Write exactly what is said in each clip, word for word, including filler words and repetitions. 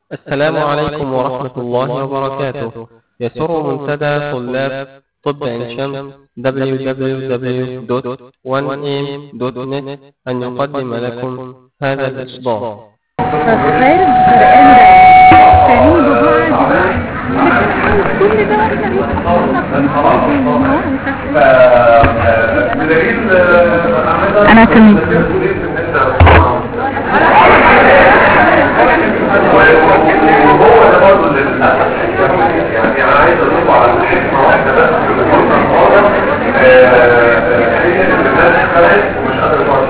السلام عليكم ورحمة الله وبركاته. يسر منتدى طلاب طب عين شمس دبليو دبليو دبليو دوت وان إيه إم دوت نت أن يقدم لكم هذا الإصدار. فخير القرآن ده كل ده انا كنت وهو ده برضه للأسف يعني أنا عايز أضيف على الحكمة واحدة بس في المرة المرة هي اللي الناس خلقت ومش قادرة برضه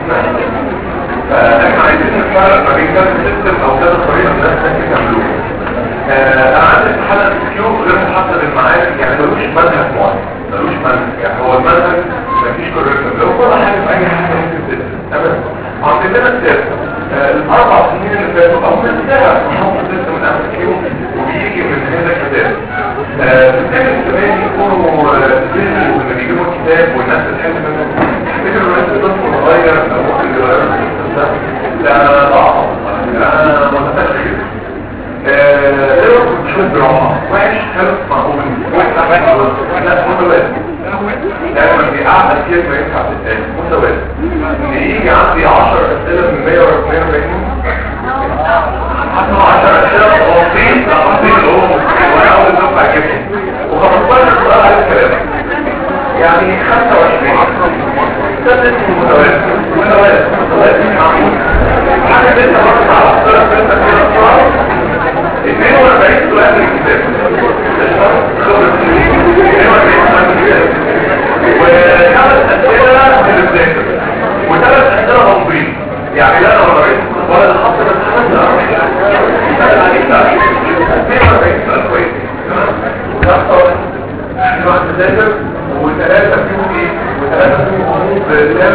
فإحنا عايزين نفرق ما بين كذا سيستم أو كذا طريقة الناس ممكن يعملوها. أنا عندي حلقة كيو غير محدد المعارف، يعني ملوش منهج معين، ملوش منهج، يعني هو المنهج مفيش كوريكتور، لو كل حاجة في أي حاجة ممكن تسلم. تمام؟ عندنا السيستم الأربع سنين اللي فاتوا أو من السابع محافظ سيستم من أمر كيو وبيجي من هذا الكتاب. بالتالي كمان يكونوا بيزنس لما بيجيبوا الكتاب والناس تحب منه تفتكروا الناس بتدخل تغير أو ممكن يغيروا السيستم ده. لا ضعف، أنا متفكر لو كنت شوية براحة وعيش خلص معقول واحد عمال لا متوازن دايما دي أعلى كيف ما ينفع تتقال متوازن ان يجي عندي عشر أسئلة من مية واربعين حتى عشر أسئلة غلطين غلطين الأم وانا أول دفع جبهم وخمستاشر سؤال على الكلام يعني خمسة وعشرين ده اسمه متوازن متوازن متوازن معقول حاجة انت برضه على أسئلة انت كده صار اثنين واربعين سؤال من الكتاب خبرة اثنين واربعين سؤال من الكتاب وثلاث أسئلة من الذاكر وثلاث أسئلة غمضين يعني لا لو رأيت ولا الخط بس خمس سؤال عليك اثنين واربعين سؤال كويس وخمسة واحد واحد تذاكر وثلاثة فيهم ايه وثلاثة فيهم غموض لاب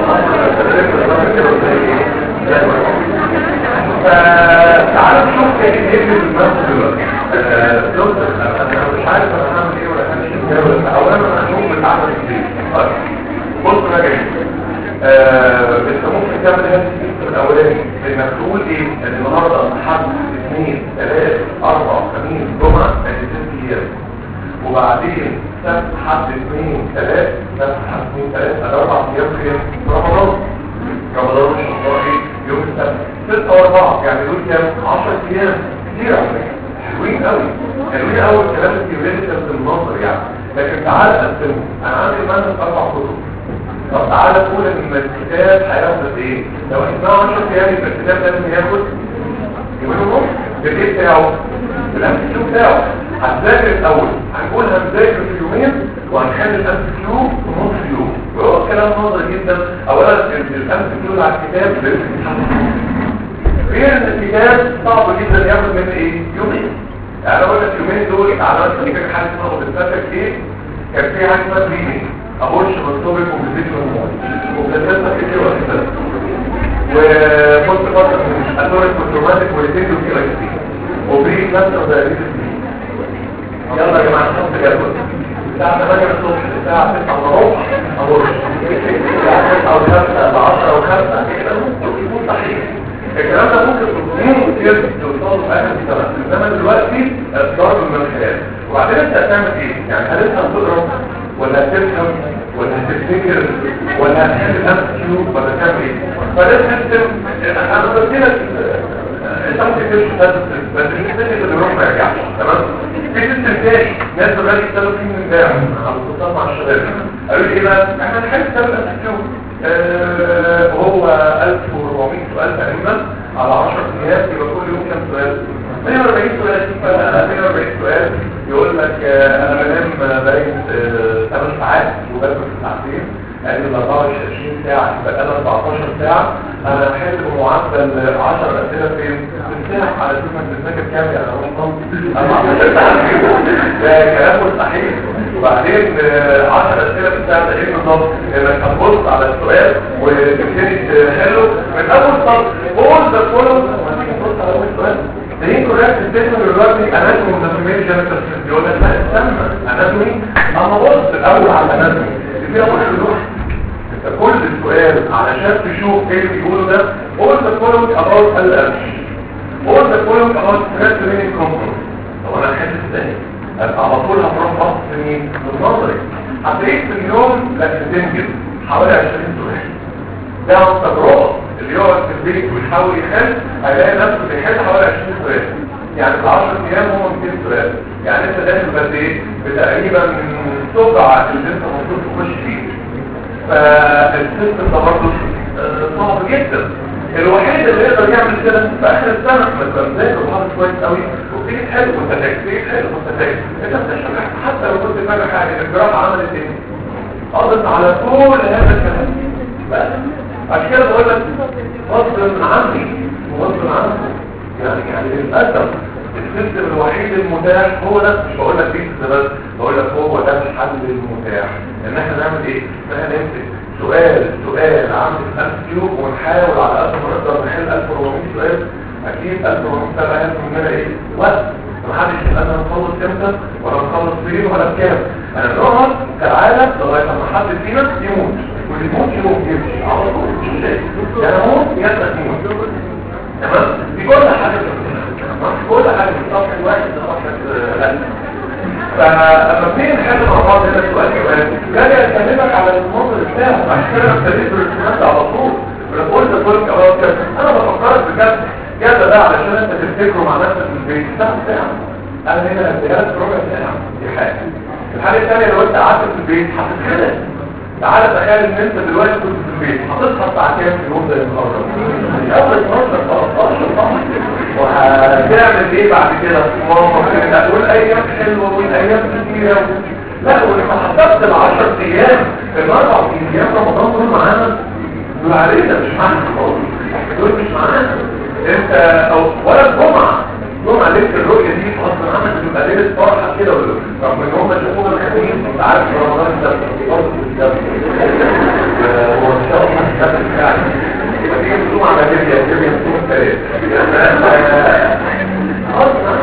فتعالوا نشوف ايه ايه اللي بنفسه دلوقتي دكتور انا مش عارف انا هعمل ايه ولا هعمل ايه ولا اولا انا هشوف بتعمل ازاي. بص انا جاي انت ممكن تعمل هذا السيستم الاولاني انك تقول ايه ان النهارده حد اثنين ثلاث اربع خميس جمعه ادي ست ايام وبعدين سبت حد اثنين ثلاث سبت حد اثنين ثلاث اربع ايام في رمضان رمضان مش الله ايه يوم السبت ستة واربعة يعني دول كام عشر ايام كتير قوي حلوين قوي حلوين قوي الكلام الثيوريتيكال بالنظر يعني لكن تعال قسمه انا عندي المنهج اربع كتب طب تعال تقول ان الكتاب هياخد ايه لو احنا عشر ايام يبقى الكتاب لازم ياخد يومين ونص بالايه بتاعه بالامسكيو بتاعه هتذاكر الاول هنقول هنذاكر في يومين وهنخلي الامسكيو في نص يوم وهو كلام نظري جدا. اولا الامسكيو على الكتاب غير ان الكتاب صعب جدا ياخد من ايه يومين يعني اقول لك يومين دول على وقت فاكر حاجه اسمها بتفكر ايه كان في حاجه اسمها ريدنج اقولش مكتوبه كومبوزيشن وبتفكر كتير وقت وكنت فتره ادورك اوتوماتيك وريدنج وفي اي سي وبريك نفسه ده يلا يا جماعه نحط جدول الساعه ثمانية الصبح الساعه تسعة وربع اقولش الساعه تسعة وخمسة ل عشرة وخمسة كده ممكن صحيح الكلام ده ممكن تكون كتير توصل في اخر السنه انما دلوقتي الضرب من الخيال وبعدين انت هتعمل ايه يعني هل انت هتضرب ولا هتفهم ولا هتفتكر ولا هتحل الامسكيو ولا تعمل ايه فده سيستم انا قلت لك انت ممكن تمشي بس بس السيستم اللي بيروح ما يرجعش تمام في سيستم تاني ناس بقى يشتغلوا فيه من امبارح على اتصال مع الشباب قالوا لي ايه بقى احنا هنحل كتاب الامسكيو هو ألف واربعمية سؤال تقريبا على عشر ايام يبقى كل يوم كام سؤال مية واربعين سؤال مية واربعين سؤال يقول لك انا بنام باين ثمان ساعات وباكل ساعتين يعني ال أربعة وعشرين ساعه يبقى انا أربعتاشر ساعه انا هحل بمعدل عشر اسئله في الساعه على اساس انك بتذاكر كام يعني رقم أربعتاشر ساعه ده كلام مستحيل. وبعدين عشر اسئله في الساعه ده ايه بالظبط انك هتبص على السؤال وتبتدي تحله من اول سطر all the following ما تيجي تبص على اول سؤال ده incorrect statement regarding anatomy of the female genital system يقول لك لا استنى anatomy اما بص الاول على anatomy في اول شروط انت كل السؤال علشان تشوف ايه اللي بيقوله ده all the following about الامش all the following talk about stress relief components. طب انا هحل ازاي؟ على طول هتروح بص لمين؟ للنظري. هتلاقيك في اليوم لا تنجز حوالي عشرين سؤال. ده تجربه اللي يقعد في البيت ويحاول يحل هيلاقي نفسه بيحل حوالي عشرين سؤال. يعني في عشر ايام هم مئتين سؤال. يعني انت داخل بس ايه؟ بتقريبا من سبعه اللي انت المفروض تخش فيه. فالسيستم ده برضه صعب جدا. الوحيد اللي يقدر يعمل كده في اخر السنه مثلا ذاكر وحافظ كويس قوي وبتيجي تحل وانت تاكل تيجي تحل وانت تاكل انت بتشرح حتى لو كنت فاكر حاجه الجراحه عملت ايه؟ قضت على كل هذا الكلام بس عشان كده بقول لك غصب عني وغصب عنكم يعني يعني للاسف السيستم الوحيد المتاح هو ده. مش بقول لك فيه بس بقول لك هو ده الحل المتاح ان احنا نعمل ايه؟ ان احنا نمسك سؤال سؤال عن الألف كيوب ونحاول على قد ما نقدر نحل ألف وأربعمية سؤال. أكيد ألف وأربعمية سؤال هياخد مننا إيه؟ وقت. محدش يقول أنا نخلص إمتى ولا نخلص فين ولا بكام. أنا نقعد كالعادة لغاية لما حد فينا يموت واللي يموت يموت يمشي على طول مش شيء. يعني أموت يسرق يموت. تمام؟ دي كل حاجة تمام؟ كل حاجة في صفحة واحد لصفحة ألف. فلما بنيجي نحل مع بعض هنا السؤال كمان جاي اكلمك على المنظر بتاعه عشان كده ابتديت بالرسومات على طول. بقول ده كل كلام كده انا بفكرك بجد كده ده علشان انت تفتكره مع نفسك في البيت ساعه ساعه. انا هنا هديها لك ربع ساعه دي حاجه. الحاجه الثانيه لو انت قعدت في البيت هتتخنق. تعالى تخيل ان انت دلوقتي كنت في البيت هتصحى الساعه كام في اليوم زي النهارده؟ اول اتناشر تلتاشر طبعا. وهتعمل ايه بعد كده؟ ماما تقول ايام حلوه والايام كتيره و... لا ولما حسبت العشر ايام الاربع ايام رمضان دول معانا دول علينا مش معانا خالص. دول مش معانا انت او ولا الجمعه الجمعه ليله الرؤيه دي اصلا عملت تبقى ليله فرحه كده رغم ان هم شافونا الخميس انت عارف رمضان ده برضه بالظبط هو ان شاء الله هتكمل فعلا يبقى دي بتقوم على جبيه جبيه بتقوم ثلاثه اصلا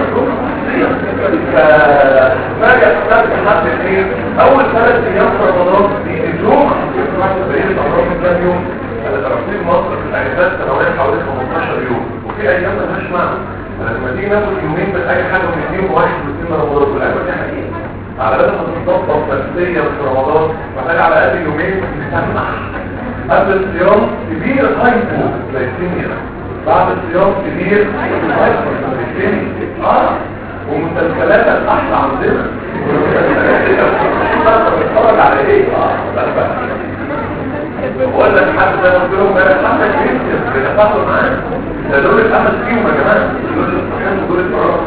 ففاجأ حسابت حد ايه اول ثلاث ايام في رمضان دي الجمعه بقيت امراض كام يوم انا ترتيب مصر في الاجازات السنويه حوالي خمستاشر يوم وفي ايام مالهاش معنى. لما تيجي ناخد يومين من اي حاجه ونديهم واحد واثنين رمضان والاجازه دي حقيقه على قد ما تتظبط نفسيا في رمضان محتاج على قد يومين تسمع قبل الصيام كبير هايبو جلايسيميا بعد الصيام كبير هايبو جلايسيميا اه ومسلسلات الاحلى عندنا بتتفرج على ايه اه بقول لك حد زي ما قلت لهم بقى حتى كريم بيتفاعلوا معانا ده دول الامل فيهم يا جماعه دول الصحيان ودول القرار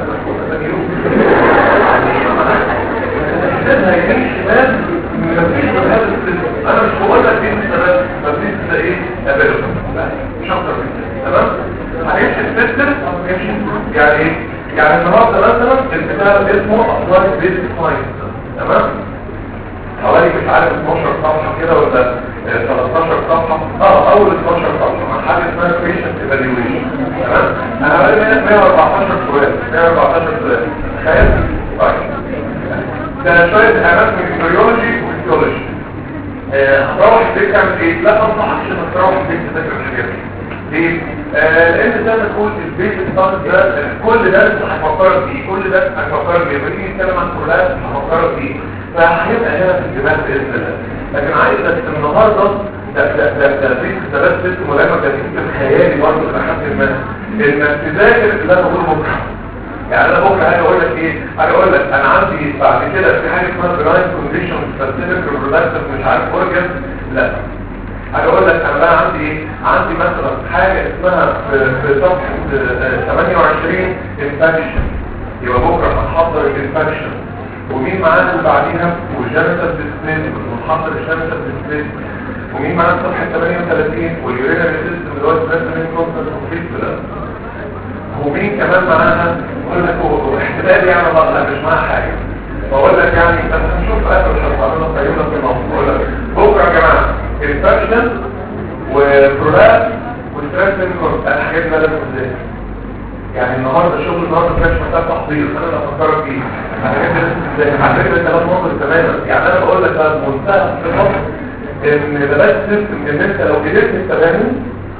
ده هيمشي شمال مفيش هذا السلسل. انا مش بقول لك ايه السبب مفيش ده ايه ابدا مش اكتر من كده تمام. هيمشي السلسل يمشي يعني ايه يعني النهارده مثلا الكتاب اسمه اطوار بيت ساينس تمام حوالي مش عارف اتناشر صفحه كده ولا تلتاشر صفحه اه اول اتناشر صفحه مع حاجه اسمها بيشنت ايفالويشن تمام. انا حوالي مية واربعتاشر سؤال مية واربعتاشر سؤال تخيل طيب ده شويه اناتومي فيزيولوجي وفيزيولوجي هتروح البيت تعمل ايه؟ لا انصحكش انك تروح البيت تذاكر الحاجات دي ليه؟ لان زي ما تقول البيت الصامت ده كل ده انت هتفكرك فيه كل ده هتفكرك فيه بنيجي نتكلم عن كلها هتفكرك فيه فهيبقى هنا في الجبال باذن الله. لكن عايز بس النهارده ده ده ده ده في حسابات سيستم ولما كان في خيالي برضه لحد ما انك تذاكر اللي انا بقوله بكره. يعني انا بكره هاجي اقول لك ايه؟ هاجي اقول لك انا عندي بعد كده في حاجه اسمها برايم كونديشن سبيسيفيك ريبرودكتيف مش عارف اورجن لا هاجي اقول لك انا بقى عندي ايه؟ عندي مثلا حاجه اسمها في في صفحه ثمانية وعشرين انفكشن يبقى بكره هنحضر الانفكشن ومين معانا اللي بعديها والجينيتال ديسبليس ونحضر الجينيتال ديسبليس ومين معانا صفحه ثمانية وثلاثين واليورينال سيستم اللي هو البريسنين كونسنت اوف ومين كمان معانا يقول لك احتمال يعني لا مش معاها حاجه بقول لك يعني بس هنشوف اخر الشرح لنا قيمه في الموضوع. بقول لك بكره يا جماعه انفكشن وبرولاب وستريس انكورد الحاجات دي لازم ازاي يعني النهارده شغل النهارده كانش محتاج تحضير انا اللي افكرك فيه الحاجات دي لازم ازاي على فكره الكلام واضح تماما. يعني انا بقول لك بقى بمنتهى الثقه ان ده بس سيستم ان انت لو قدرت تتبنى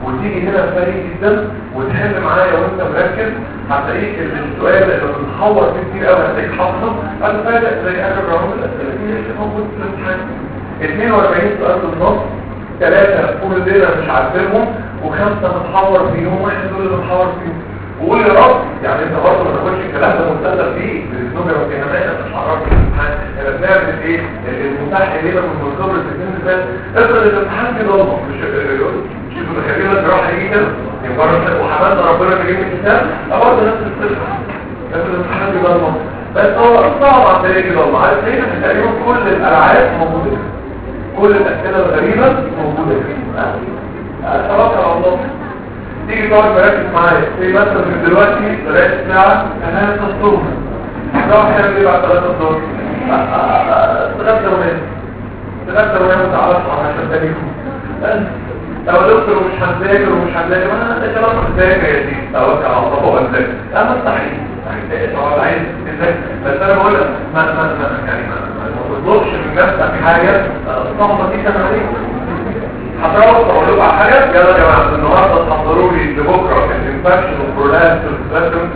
وتيجي هنا فريق جدا وتحل معايا وانت مركز هتلاقيك السؤال اللي بتحور فيه كتير قوي هتلاقيك حافظه انا فاجئ زي اخر رقم الاسئله اللي موجود في الامتحان اثنين وأربعين سؤال بالنص ثلاثه كل دول مش عارفينهم وخمسه بتحور فيهم واحد دول اللي بتحور فيهم وقول يا رب يعني انت برضه ما تاخدش الكلام ده مستهدف فيه بالنسبه للكلمات مش هعرفك الامتحان احنا بنعمل ايه المتاح الينا من خبره الاثنين اللي فات افرض الامتحان كده ضلمه مش مش متخيلين الجراحه يجي كده مجرد وحمدنا ربنا في جيب الكتاب برضه نفس القصه افرض الامتحان كده ضلمه بس هو صعب عن طريق كده ضلمه عارف ليه ان تقريبا كل الالعاب موجوده كل الاسئله الغريبه موجوده خلاص على الله تيجي تقعد مركز معايا في مثلا من دلوقتي لغايه الساعه ثلاثة الظهر هتقعد تعمل ايه بعد ثلاثة الظهر؟ تغدى ونام تغدى ونام وتعرفوا عشان تاريخه لو دكتور ومش هنذاكر ومش هنذاكر انا انت كلام هتذاكر يا سيدي توكل على الله وانذاكر انا مستحيل طبعا عايز تذاكر بس انا بقول لك ما ما ما يعني ما تطلبش من نفسك حاجه صعبه دي كمان عليك هتروح تقول لكم على حاجه يلا يا جماعه النهارده تحضروا لي لبكره الانفكشن والبرولابس والبلازم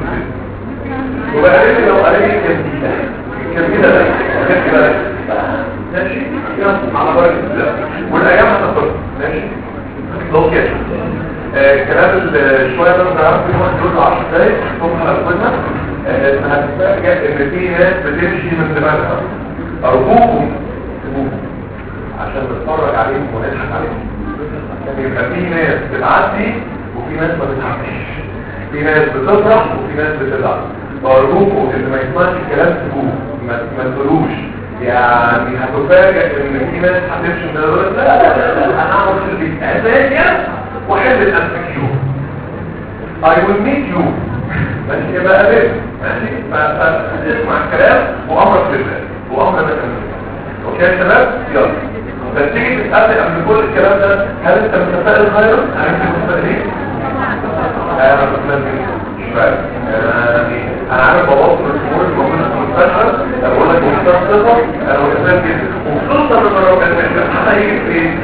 وبقى لي لو قال لي كده كده ده كده ماشي يلا على بركه الله والايام هتخلص ماشي اوكي الكلام شويه ده بنعرف فيه حدود عشر دقايق ثم هنقولنا هتفاجئ ان في ناس بتمشي من دماغها ارجوكم عشان نتفرج عليهم ونضحك عليهم يبقى في ناس بتعدي وفي ناس ما بتعديش في ناس بتفرح وفي ناس بتزعل فارجوكم اللي ما يسمعش الكلام تقولوه ما تقولوش يعني هتفاجئ ان في ناس هتمشي من دلوقتي لا لا لا انا هعمل في البيت اساسيا واحل الانفكيو I will meet you ماشي يبقى قابل ماشي فاسمع الكلام وامرك لله وامرك لله اوكي يا شباب يلا بس تيجي تتقابل قبل كل الكلام ده هل انت متفائل خيرا؟ هل انت متفائلين؟ انا متفائل مش فاهم انا عارف بوصل الامور الموجوده في المستشفى بقول لك مستشفى صفر انا متفائل جدا وخصوصا لما لو كان الامتحان هيجي في ايه؟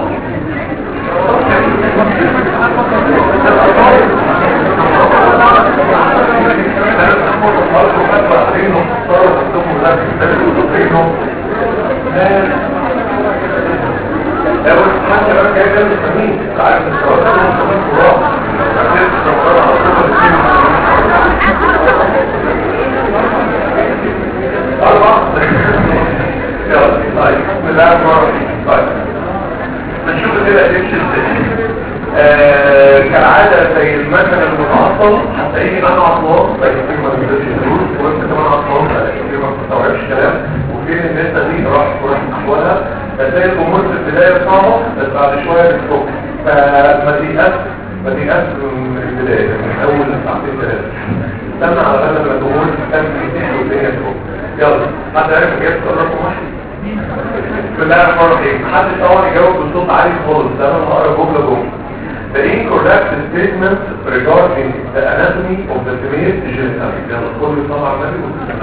اول حاجه بقى جاي جنب السمين عارف الشواطئ والسمين كراء عشان تشوفها على طول اربعه يلا طيب بسم الله الرحمن الرحيم طيب نشوف كده تمشي ازاي كالعاده زي المكن المتعطل هتلاقيني انا عطلان زي ما بنزلش الدروس وانت كمان عطلان زي ما بتستوعبش كلام وفين النسبه دي راحت وراحت احوالها هتلاقي الامور في البدايه صعبه بس بعد شويه بتفك فما تيأس ما تيأس من البدايه من اول ساعتين ثلاثه استنى على غدا لما الامور تكمل تحت والدنيا تفك يلا حد عارف جايب سؤال رقم واحد بسم الله الرحمن الرحيم محدش طبعا يجاوب بصوت عالي خالص ده انا هقرا جمله جمله The incorrect statement regarding the anatomy of the female genital يعني كل طبعا النبي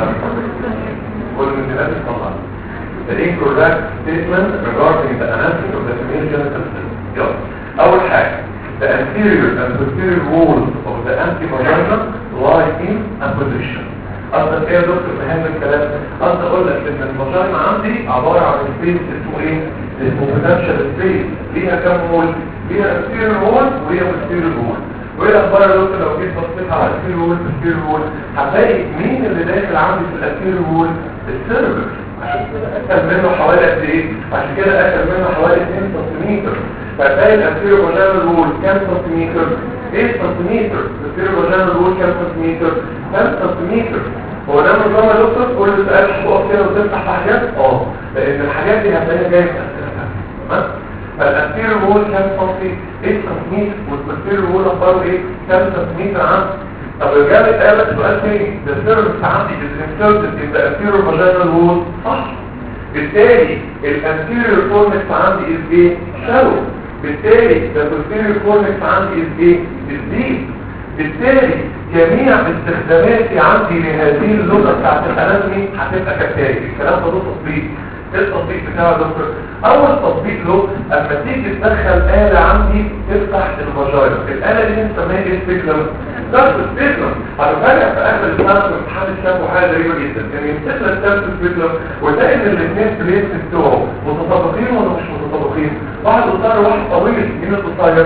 كل من الناس طبعا The incorrect statement regarding the anatomy of the female genital يلا أول حاجة The anterior and posterior walls of the anti-vagina lie in a position أصلا ايه يا دكتور فهم الكلام أصلا أقول لك إن الفاجينا عندي عبارة عن سبيس اسمه ايه؟ اسمه potential سبيس ليها كم وول؟ ليها anterior wall وهي posterior wall وايه الأخبار يا دكتور لو جيت بصيت على anterior wall posterior wall هتلاقي مين اللي داخل عندي في الانتيريور وول؟ السيرفر عشان كده أكل منه حوالي قد ايه؟ عشان كده أكل منه حوالي اتنين سنتيمتر فهتلاقي الانتيريور فاجينال وول كام سنتيمتر؟ ايه سنتيمتر؟ الانتيريور فاجينال وول كام سنتيمتر؟ كام سنتيمتر؟ هو ده نظام يا دكتور كل سؤال تقف كده وتفتح في حاجات؟ اه لان الحاجات دي هتلاقيها جايه في اسئله تمام؟ فالانتيريور وول كام سنتي؟ ايه سنتيمتر والبوستيريور وول اخباره ايه؟ كام سنتيمتر عنده؟ طب الإجابة اتقال لك سؤال تاني ده السيرفس عندي الانسيرتد in the anterior vaginal wall صح بالتالي الانتيريور فورنكس عندي is ايه؟ shallow بالتالي the posterior fornix عندي is ايه؟ is deep بالتالي جميع استخداماتي عندي لهذه اللغة بتاعت الاناتومي هتبقى كالتالي الكلام ده له تطبيق ايه التطبيق بتاعه يا دكتور؟ اول تطبيق له اما تيجي تدخل آلة عندي تفتح الفاجينا، الآلة دي بنسميها ايه سبيكلم؟ كارت سبيكلم. هتفاجئ في اخر السنه في امتحان الشاب حاجه غريبه جدا، كان يمسك لك كارت سبيكلم وتلاقي ان الاثنين بليت بتوعه متطابقين ولا مش متطابقين؟ واحد قصير وواحد طويل، مين القصير؟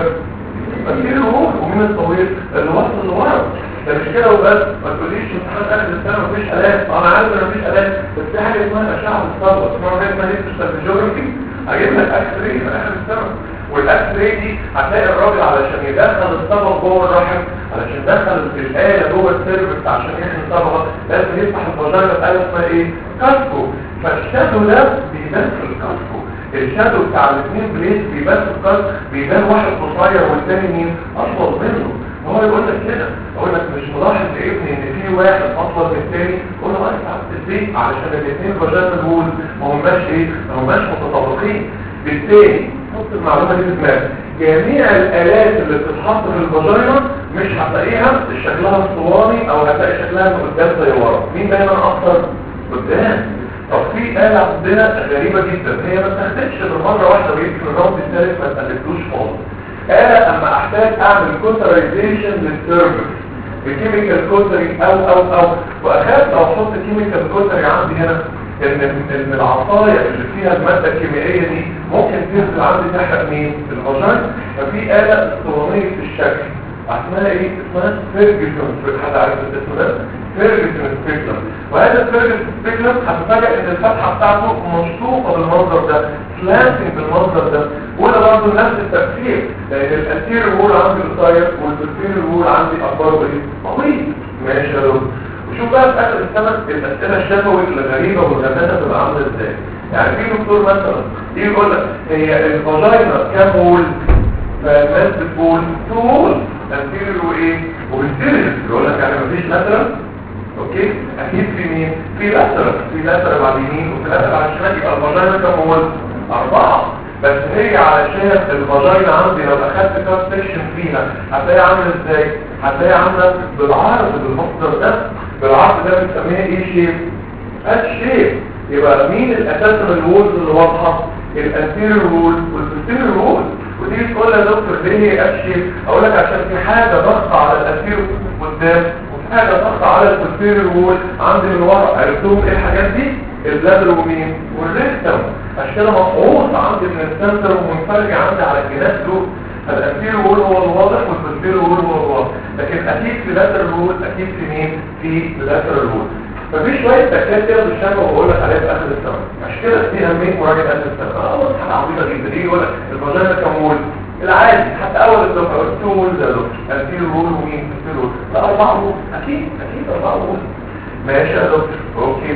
مين الهول ومين الطويل؟ اللي وصل اللي ورا. ده مش كده وبس، ما تقوليش امتحان اخر السنه مفيش الات، انا عارف ان مفيش الات، بس في حاجه اسمها اشعه بالصبغه، اسمها حاجه اسمها هيستوجرافي، هجيب لك اكس راي في اخر السنه، والاكس راي دي هتلاقي الراجل علشان يدخل الصبغه جوه الرحم، علشان يدخل الاله جوه السيرفكس عشان يحمي الصبغه، لازم يفتح الفاجينا بآلة اسمها ايه؟ كاسكو. فالشادو ده بيبان في الكاسكو، الشادو بتاع الاثنين بليت بيبان في الكاسكو، بيبان واحد قصير والثاني مين؟ اطول منه. هو يقول لك كده، يقول لك مش ملاحظ يا ابني ان في واحد اطول من الثاني؟ قول له اسف ازاي؟ علشان الاثنين فاجينا الهول ما هماش ايه؟ ما هماش متطابقين. بالتالي حط المعلومه دي في دماغك، جميع الالات اللي بتتحط في الفاجينا مش هتلاقيها شكلها اسطواني او هتلاقي شكلها من قدام زي ورا. مين دايما اكتر؟ قدام. طب في آلة عندنا غريبة جدا، هي ما بتاخدش غير مرة واحدة ويمكن الراوند الثالث ما تقلبلوش خالص. آلة اما احتاج اعمل كوترايزيشن للسيرفكس بكيميكال كوتري او او او واخاف لو احط كيميكال كوتري عندي هنا ان ان العصايه اللي فيها الماده الكيميائيه دي ممكن تنزل عندي تحت مين؟ الفاجينا. ففي آلة اسطوانيه في الشكل اسمها ايه؟ اسمها فيرجسون. حد عارف الاسم ده؟ فيرجسون سبيكلم. وهذا الفيرجسون سبيكلم هتفاجئ ان الفتحه بتاعته مشطوطه بالمنظر ده، سلانتنج بالمنظر ده، وده برضه نفس التفسير، لان الانتيريور وول عندي قصير والبوستيريور وول عندي اكبر وايه؟ طويل. ماشي يا دكتور. وشوف بقى في اخر السنه الاسئله الشفوي الغريبه والغثاثه بتبقى عامله ازاي. يعني في دكتور مثلا يجي يقول لك هي الفاجينا كام وول؟ فالناس بتقول تو وول، انتيريور وايه؟ وبوستيريور. يقول لك يعني مفيش مثلا اوكي؟ اكيد في مين؟ في لاترال، في لاترال على اليمين وفي لاترال على الشمال، يبقى الفاجينا كام وول؟ اربعه. بس هي علشان الفاجينا عندي لو اخدت كات سيكشن فيها هتلاقيها عامله ازاي؟ هتلاقيها عامله بالعرض بالمصدر ده، بالعرض ده بنسميها ايه شيب؟ ات شيب. يبقى مين الاساس من الوولز اللي واضحه؟ الانتيريور وول والبوستيريور وول. ودي تقول لي يا دكتور ليه هي ات شيب؟ اقول لك عشان في حاجه ضغط على الانتيريور قدام وفي حاجه ضغط على البوستيريور وول عندي من ورا. عرفتهم ايه الحاجات دي؟ البلادر ومين؟ والريكتم. عشان كده مقعوص عندي من السنتر ومنفرج عندي على الجناس دول. الانتيريور وول هو الواضح والبوستيريور وول هو الواضح، لكن اكيد في لاترال وول، اكيد في مين؟ في لاترال وول. ففي شويه تكات كده بالشكل وبقول لك عليها في اخر السنه. عشان كده دي اهميه مراجعه اخر السنه. اه حاجه عبيطه جدا. دي يقول لك الفاجينا كام وول؟ العادي حتى اول الدفعه تو وول ده دكتور، انتيريور وول ومين؟ بوستيريور وول. لا اربعه وول، اكيد اكيد اربعه وول. ماشي يا دكتور. اوكي.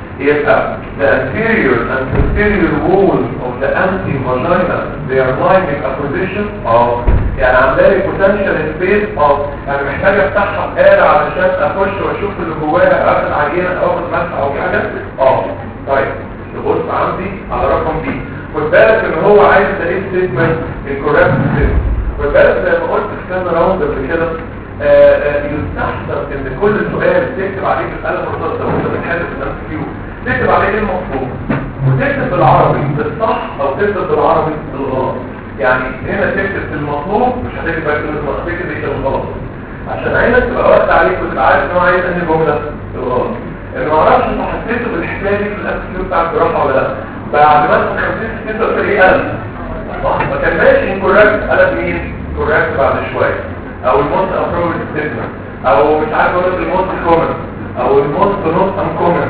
يبقى the anterior and posterior walls of the empty vagina they are lying in a position of يعني عاملالي potential space of يعني محتاج افتحها بآلة علشان اخش واشوف اللي جواها، اخد عينة او اخد مسح او حاجة. اه طيب نبص عندي على رقم دي. خد بالك ان هو عايز ده ايه ستيتمنت؟ الكوركت ستيتمنت. خد بالك زي ما قلت في كام راوند قبل كده يستحسن ان كل سؤال تكتب عليه بالقلم الرصاص وانت بتحل في الام كيو تكتب عليه ايه المطلوب وتكتب بالعربي بالصح او تكتب بالعربي بالغلط. يعني هنا تكتب المطلوب مش هتكتب بقى كلمه تكتب ايه بالغلط عشان عينك تبقى واقف عليك وتبقى عارف ان هو عايز انهي جمله بالغلط. لان ما اعرفش انت حسيته بالحكايه دي في الام كيو بتاع الجراحه ولا لا. بعد ما انت خمسين ستين تقول ايه قلم ما كان ماشي انكوركت قلم مين؟ كوركت بعد شويه او الموست ابروفد ستيتمنت او مش عارف اقول لك الموست كومن او الموست نوت ان كومن.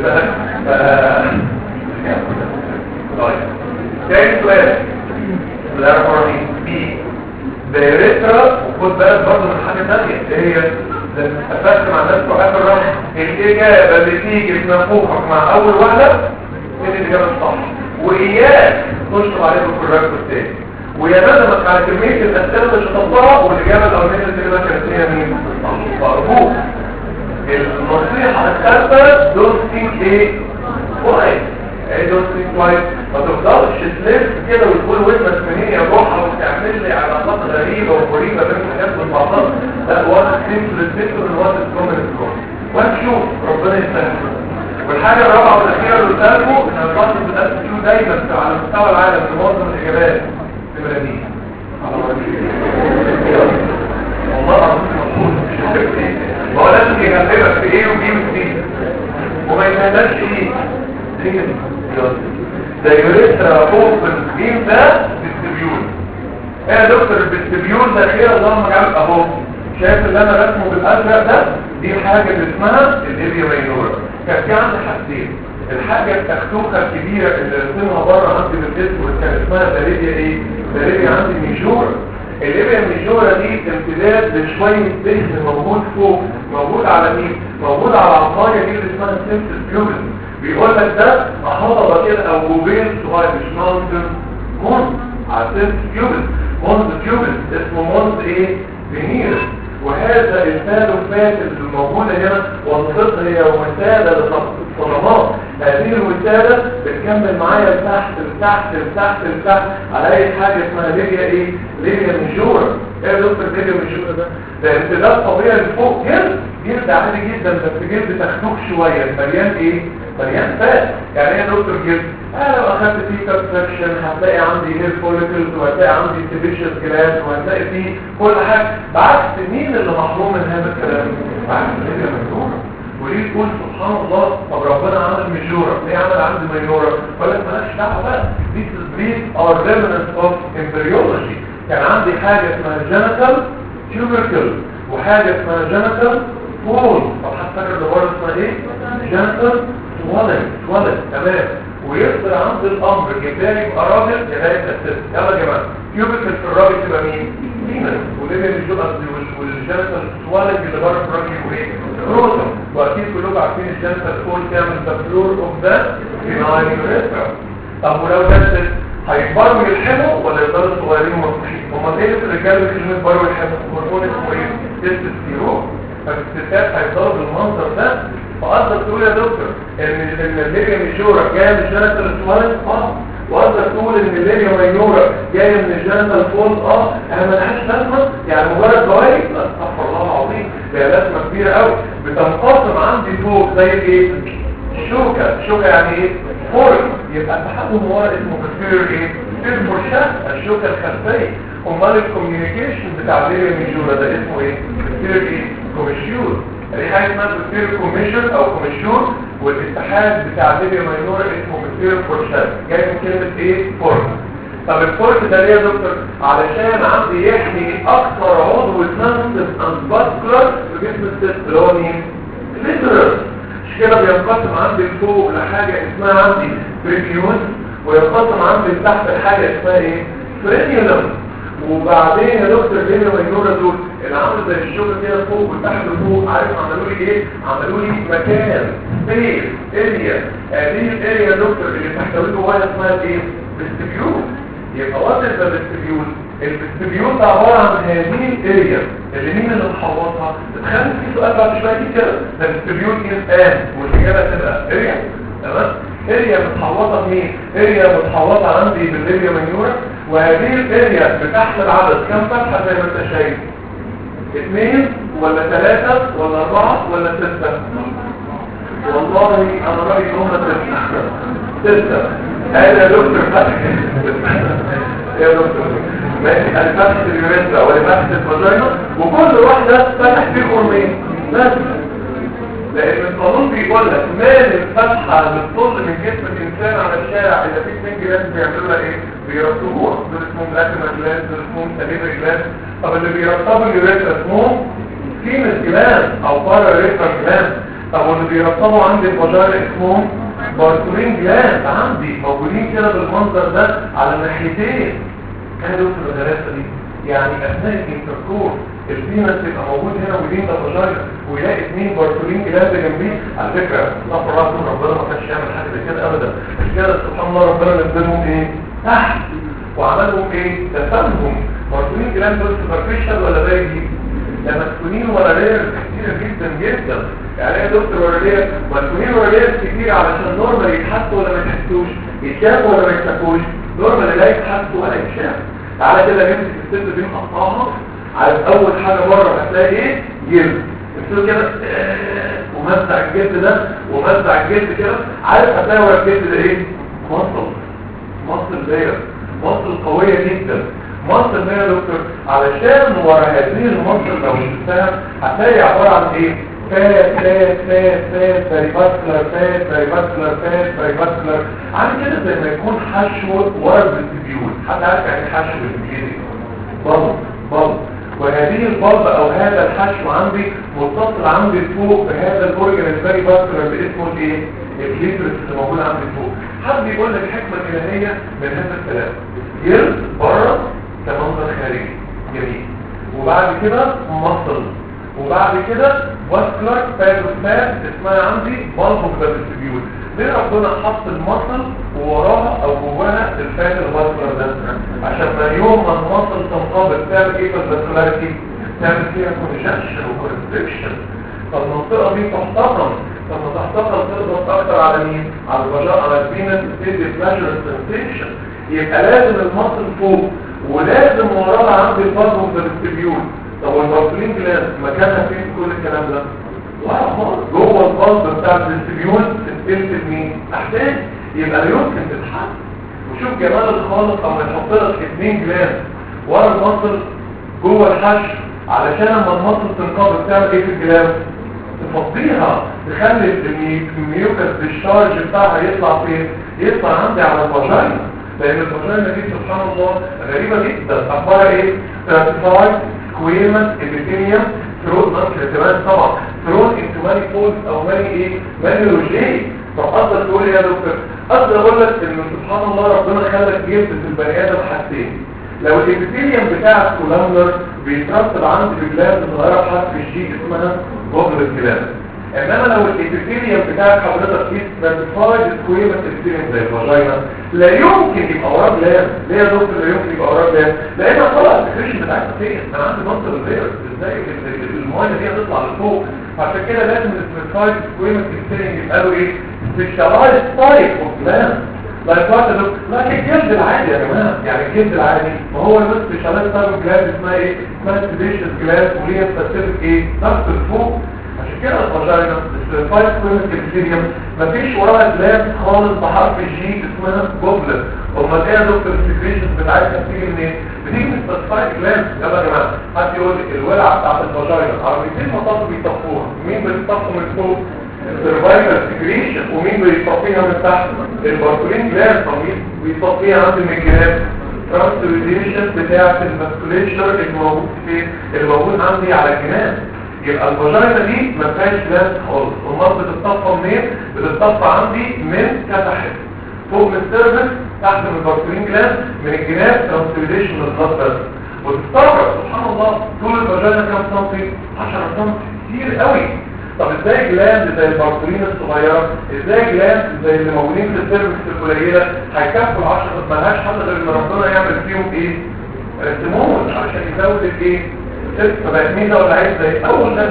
طيب تاني سؤال الاربعين بي دايرترا. وخد بالك برضه من حاجه ثانيه اللي هي اتفقت مع الناس بتوع اخر رقم الاجابه اللي تيجي تنفوخك مع اول واحده هي الاجابه الصح، واياك تشطب عليها بالكوركت الثاني. ويا ندمك على كمية الأسئلة اللي شطبتها والإجابة الأولانية اللي كده كانت هي مين؟ فأرجوك النصيحة الثالثة don't think ايه؟ كويس. ايه don't think كويس؟ ما تفضلش تلف كده وتقول ودنك منين يا روحة وتعمل لي علاقات غريبة وغريبة بين الحاجات والبعضات. لا وقت سيمبل الذكر من وقت الكومن الكومن وهتشوف ربنا يسهل. والحاجة الرابعة والأخيرة اللي قلتها لكم إن الفصل في دايما على مستوى العالم في معظم الاجابات نمره دي على والله العظيم مفروض ما هو لازم يغلبك في ايه وبي وسي وما يتهدرش ايه هي دي ده يوريثرا فوق الجين ده بالسبيول. ايه يا دكتور بالسبيول ده خير اللهم اجعله اهو. شايف اللي انا رسمه بالازرق ده؟ دي حاجه اللي اسمها الليبيا ماينورا. كان في عندي حاجتين، الحاجه التختوخه الكبيره اللي رسمها بره عندي بالاسود كان اسمها الليبيا ايه؟ الليبيا عندي ميجورا. الليبيا ميجورا دي امتداد لشويه دهن موجود فوق، موجود على مين؟ موجود على العصايه دي اللي اسمها سيمبل بيوبل. بيقول لك ده هضبه كده او جوبين صغير مش ماونتن مونز على سيمبل بيوبل. مونز بيوبل اسمه مونز ايه؟ فينير. وهذا الفالوفات الموجودة هنا وظيفتها هي وسادة للصدمات. هذه الوسادة بتكمل معايا لتحت لتحت لتحت لتحت على اي حاجة اسمها ليبيا ايه؟ ليبيا ميجورا. ايه يا دكتور ليبيا ميجورا ده؟ ده امتداد طبيعي لفوق جلد جلد عادي جدا بس جلد تختوخ شوية مليان ايه؟ مليان فات. يعني ايه يا دكتور جلد؟ انا لو اخدت فيه كابسكشن هتلاقي عندي هير فوليكلز وهتلاقي عندي سيبيشيس جلاس وهتلاقي فيه كل حاجه. بعكس مين اللي محروم من هذا الكلام؟ بعكس الليبيا ميجورا. وليه تقول سبحان الله طب ربنا عمل ميجورا ليه عمل عندي مينورا؟ ولا مالكش دعوه بقى. This is these are remnants of embryology. كان عندي حاجه اسمها جينيتال tubercle وحاجه اسمها جينيتال فول. طب هتفكر اللي بره اسمها ايه؟ جينيتال swelling swelling تمام. ويصدر عند الامر جبالي يبقى راجل يلاقي الست. يلا يا جماعه كيوبيكل في الراجل تبقى مين؟ فيميل. وليه مش دول قصدي والجينيتال سوالنج اللي بره في الراجل يبقوا ايه؟ روتم. واكيد كلكم عارفين الجينيتال فول تعمل ذا فلور اوف ذا فينايل يوريثرا. طب ولو ده ست هيكبروا يلحموا ولا يفضلوا صغيرين ومفتوحين؟ امال ايه في الرجاله اللي يكبروا يلحموا؟ هرمون اسمه ايه؟ تستوستيرون. فالستات هيفضلوا بالمنظر ده. فقدر تقول يا دكتور ان ان الليبيا ميجورا جايه من الجينيتال سوالنج اه. وقدر تقول ان الليبيا ماينورا جايه من الجينيتال فول اه. انا ملهاش لازمه يعني مجرد فوائد؟ استغفر الله العظيم ده لازمه كبيره قوي. بتنقسم عندي فوق زي ايه؟ الشوكه. شوكه يعني ايه؟ فورك. يبقى التحكم ورا اسمه بكتيريا ايه؟ بكتيريا فرشاه الشوكه الخلفيه. امال الكوميونيكيشن بتاع الليبيا ميجورا ده اسمه ايه؟ بكتيريا ايه؟ كوميشيور. دي حاجه اسمها بكتيريا كوميشن او كوميشور. والاتحاد بتاع الليبيا ماينورا اسمه بكتيريا فرشاه جاي من كلمه ايه؟ فورك. طب الفورك ده ليه يا دكتور؟ علشان عندي يحمي اكثر عضو سنسيتيف اند فاسكولار في جسم الست اللي هو مين؟ الليترس. مش كده بينقسم عندي فوق لحاجه اسمها عندي بريفيوز وينقسم عندي تحت لحاجه اسمها ايه؟ فرينيولم. وبعدين يا دكتور الليبيا ماينورا دول اللي عامل زي الشغل كده فوق وتحت وفوق عارف عملوا لي ايه؟ عملوا لي مكان سبيس اريا. هذه الاريا يا دكتور اللي تحتوي جواها اسمها ايه؟ فيستبيول. يبقى وات از ذا فيستبيول؟ الفيستبيول ده عباره عن هذه الاريا اللي مين اللي محوطها؟ تتخيل في سؤال بعد شويه كده ده الفيستبيول ان والاجابه تبقى اريا تمام؟ اريا متحوطه بمين؟ اريا متحوطه عندي بالليبيا ماينورا. وهذه الاريا بتحمل عدد كم فتحه زي ما انت شايف؟ اثنين ولا ثلاثة ولا أربعة ولا ستة؟ والله أنا رأيي هم ستة. ستة. هذا يا دكتور فتح يا دكتور ماشي أنا فتحت اليوريثرا ولا فتحت الفاجينا وكل واحدة فتح فيه خرمين بس. لأن القانون بيقول لك مال الفتحة بتطل من جسم الإنسان على الشارع إذا في اثنين جلاس بيعملوا لها إيه؟ بيرطبوها. دول اسمهم لاكريمال جلاس دول اسمهم سليفري جلاس. طب اللي بيرطبوا اليوريثرا اسمهم فيمس جلاس أو باراريترال جلاس. طب واللي بيرطبوا عندي الفاجينا اسمهم بارتولين جلاس. عندي موجودين كده بالمنظر ده على الناحيتين. كانوا دول في الغلاسة دي يعني أثناء الانتركور الفينس يبقى موجود هنا ودين ده فاجينا ويلاقي اثنين بارتولين جلاس جنبيه. على فكره استغفر الله العظيم ربنا ما كانش يعمل حاجه زي كده ابدا. مش كده سبحان الله ربنا نزلهم ايه؟ تحت وعملهم ايه؟ دفنهم. بارتولين جلاس دول سوبرفيشال ولا باقي؟ ده مسكونين ولا لير كتير جدا جدا. يعني ايه يا دكتور ولا لير؟ مسكونين ولا لير كتير علشان نورمال يتحسوا ولا ما يتحسوش؟ يتشافوا ولا ما يتشافوش؟ نورمال لا يتحسوا ولا يتشافوا. تعالى كده نمسك الست دي نقطعها. عارف اول حاجة مرة هتلاقي ايه؟ جلد. بتقول كده ومزع الجلد ده ومزع الجلد كده. عارف هتلاقي ورا الجلد ده ايه؟ مصل. مصل لاير مصل قويه جدا. مصل لاير يا دكتور علشان ورا هذه المصل لو شفتها هتلاقي عباره عن ايه؟ فات فات فات فات فاريفاسكولار فات فاريفاسكولار فات فاريفاسكولار عامل كده زي ما يكون حشو ورا الفيستيبيول. حد عارف يعني حشو بالانجليزي؟ بلب بلب. وهذه البلب او هذا الحشو عندي متصل عندي فوق بهذا الاورجن الفاريفاسكولار اللي اسمه الايه؟ الكليتورس اللي موجود عندي فوق. حد يقول لك الحكمه الالهيه من هذا الكلام؟ جلد بره كمنظر خارجي جميل، وبعد كده مصل، وبعد كده فاسكولار فايبروسات اسمها عندي بالبو فيستيبيول. ليه ربنا حط المصل ووراها او جواها الفات الفاسكولار ده؟ عشان ما يوم ما المصل تنقبض تعمل ايه في الفاسكولاريتي؟ تعمل فيها كونجكشن وكونستريكشن، فالمنطقه دي تحتقن. لما تحتقن تضغط اكتر على مين؟ على الرجاء، على الفينس تدي بلاجر سنسيشن. يبقى لازم المصل فوق ولازم وراها عندي البالبو فيستيبيول. طب والبارسلين جلاس مكانها فين كل الكلام ده؟ ورا خالص جوه البلب بتاع الفيستيبيول تلت مين؟ تحتاج. يبقى لا يمكن تتحط. وشوف جمال الخالق اما يحط لك اثنين جلاس ورا المصل جوه الحشو علشان لما المصل تنقبض تعمل ايه في الجلاس؟ تفضيها، تخلي الميوكس بالشارج بتاعها يطلع فين؟ يطلع عندي على الفاجينا. لان الفاجينا دي سبحان الله غريبه جدا. اخبارها ايه؟ تراتيفايد سكويمس ابيثيليوم ثرون نانكريتيمات طبعا ثرون انتو ماني فولز او ماني ايه؟ ماني روجيه. طب اقدر تقول ايه يا دكتور؟ اقدر اقول لك ان سبحان الله ربنا خلق جلد في البني ادم حاجتين. لو الابيثيليوم بتاع الكولامنر بيترتب عندي بجلاند صغيره بحرف الجي اسمها بوبل الجلاند. انما لو الابيثيليوم بتاع حضرتك فيه ستراتيفايد سكويمس ابيثيليوم زي الفاجينا لا يمكن يبقى وراه جلاند. ليه يا دكتور لا يمكن يبقى وراه جلاند؟ لان طلع السكريشن بتاعتها فين؟ انا عندي منطقه الفيروس ازاي الميه دي هتطلع لفوق. عشان كده لازم الستراتيفايد سكويمس ابيثيليوم يبقى له ايه؟ سبيشالايزد تايب اوف جلاند. لا يفضل لكن الجلد العادي يا جماعه، يعني الجلد العادي ما هو نفس سبيشالايزد تايب اوف جلاند اسمها ايه؟ اسمها سبيشال جلاند وليها سبيسيفيك ايه؟ ضغط لفوق. عشان كده الفاجينا الستراتيفايد سكويمس ابيثيليوم مفيش وراها جلاند خالص بحرف الجي اسمها بوبلر. امال ايه يا دكتور السكريشنز بتاعتها بتيجي منين؟ بتيجي من الستراتيفايد جلاند. يلا يا جماعه حد يقول لي الولعه بتاعت الفاجينا عربيتين مطاط بيطفوها، مين بيطفوا من فوق؟ السيرفايكال سكريشن. ومين بيطفيها من تحت؟ الباركولين جلاند. ومين بيطفيها عند من الجلاند؟ ترانسليشن بتاعت الفاسكوليتشر الموجود فين؟ الموجود عندي على الجنان. يبقى الفاجينا دي ما فيهاش جلاند خالص. امال بتتصفى منين؟ بتتصفى عندي من كذا حته. فوق من السيرفس، تحت من الباركولين جلاند، من الجنان ترانسليشن للبلاد بس. وتستغرب سبحان الله طول الفاجينا كام سنتي؟ عشرة سنتي، كتير قوي. طب ازاي جلاند زي الباركولين الصغيره، ازاي جلاند زي اللي موجودين في السيرفس القليله هيكفوا العشرة؟ مالهاش حل غير ان ربنا يعمل فيهم ايه؟ رسمون عشان يزود الايه؟ فبقت ميزه ولا عيب زي اول ناس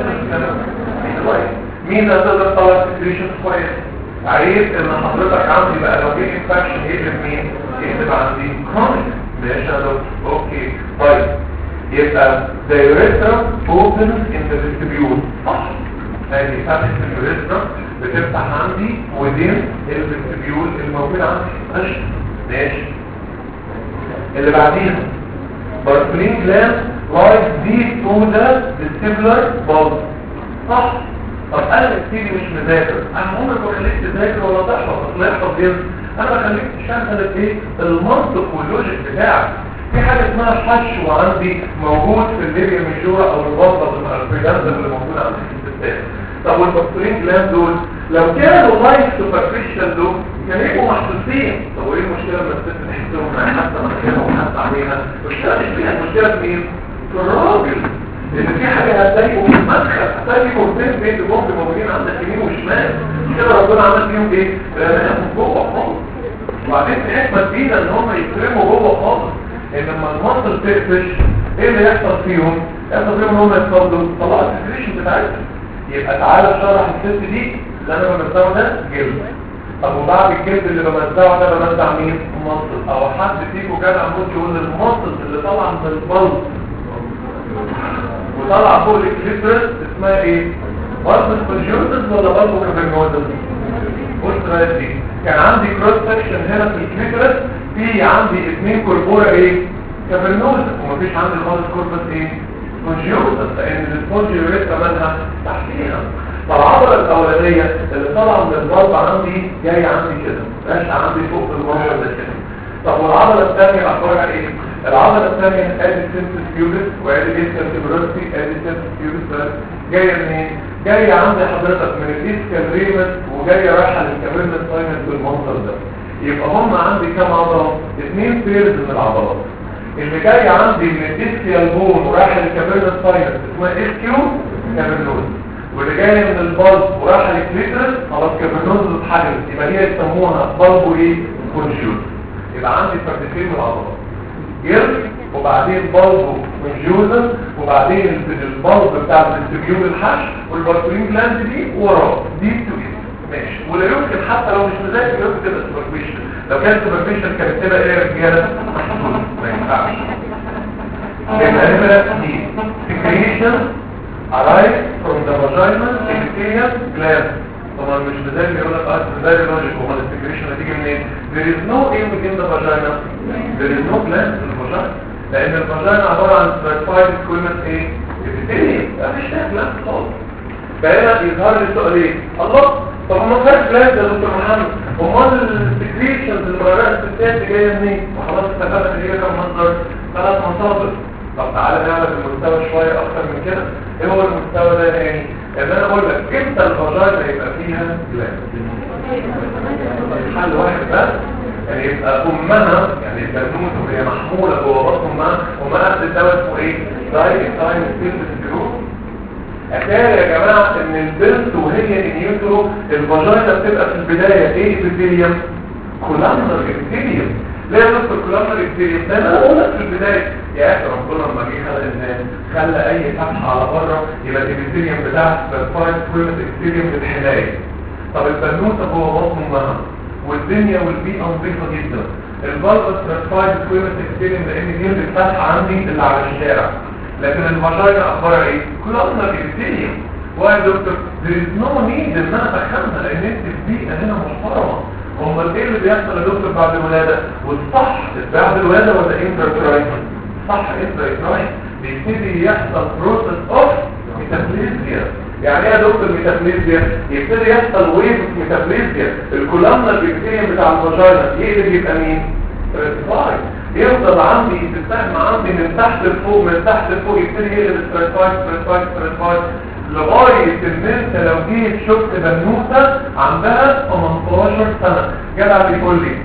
كويس. ميزه تقدر تطلع سكريشن كويس. عيب ان حضرتك عندي بقى لو في انفكشن يقلب مين؟ يقلب عندي كرونيك. ماشي يا دكتور اوكي. طيب يبقى the urethra opens in the vestibule صح؟ هذه فتحة اليوريثرا بتفتح عندي ودين الفستيبيول الموجود عندي. ماشي ماشي. اللي بعديها باركولين جلاند لايك دي تو ذا vestibular bulb صح؟ طب انا نفسيتي مش مذاكر، انا عمري ما خليك تذاكر ولا تحفظ اصل يحفظ جنس. انا بخليك تشغل ايه؟ المنطق واللوجيك بتاعك. في حاجه اسمها حشو عندي موجود في الليبيا ميجورا او الوسط الفريدانزا اللي موجود عندي في الستات. طب والباركولين جلاند دول لو كانوا لايك سوبرفيشال دول كانوا يبقوا محسوسين. طب وايه المشكله لما الست تحسهم حتى مكانها وحتى عليها؟ المشكله مش فيها، المشكله في مين؟ في الراجل. لان في حاجه هتلاقيهم في المدخل، هتلاقيهم فين بين البومب موجودين عندك يمين وشمال. كده ربنا عمل فيهم ايه؟ رماهم جوه خالص. وبعدين في حكمه جديده ان هم يترموا جوه خالص. ان لما المنطقه تقفش ايه اللي يحصل فيهم؟ يحصل فيهم ان هم يتفضلوا طلعوا السكريشن بتاعتهم. يبقى تعالى شرح الست دي اللي انا بمزعه ده جلد. طب وبعد الجلد اللي بمزعه ده بمزع مين؟ مصل. او حد فيكم كان عمود يقول المصل اللي طلع من البلط وطلع فوق الكليترس اسمها ايه؟ بلط سبرجيوتس ولا بلط كافرنوزس؟ بص بقى دي كان عندي كروس سكشن هنا في الكليترس في عندي اثنين كوربورا ايه كافرنوزا ومفيش عندي خالص كوربس ايه سبونجيوزا لان السبونجيوزا مالها تحتيها. فالعضله الاولانيه اللي طالعه من الضرب عندي جايه عندي كده ماشي عندي فوق المنظر ده كده. طب والعضله الثانيه اخبارها ايه؟ العضله الثانيه ادي سيمبس كيوبس وادي اسكالتيبروسي ادي سيمبس كيوبس جايه منين؟ جايه عندي حضرتك من الاسكال ريمس وجايه رايحه للكابرنس ساينس بالمنظر ده. يبقى هم عندي كام عضله؟ اثنين بيرز من العضلات. اللي جاي عندي من الاسكال بون ورايحه للكابرنس ساينس اسمها اسكيو كابرنوز، واللي جاي من البلب ورايحه للكليترس خلاص كابرنوز اتحجزت يبقى دي يسموها بلبو ايه كونجيوز. يبقى عندي فردتين من العضلات جلد وبعدين بلبو كونجيوزن وبعدين البلب بتاع الفيستيبيول الحشو والبارتولين جلاند دي وراه دي توجد ماشي. ولا يمكن حتى لو مش مذاكر يمكن تبقى سوبرفيشن. لو كانت سوبرفيشن كانت تبقى ايه يا رجاله؟ ما ينفعش. يبقى نمرة دي secretion arise from the vaginal epithelial gland. طبعا مش مذاكر يقول لك اه مذاكر لوجيك وما السكريشن هتيجي منين؟ there is no aim within the vagina there is no gland في الفاجينا لان الفاجينا عباره عن stratified squamous ايه؟ epithelium مفيش فيها gland خالص. فهنا يظهر لي السؤال ايه؟ الله طب ما فيهاش جلاند يا دكتور محمد امال السكريشنز اللي بره الستات جايه منين؟ وخلاص اتفقنا ان هي كام مصدر؟ ثلاث مصادر. طب تعالى نعرف المستوى شويه اكتر من كده. ايه هو المستوى ده يعني؟ ان انا اقول لك امتى الفاجينا يبقى فيها جلاند؟ حل واحد بس يعني يبقى امها يعني البنوت وهي محموله جوه بطن امها وما اخذت الدواء اسمه ايه؟ دايت تايم ستيل أكاد يا جماعة ان البنت وهي انيوترو الفاجينا بتبقى في البداية ايه ابيثيليوم؟ كولامنر ابيثيليوم. ليه يا دكتور كولامنر ابيثيليوم؟ ده انا اقول لك في البداية يا اخي ربنا لما جه خلق الناس خلى اي فتحة على بره يبقى الابيثيليوم بتاعها سبيرفايد كويمة ابيثيليوم للحماية. طب البنوتة جوه بطن امها والدنيا والبيئة نظيفة جدا. الفالفا سبيرفايد كويمة ابيثيليوم لان دي الفتحة عندي اللي على الشارع. لكن الفاجينا اخبارها ايه؟ كلنا ابيثيليوم. واي دكتور there is no need ان انا افهمها لان انت في بيئه هنا محترمه. امال ايه اللي بيحصل يا دكتور بعد الولاده؟ والصح بعد الولاده ولا انترا صح انترا بيبتدي يحصل بروسس اوف ميتابوليزيا. يعني ايه يا دكتور ميتابوليزيا؟ يبتدي يحصل ويف ميتابوليزيا. الكولامنا الابيثيليوم بتاع الفاجينا يقلب يبقى مين؟ ستراتيفايد. يفضل عندي تتفهم عندي من تحت لفوق من تحت لفوق يبتدي يقلب ستراتيفايد ستراتيفايد ستراتيفايد لغايه ان انت لو جيت شفت بنوته عندها ثمانية عشر سنه جدع بيقول لي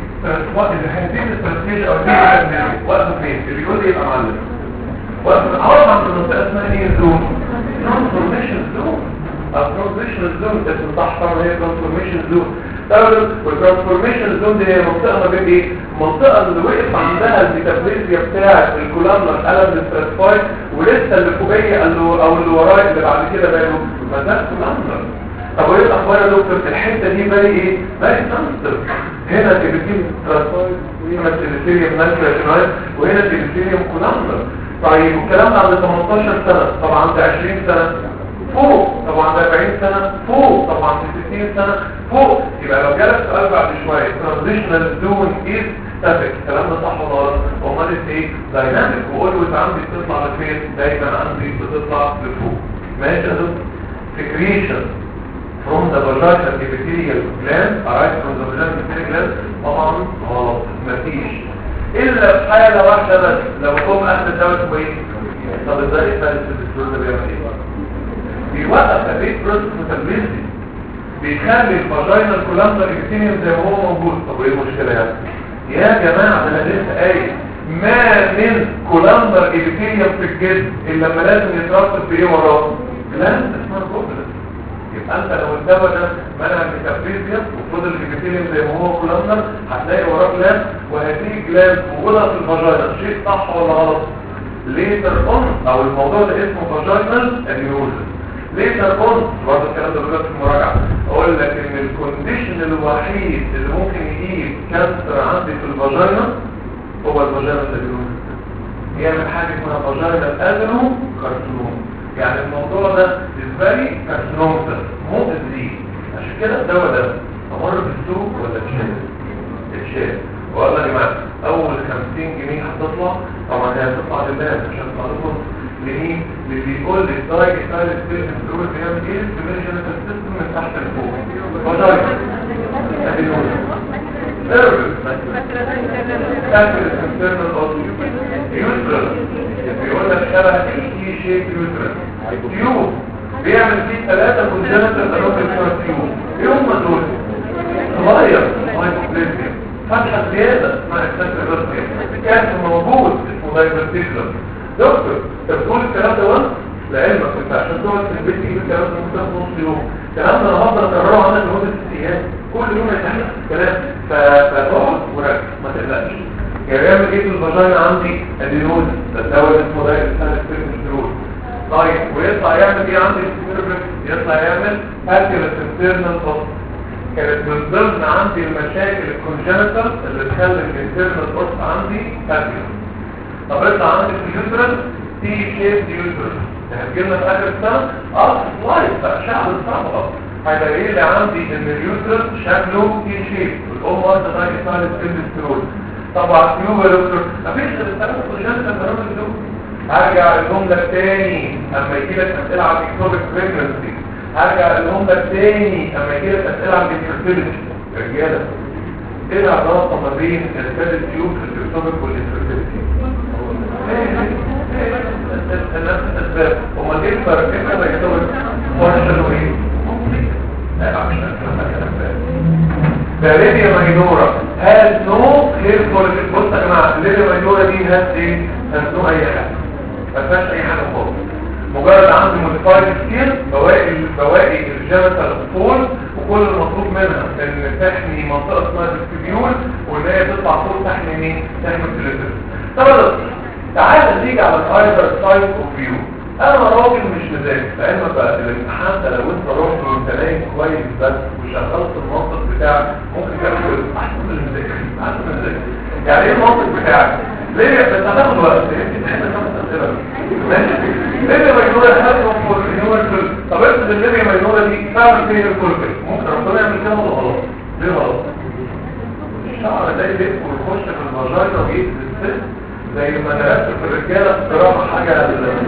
هذه الاستراتيجيه او دي وقت فين؟ اللي يقول لي يبقى معلم. وقت عارف عند منطقه اسمها ايه زون؟ ترانسفورميشن زون. الترانسفورميشن زون اسمه صح طبعا هي ترانسفورميشن زون. والترانسفورميشن زون دي هي منطقه ما بين ايه؟ المنطقه اللي وقف عندها الميتابوليزيا بتاعه الكولامنر قلب للستراتيفايد ولسه اللي فوقيه او اللي ورايا اللي بعد كده باله ما ده كولامنر. طب وايه الاخبار يا دكتور؟ الحته دي بالي ايه؟ بالي سنسر. هنا الابيثيليوم ستراتيفايد وهنا الابيثيليوم نانكريشنايد وهنا الابيثيليوم كولامنر. طيب والكلام ده عند ثمانية عشر سنه طبعا عند عشرين سنه فوق طبعا عند أربعين سنه فوق طبعا عند ستين سنه فوق. يبقى لو جالك سؤال بعد شويه ترانزيشنال زون از ستاتيك الكلام ده صح ولا غلط؟ امال ايه؟ دايناميك واولويز عندي بتطلع لفين؟ دايما عندي بتطلع لفوق. ماشي يا دكتور؟ سكريشن from the vaginal epithelial gland arise from the vaginal epithelial gland طبعا غلط مفيش الا في حاله واحده بس لو قوم اخذ الدواء اسمه ايه؟ طب ازاي الثالث الدكتور ده بيعمل ايه؟ بيوقف الريت بروسس ميتابوليزم بيخلي الفاجينا الكولامنر ابيثيليوم زي ما هو موجود. طب وايه المشكله يعني؟ يا جماعه ده انا لسه قايل ما من كولامنر ابيثيليوم في الجسم الا لما لازم يترتب بايه وراه؟ جلاند اسمها بروبلس. يبقى انت لو الدواء ده منع الميتابوليزم وفضل الابيثيليوم زي ما هو كولامنر هتلاقي وراه جلاند وهذه الجلاند وجودها في الفاجينا شيء صح ولا غلط؟ ليتر اون او الموضوع ده اسمه فاجينال ادينوزس. ليتر اون برضه الكلام ده بيقول في المراجعه اقول لك ان الكونديشن الوحيد اللي ممكن يجيب كانسر عندي في الفاجينا هو الفاجينال ادينوزس. يعمل حاجه اسمها فاجينال ادينو كارسينوم. يعني الموضوع ده ازاي كارسينومتر مؤذي. عشان كده الدواء ده امر بالسوق ولا اتشال؟ اتشال. والله يا جماعه ستايل ستيشن دول بيعمل ايه الكونجنتال سيستم من تحت لفوق وضايق ادينوز نيرفس تاكل الانترنال اوتيوب يوترس بيقول لك شبه تي شيب يوترس تيوب بيعمل فيه ثلاثة كونجنتال انومالي تيوب ايه هم دول؟ صغير مايكروبليزيا فتحة زيادة مع اكسنتر راسيا كان موجود اسمه دايفرتيكولر دكتور انت بتقول الكلام ده وانت لعلمك انت عشان تقعد في البيت تجيب الكلام ده ممكن تاخد نص يوم الكلام ده انا هفضل اكرره عندك لمده ست ايام كل يوم يتحدث الكلام فتقعد وركز ما تقلقش يعني يعمل ايه في الفاجينا عندي ادينوز ده الدواء اسمه ده الستيرول طيب ويطلع يعمل ايه عندي السيرفكس يطلع يعمل اكيلس انترنال اوس كانت من ضمن عندي المشاكل الكونجنتال اللي تخلي الانترنال اوس عندي اكيلس طب يطلع عندي في اليوترس تي شيب يوترس هتجيلنا في اخر السنه اه سلايد بقى شعب صعب اصلا هيلاقي لي عندي ان اليوترس شكله تي شيب والام واخده دايت ستايل ستيرول طبعا تيوب يا دكتور مفيش غير الثلاثه كونجنتال بارامتر دول هرجع لهم لك تاني اما يجي لك اسئله عن اكتوبيك بريجنسي هرجع لهم لك تاني اما يجي لك اسئله عن الفيرتيليتي رجاله ايه العلاقه ما بين الثلاث تيوب في الاكتوبيك والفيرتيليتي؟ نفس الاسباب وما ايه الفرق بين الاكتوبيك والفيرتيليتي؟ ده ليبيا ماينورا هاز نو كلير فوليك بص يا جماعه ليبيا ماينورا دي هاز ايه؟ هاز نو اي حاجه ما فيهاش اي حاجه خالص مجرد عندي موديفايد سكيل بواقي بواقي الجينيتال فول وكل المطلوب منها ان تحمي منطقه اسمها الفيبيول وان هي تطلع فوق تحمي مين؟ تحمي التليفون. طب تعال نيجي على الايزر سايد اوف فيو انا راجل مش مذاكر لعلمك بقى الامتحان ده لو انت رحت وانت نايم كويس بس وشغلت المنطق بتاعك ممكن تعمل احسن من المذاكر احسن من المذاكر يعني ايه المنطق بتاعك؟ ليه بس هتاخد وقت انت تحب تاخد اسئله ماشي ليه ماينوره هاتهم فور يونيفرسال طب افرض الليبيا ماينوره دي فعلا فيها الكولكس ممكن ربنا يعمل كده ولا غلط؟ ليه غلط؟ الشعر ده يلف ويخش في الفاجينا ويجي الست زي ما درست في الرجاله في الدراما حاجه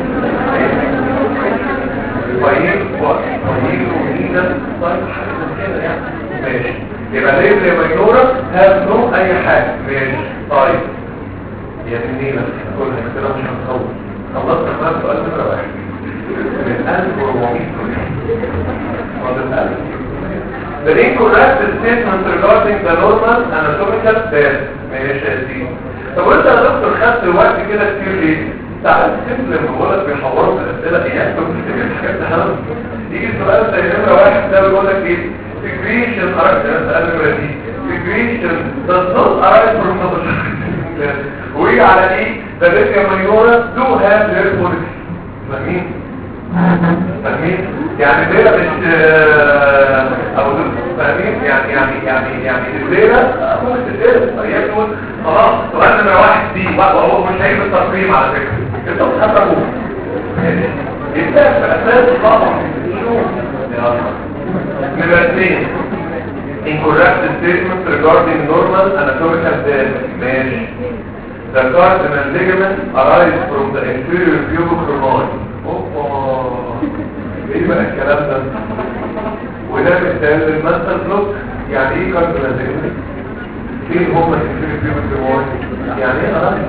وعيد وعيد ونينا طيب حاجه كده يعني ماشي يبقى ليه ماينوره هاز نو اي حاجه ماشي طيب يا منينا كل كده مش هنخلص خلصنا كمان سؤال نمرة واحد من ألف وأربعمية فاضل ألف The incorrect statement regarding the normal anatomical test ماشي يا سيدي طب وانت يا دكتور خدت الوقت كده كتير ليه؟ تعال تسيب لما بقولك بيحوروا في الأسئلة ايه انت بتفتكر حاجات تحرم يجي السؤال زي نمرة واحد ده بيقولك ايه؟ Secretion أسأل نمرة دي Secretion does not arise from the ويجي على ايه ده ليبيا ماينورا دو هاف هير بوليسي فاهمين فاهمين يعني الليله مش او فاهمين يعني يعني يعني يعني الليله اقول الليله هي تقول خلاص سؤال نمره واحد دي وهو مش هيجيب التقييم على فكره انتوا بتحبوه يبقى في اساس طبعا شوف نمره اثنين incorrect statement regarding normal anatomical data ماشي The cardinal ligament arise from the inferior pubic اوبا ايه بقى الكلام ده وده مثال للماستر بلوك يعني ايه cardinal ligament فين هم الانفيريور pubic يعني ايه arise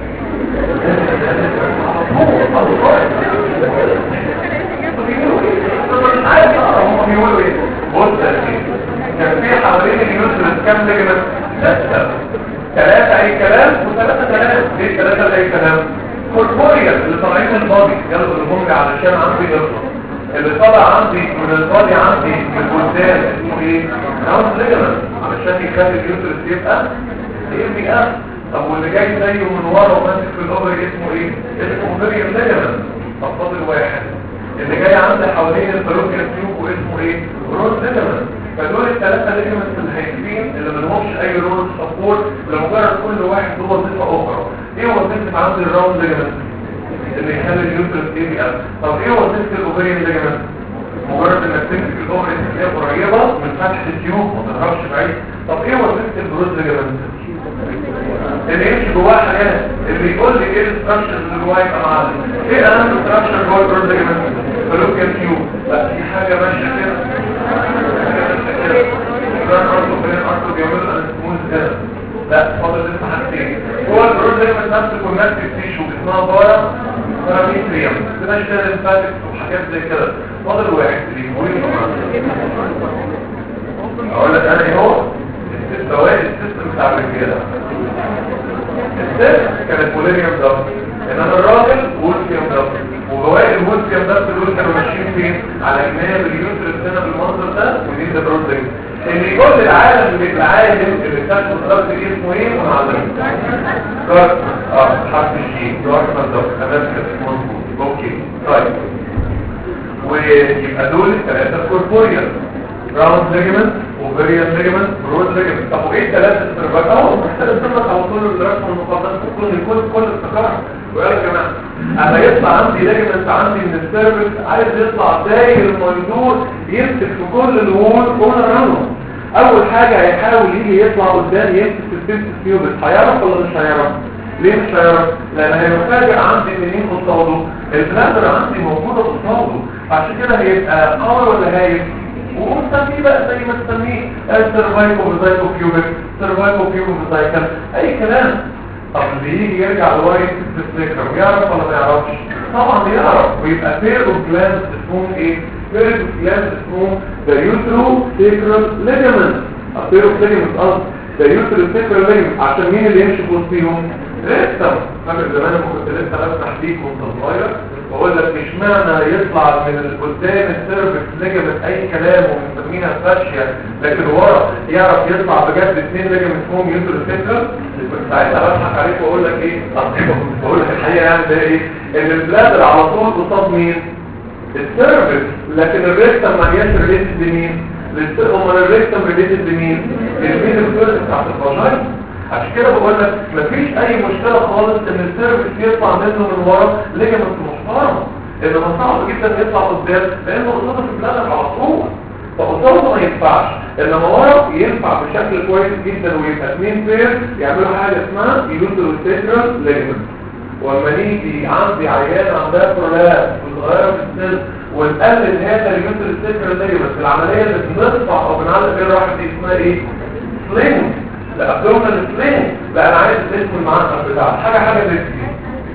هم بيقولوا ايه بص يا سيدي كان في حوالين اليوترس كام ليجمنت ستة ثلاثة اي كلام وثلاثة كلام ليه ثلاثة اي كلام كوربوريال اللي طالعين من البادي يلا قولهم لي علشان عندي يطلع اللي طالع عندي من البادي عندي من قدام اسمه ايه راوند ليجمنت علشان يخلي اليوترس يبقى يبقى اب طب واللي جاي زيه من ورا وماسك في الاوبري اسمه ايه اسمه فيريال ليجمنت طب فاضل واحد اللي جاي عندي حوالين الفالوبيان تيوب واسمه ايه رول ليجمنت فدول الثلاثه ليجمنت الهايفين اللي ما لهمش اي رول سبورت لمجرد كل واحد له وظيفه اخرى ايه وظيفه عند الراوند ليجمنت اللي يخلي اليوترس يبقى اب طب ايه وظيفه الاوبريان ليجمنت مجرد انك تمسك الاوبري تخليها قريبه من فتح التيوب ما تقربش بعيد طب ايه وظيفه البروز ليجمنت اللي يمشي جواه حاجات اللي يقول لي ايه الاستراكشر اللي جواه يبقى معلم ايه اهم استراكشر جوه البروز ليجمنت فلوك لا في حاجة ماشية كده حاجة ماشية كده كان أرضه بين أرضه بيعملوا أنسموز كده لا فاضل لسه حاجتين هو البرود دايما نفس الكونكتيف تيشو اسمها بارا باراميتريوم كده اشتغل انفاتكس وحاجات زي كده فاضل واحد ليمورين اقول لك انا ايه هو الفوائد السيستم بتاع الرجاله السيستم كانت بوليريوم ضغط انما الراجل وولفيوم ضغط وفوائد الوولفيوم ضغط دول كانوا ماشيين فين على جناب اليوترس هنا بالمنظر ده ودي ده بروتين اللي كل العالم اللي العالم اللي بتاخد ضغط اسمه ايه ومعلم ضغط اه حرف الجي ضغط ضغط تمام كده مظبوط اوكي طيب ويبقى دول الثلاثه كوربوريال راوند ليجمنت وفيريال ليجمنت برود ليجمنت طب وايه الثلاثه سيرفايكال اهو محتاج تطلع على طول الرسم المقدس كل كل كل افتكار وقال يا جماعه اما يطلع عندي ليجمنت عندي من السيرفكس عايز يطلع داير المندور يمسك في كل الوول كل راوند اول حاجه هيحاول يجي يطلع قدام يمسك في السيرفكس فيوبس هيعرف ولا مش هيعرف ليه مش هيعرف لان هيفاجئ عندي منين قصاده البلادر عندي موجوده قصاده عشان كده هيبقى قوي ولا هايف ومسميه بقى زي ما تسميه السيرفايكو فيزايكو كيوبيك سيرفايكو كيوبيك فيزايكل اي كلام طب اللي يجي يرجع لوايت السكر يعرف ولا ما يعرفش طبعا يعرف ويبقى بير اوف جلاند اسمهم ايه بير اوف جلاند اسمهم ذا يوترو سيكرال ليجمنت بير اوف ليجمنت قصد ذا يوترو سيكرال ليجمنت عشان مين اللي يمشي في وسطهم ريكتم فاكر زمان لما كنت لسه بفتح فيك وانت صغير بقول لك اشمعنى يطلع من قدام السيرفكس ليجمنت اي كلام وبنسميها فاشيا لكن ورا يعرف يطلع بجد اثنين ليجمنت فيهم يوترو سيكرال كنت ساعتها بضحك عليك واقول لك ايه بقول لك الحقيقه يعني ده ايه ان البلادر على طول قصاد مين السيرفكس لكن الريكتم ما هياش ريليتد لمين امال الريكتم ريليتد لمين الميدل فيرس بتاعت الفاجاينا عشان كده بقول لك مفيش اي مشكله خالص ان السيرفكس يطلع منه من ورا ليجمنت محترم انما صعب جدا يطلع قدام لانه قصاده في البلادر على طول فقصاده ما ينفعش انما ورا ينفع بشكل كويس جدا ويبقى اثنين بير يعملوا حاجه اسمها يوتروسيكرال ليجمنت واما نيجي عندي عيان عندها برولاب وصغيره في السن ونقلل هذا اليوتروسيكرال ليجمنت العمليه اللي بنرفع او بنعلق بيها الواحد دي اسمها ايه؟ سلينج الابدومينال سلينج بقى انا عايز اسم المعنى بتاعها حاجه حاجه زي كده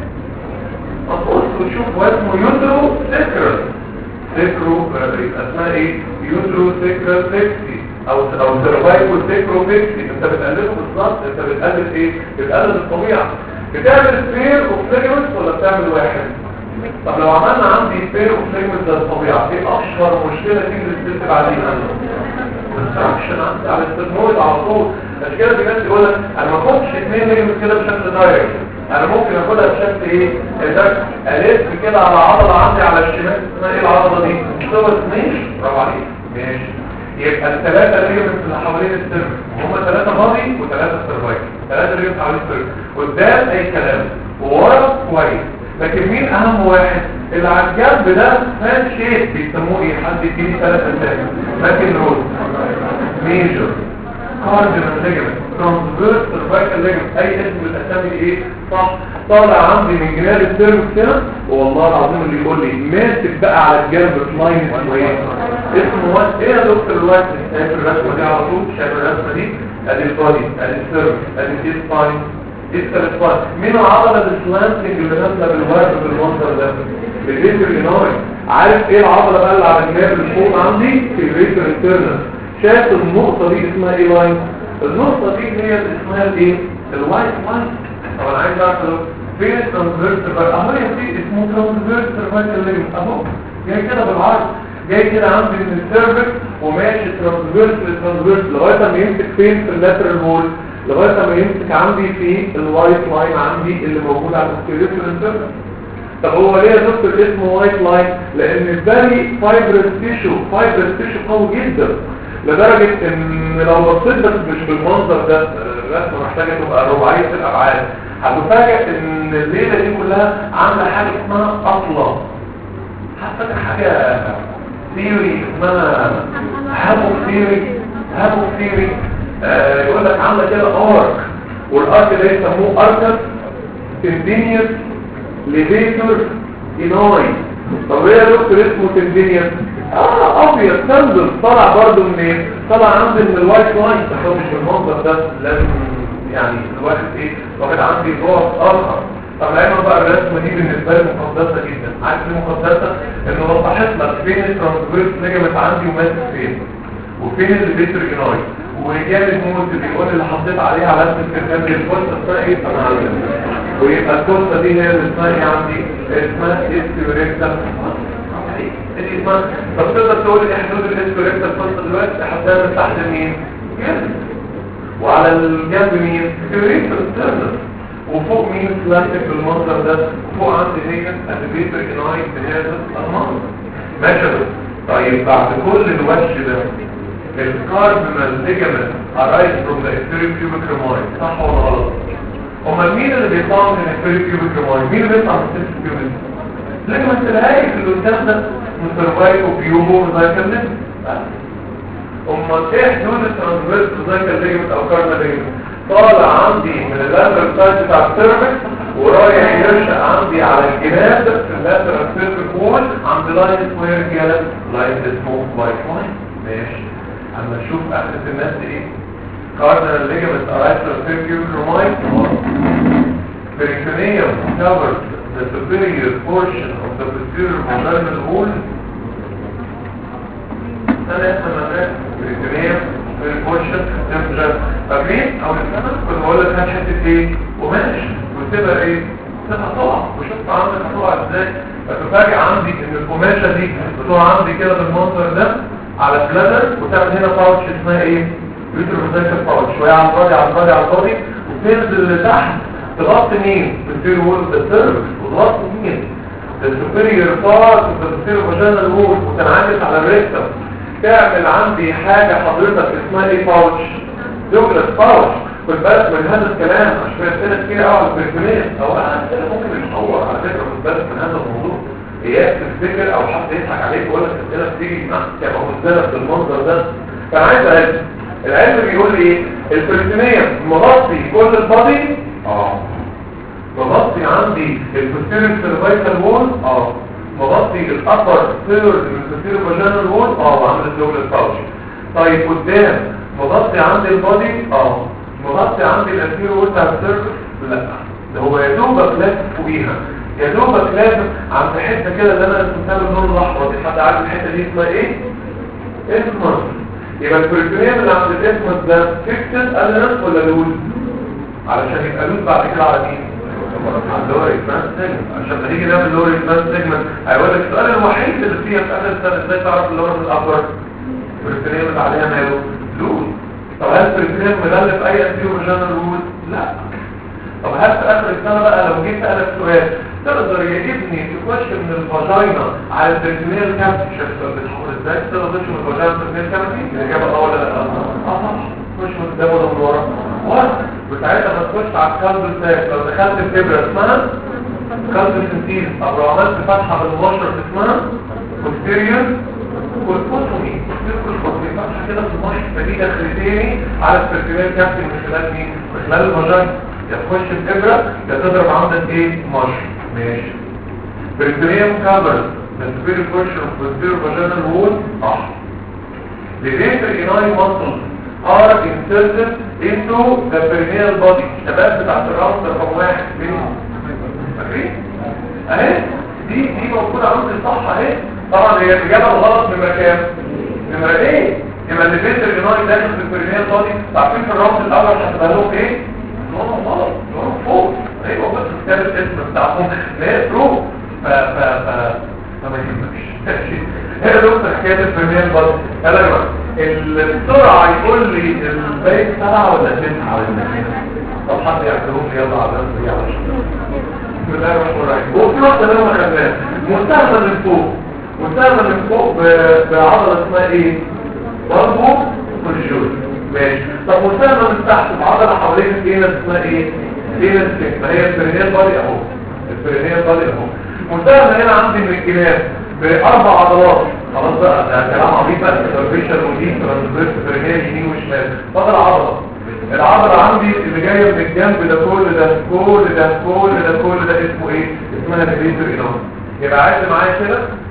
هتبص وتشوف هو اسمه يوترو سيكرال سيكرو اسمها ايه يوترو سيكرال فيكسي او او سيرفايكو سيكرو فيكسي انت بتقلده بالظبط انت بتقلد ايه بتقلد الطبيعه بتعمل سبير وفليجمنت ولا بتعمل واحد طب لو عملنا عندي سبير وفليجمنت زي الطبيعه ايه اشهر مشكله تيجي تكتب عليها التراكشن عندي على الاستثمار على طول عشان كده في ناس يقول لك انا ما اخدش اثنين ليجمنت كده بشكل دايركت انا ممكن اخدها بشكل ايه ده الف كده على عضله عندي على الشمال اسمها ايه العضله دي صور اثنين برافو عليك ماشي يبقى الثلاثه ليجمنت اللي حوالين السيرفس هم ثلاثه بادي وثلاثه سيرفايكل ثلاثه ليجمنت حوالين السيرفس قدام اي كلام وورا كويس لكن مين اهم واحد اللي على الجنب ده فان شيب بيسموه ايه حد يديني ثلاث اسامي ماكن رول ميجر كاردينال ليجمنت ترانسفيرس سيرفايكال ليجمنت اي اسم من الاسامي ايه صح طالع عندي من جناب السيرفكس هنا والله العظيم اللي يقول لي ماسك بقى على الجنب لاين اسمه ايه اسمه وات ايه يا دكتور الوقت شايف الرسمه دي على طول شايف الرسمه دي ادي البادي ادي السيرفكس ادي السباين السباين مين العضله السلانتنج اللي نازله بالورد بالمنظر ده بالريتر النوري عارف ايه العضله بقى اللي على الجناب اللي فوق عندي في الريتر انترنال شايف النقطة دي اسمها ايه لاين النقطة دي هي اللي اسمها الايه الوايت لاين طب انا عايز اعرف فين الترانسفيرس اهو يا سيدي اسمه ترانسفيرس سيرفايكال ليجمنت اهو جاي كده بالعرض جاي كده عندي من السيرفكس وماشي ترانسفيرس للترانسفيرس لغايه ما يمسك فين في اللاترال وول لغايه ما يمسك عندي في الوايت لاين عندي اللي موجود على السيرفكس انترنال طب هو ليه يا دكتور اسمه وايت لاين لان البالي فايبرس تيشو فايبرس تيشو قوي جدا لدرجة ان لو بصيت بس مش بالمنظر ده الرسمة محتاجة تبقى رباعية الابعاد هتفاجئ ان الليلة دي كلها عاملة حاجة اسمها اطلة هتفاجئ حاجة ثيوري اسمها هابو ثيوري هابو ثيوري آه يقول لك عاملة كده ارك والارك ده يسموه اركس تندينيوس ليفيتور اناي طب ايه يا دكتور اسمه تندينيوس اه ابيض تنزل طلع برضه منين؟ طلع عندي من الوايت لاين، تاخد مش بالمنظر ده، لازم يعني الواحد ايه واخد عندي ضغط اخر. طب العلم بقى الرسمه دي بالنسبه لي مقدسه جدا. عارف ليه مقدسه؟ انه وضحت لك فين الترانسفيرس ليجمنت عندي وماسك فين وفين الفيتر جناي، ورجال الموت بيقول اللي حطيت عليها علامه الكتاب دي الفرصه اسمها ايه؟ انا عارف. ويبقى الفرصه دي هي اللي اسمها عندي اسمها استيوريكتا. دي اسمها. طب تقدر تقول لي حدود الاستيوريكتا الفرصه دلوقتي تحددها من تحت مين؟ جنب. وعلى الجنب مين؟ استيوريكتا السترنس. وفوق مين سلاسك بالمنظر ده؟ وفوق عندي هي الفيتر جناي بهذا المنظر. ماشي. طيب بعد كل الوش ده الكاردينال ليجامنت ارايز فروم ذا inferior pubic rami، صح ولا غلط؟ امال مين اللي بيطلع من inferior pubic rami؟ مين اللي بيطلع من inferior pubic؟ ليجامنت الهايف اللي قدام ده من سيرفايكو بيوبو زايكال ليجامنت. امال ايه حدود الترانسفيرس زايكال ليجامنت او كاردينال ليجامنت؟ طالع عندي من اللاترال سايد بتاع السيرفكس ورايح يرشق عندي على الجناب في اللاترال سيرفكس وول عند لاين سكوير جالس لاين اسمه وايت لاين. ماشي. اما نشوف اخرة الناس دي ايه؟ cardinal ligament arise from inferior rami. Peritoneum covers the superior portion of the posterior vaginal wall. انا اسمع مدرسة peritoneum superior portion temperature. فاكرين اول السنة كنت بقول لك هات حتة ايه؟ وماشي وتبقى ايه؟ تبقى طبعا وشفت عندك هتقع ازاي؟ فتفاجئ عندي ان القماشة دي بتقع عندي كده بالمنظر ده على بلادر وتعمل هنا باوتش اسمها ايه؟ يوتروفيزايكال باوتش، شويه على الفاضي على الفاضي على الفاضي وتنزل لتحت تغطي مين؟ السيرو وول ذا سيرفكس وتغطي مين؟ السوبيريور بارت اوف ذا سيرو فاجينال وول وتنعكس على الريكتم. تعمل عندي حاجه حضرتك اسمها ايه باوتش؟ دوجلاس باوتش. خد بالك من هذا الكلام عشان في اسئله كتير قوي على البريتونيا او اسئله ممكن يتطور على فكره. خد بالك من هذا الموضوع. اياك تفتكر او حد يضحك عليك ويقول لك الاسئله بتيجي تبقى مزدلف بالمنظر ده. فانا عايز اعلم العلم بيقول لي ايه؟ البريتونيا مغطي كل البادي اه مغطي عندي البوستيريور سيرفايكال وول اه مغطي الابر ثيرد من البوستيريور فاجينال وول اه وعامل الدوبل باوتش. طيب قدام مغطي عندي البادي اه مغطي عندي الانتيريور وول بتاع السيرفكس لا ده هو يا دوبك لافف فوقيها يا دوبك لازم عند حته كده اللي انا كنت عامل اللون الاحمر دي. حد عارف الحته دي اسمها ايه؟ اسمها يبقى البريتونيوم اللي عند الاسمس ده فيكسد الينس ولا لوز؟ علشان يبقى لوز بعد كده على مين؟ على اللوري ترانس سيجمنت. عشان لما نيجي نعمل لوري ترانس سيجمنت هيقول لك السؤال الوحيد اللي فيها في اخر السنه ازاي تعرف اللوري من الابر؟ البريتونيوم اللي عليها ماله؟ لوز. طب هل البريتونيوم مغلف اي انتيريور فاجينال وول؟ لا. طب هل في اخر السنه بقى لو جيت سالك سؤال تقدر يا ابني تخش من الفاجينا على البريتونيال كافيتي؟ شايف السؤال بيتحول ازاي؟ تقدر تخش من الفاجينا على البريتونيال كافيتي؟ الاجابه اه ولا لا؟ اه صح. تخش من قدام ولا من ورا؟ ورا. وساعتها ما تخش على الكالب ساك لو دخلت الكبره اسمها كالب سنتيز. طب لو عملت فتحه بالمشرط اسمها بوستيريور كولبوتومي. كولبوتومي فتحه كده في المشرط فدي دخلتيني على البريتونيال كافيتي من خلال مين؟ من خلال الفاجينا. يا تخش الابره يا تضرب عندك ايه؟ مشرط. ماشي. بريتونيوم كفرز the superior portion of the posterior vaginal wall صح. The perineal muscles are inserted into the perineal body. الشباب بتاعت الراوند رقم واحد فين؟ فاكرين؟ اهي دي دي موجوده عندي صح اهي. طبعا هي الاجابه الغلط نمره كام؟ نمره ايه؟ يبقى اللي بين الجناي داخل في البرينيال بودي. عارفين في الراوند الاول هتبقى لهم ايه؟ نورم غلط نورم فوق. ايوه بس كتاب الاسم بتاعهم لا يفرق. ف ف ف فما يهمكش. هي دكتور حكايه البرينيال بودي. يلا يا جماعه السرعه يقول لي الباقي سبعه ولا تسعه ولا طب حد يعتبرهم لي يلا على الناس دي علشان بسم الله الرحمن الرحيم. وفي واحده اللي هم خدناها مستهدف من فوق. مستهدف من فوق بعضله اسمها ايه؟ برضه كوليجول. ماشي. طب مستهدف من تحت بعضله حوالين الكينس اسمها ايه؟ كينس ما هي البرينيال بودي اهو. البرينيال بودي اهو. مستهدف هنا عندي من الجناب باربع عضلات. خلاص بقى ده كلام عبيط بقى. سيرفيشال ودي ترانسفيرس برينيال يمين وشمال. فاضل عضله. العضله عندي اللي جايه من الجنب ده كل ده كل ده كل ده كل ده اسمه ايه؟ اسمها الريزر انام. يبقى عايز معايا كده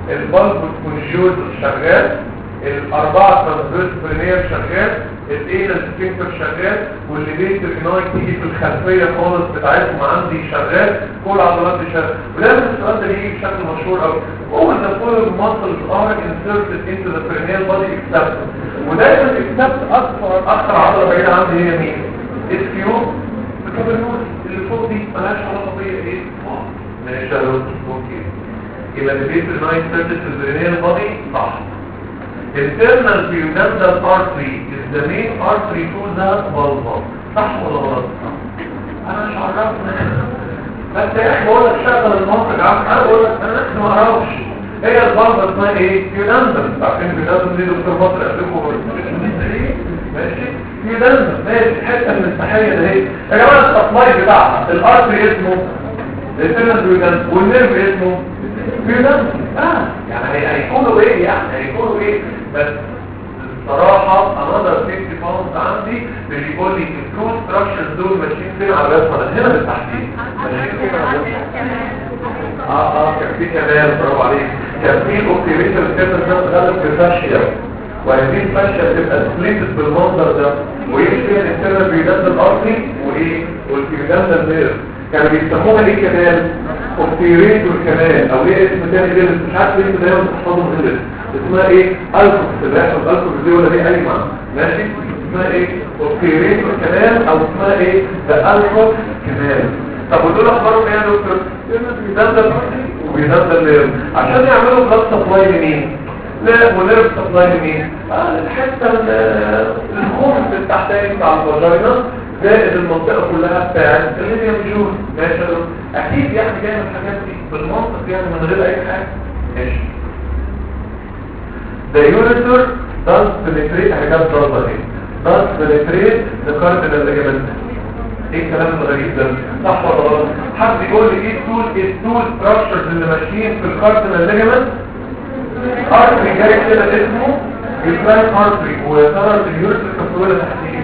البلب والكونجيوز شغال، الاربعه ترانسفيرس برينير شغال، الاينال سفنكتر شغال، واللي بيت الجناي تيجي في الخلفيه خالص بتاعتهم عندي شغال، كل عضلات دي شغال. ولازم السؤال ده يجي بشكل مشهور قوي. All the following muscles are inserted into the perineal body except، ودايما except اكثر اكثر عضله بعيده عندي هي مين؟ اسكيو الكابرنوس اللي فوق دي مالهاش علاقه بيا ايه؟ اه ماشي يا دكتور اوكي. يبقى البيت الجناي inserted في البرينيال body صح. internal pudendal artery is the main artery to the vulva صح ولا غلط؟ انا مش عرفنا بس يا اخي بقول لك شغل المنطق عارف انا بقول لك انا نفسي ما اعرفش هي الفالفا اسمها ايه؟ pudendal. عارفين pudendal دي دكتور مصر قبلكم ايه؟ ماشي pudendal ماشي حته من السحيه ده اهي يا جماعه السبلاي بتاعها الارتري اسمه internal pudendal والنيرف اسمه pudendal. اه يعني هيكونوا ايه يعني هيكونوا ايه بس الصراحة another fifty pounds عندي بيقول لي التو structures دول ماشيين فين على الرسمة ده هنا بالتحديد ماشيين فين على الرسمة اه اه كان في كمان برافو عليك كان في اوبتيميتر الكلمة ده بتغلب بفاشية وهذه الفاشية بتبقى سبليتد بالمنظر ده ويمشي فيها الانترنال بيودندال ارتري وايه والبيودندال نيرف كانوا بيسموها ايه كمان اوبتيريتور كمان او ليه اسم تاني غير مش عارف ليه اسم دايما تحفظهم غير اسمها ايه الكوكس اللي هيحصل الكوكس دي ولا دي اي معنى ماشي اسمها ايه اوبتيريتور كمان او اسمها ايه ذا الكوكس كمان. طب ودول اخبارهم ايه يا دكتور؟ بيدندل وبيدندل نيرف عشان يعملوا بلاد سبلاي لمين؟ لا ونيرف سبلاي لمين؟ اه الحته الخوف التحتاني بتاع الفاجينا زائد المنطقة كلها بتاعت اللي هي مجهول ماشي اكيد يعني جاي من الحاجات دي بالمنطق يعني من غير اي حاجة ماشي. The ureter does penetrate حاجات برضه ايه does penetrate the cardinal ligament. ايه الكلام الغريب ده صح ولا غلط؟ حد يقول لي ايه التول ايه التول structures اللي ماشيين في الكاردينال ليجمنت؟ ارتري جاي كده اسمه يبقى ارتري وترى اليوريتر كفوله تحتيه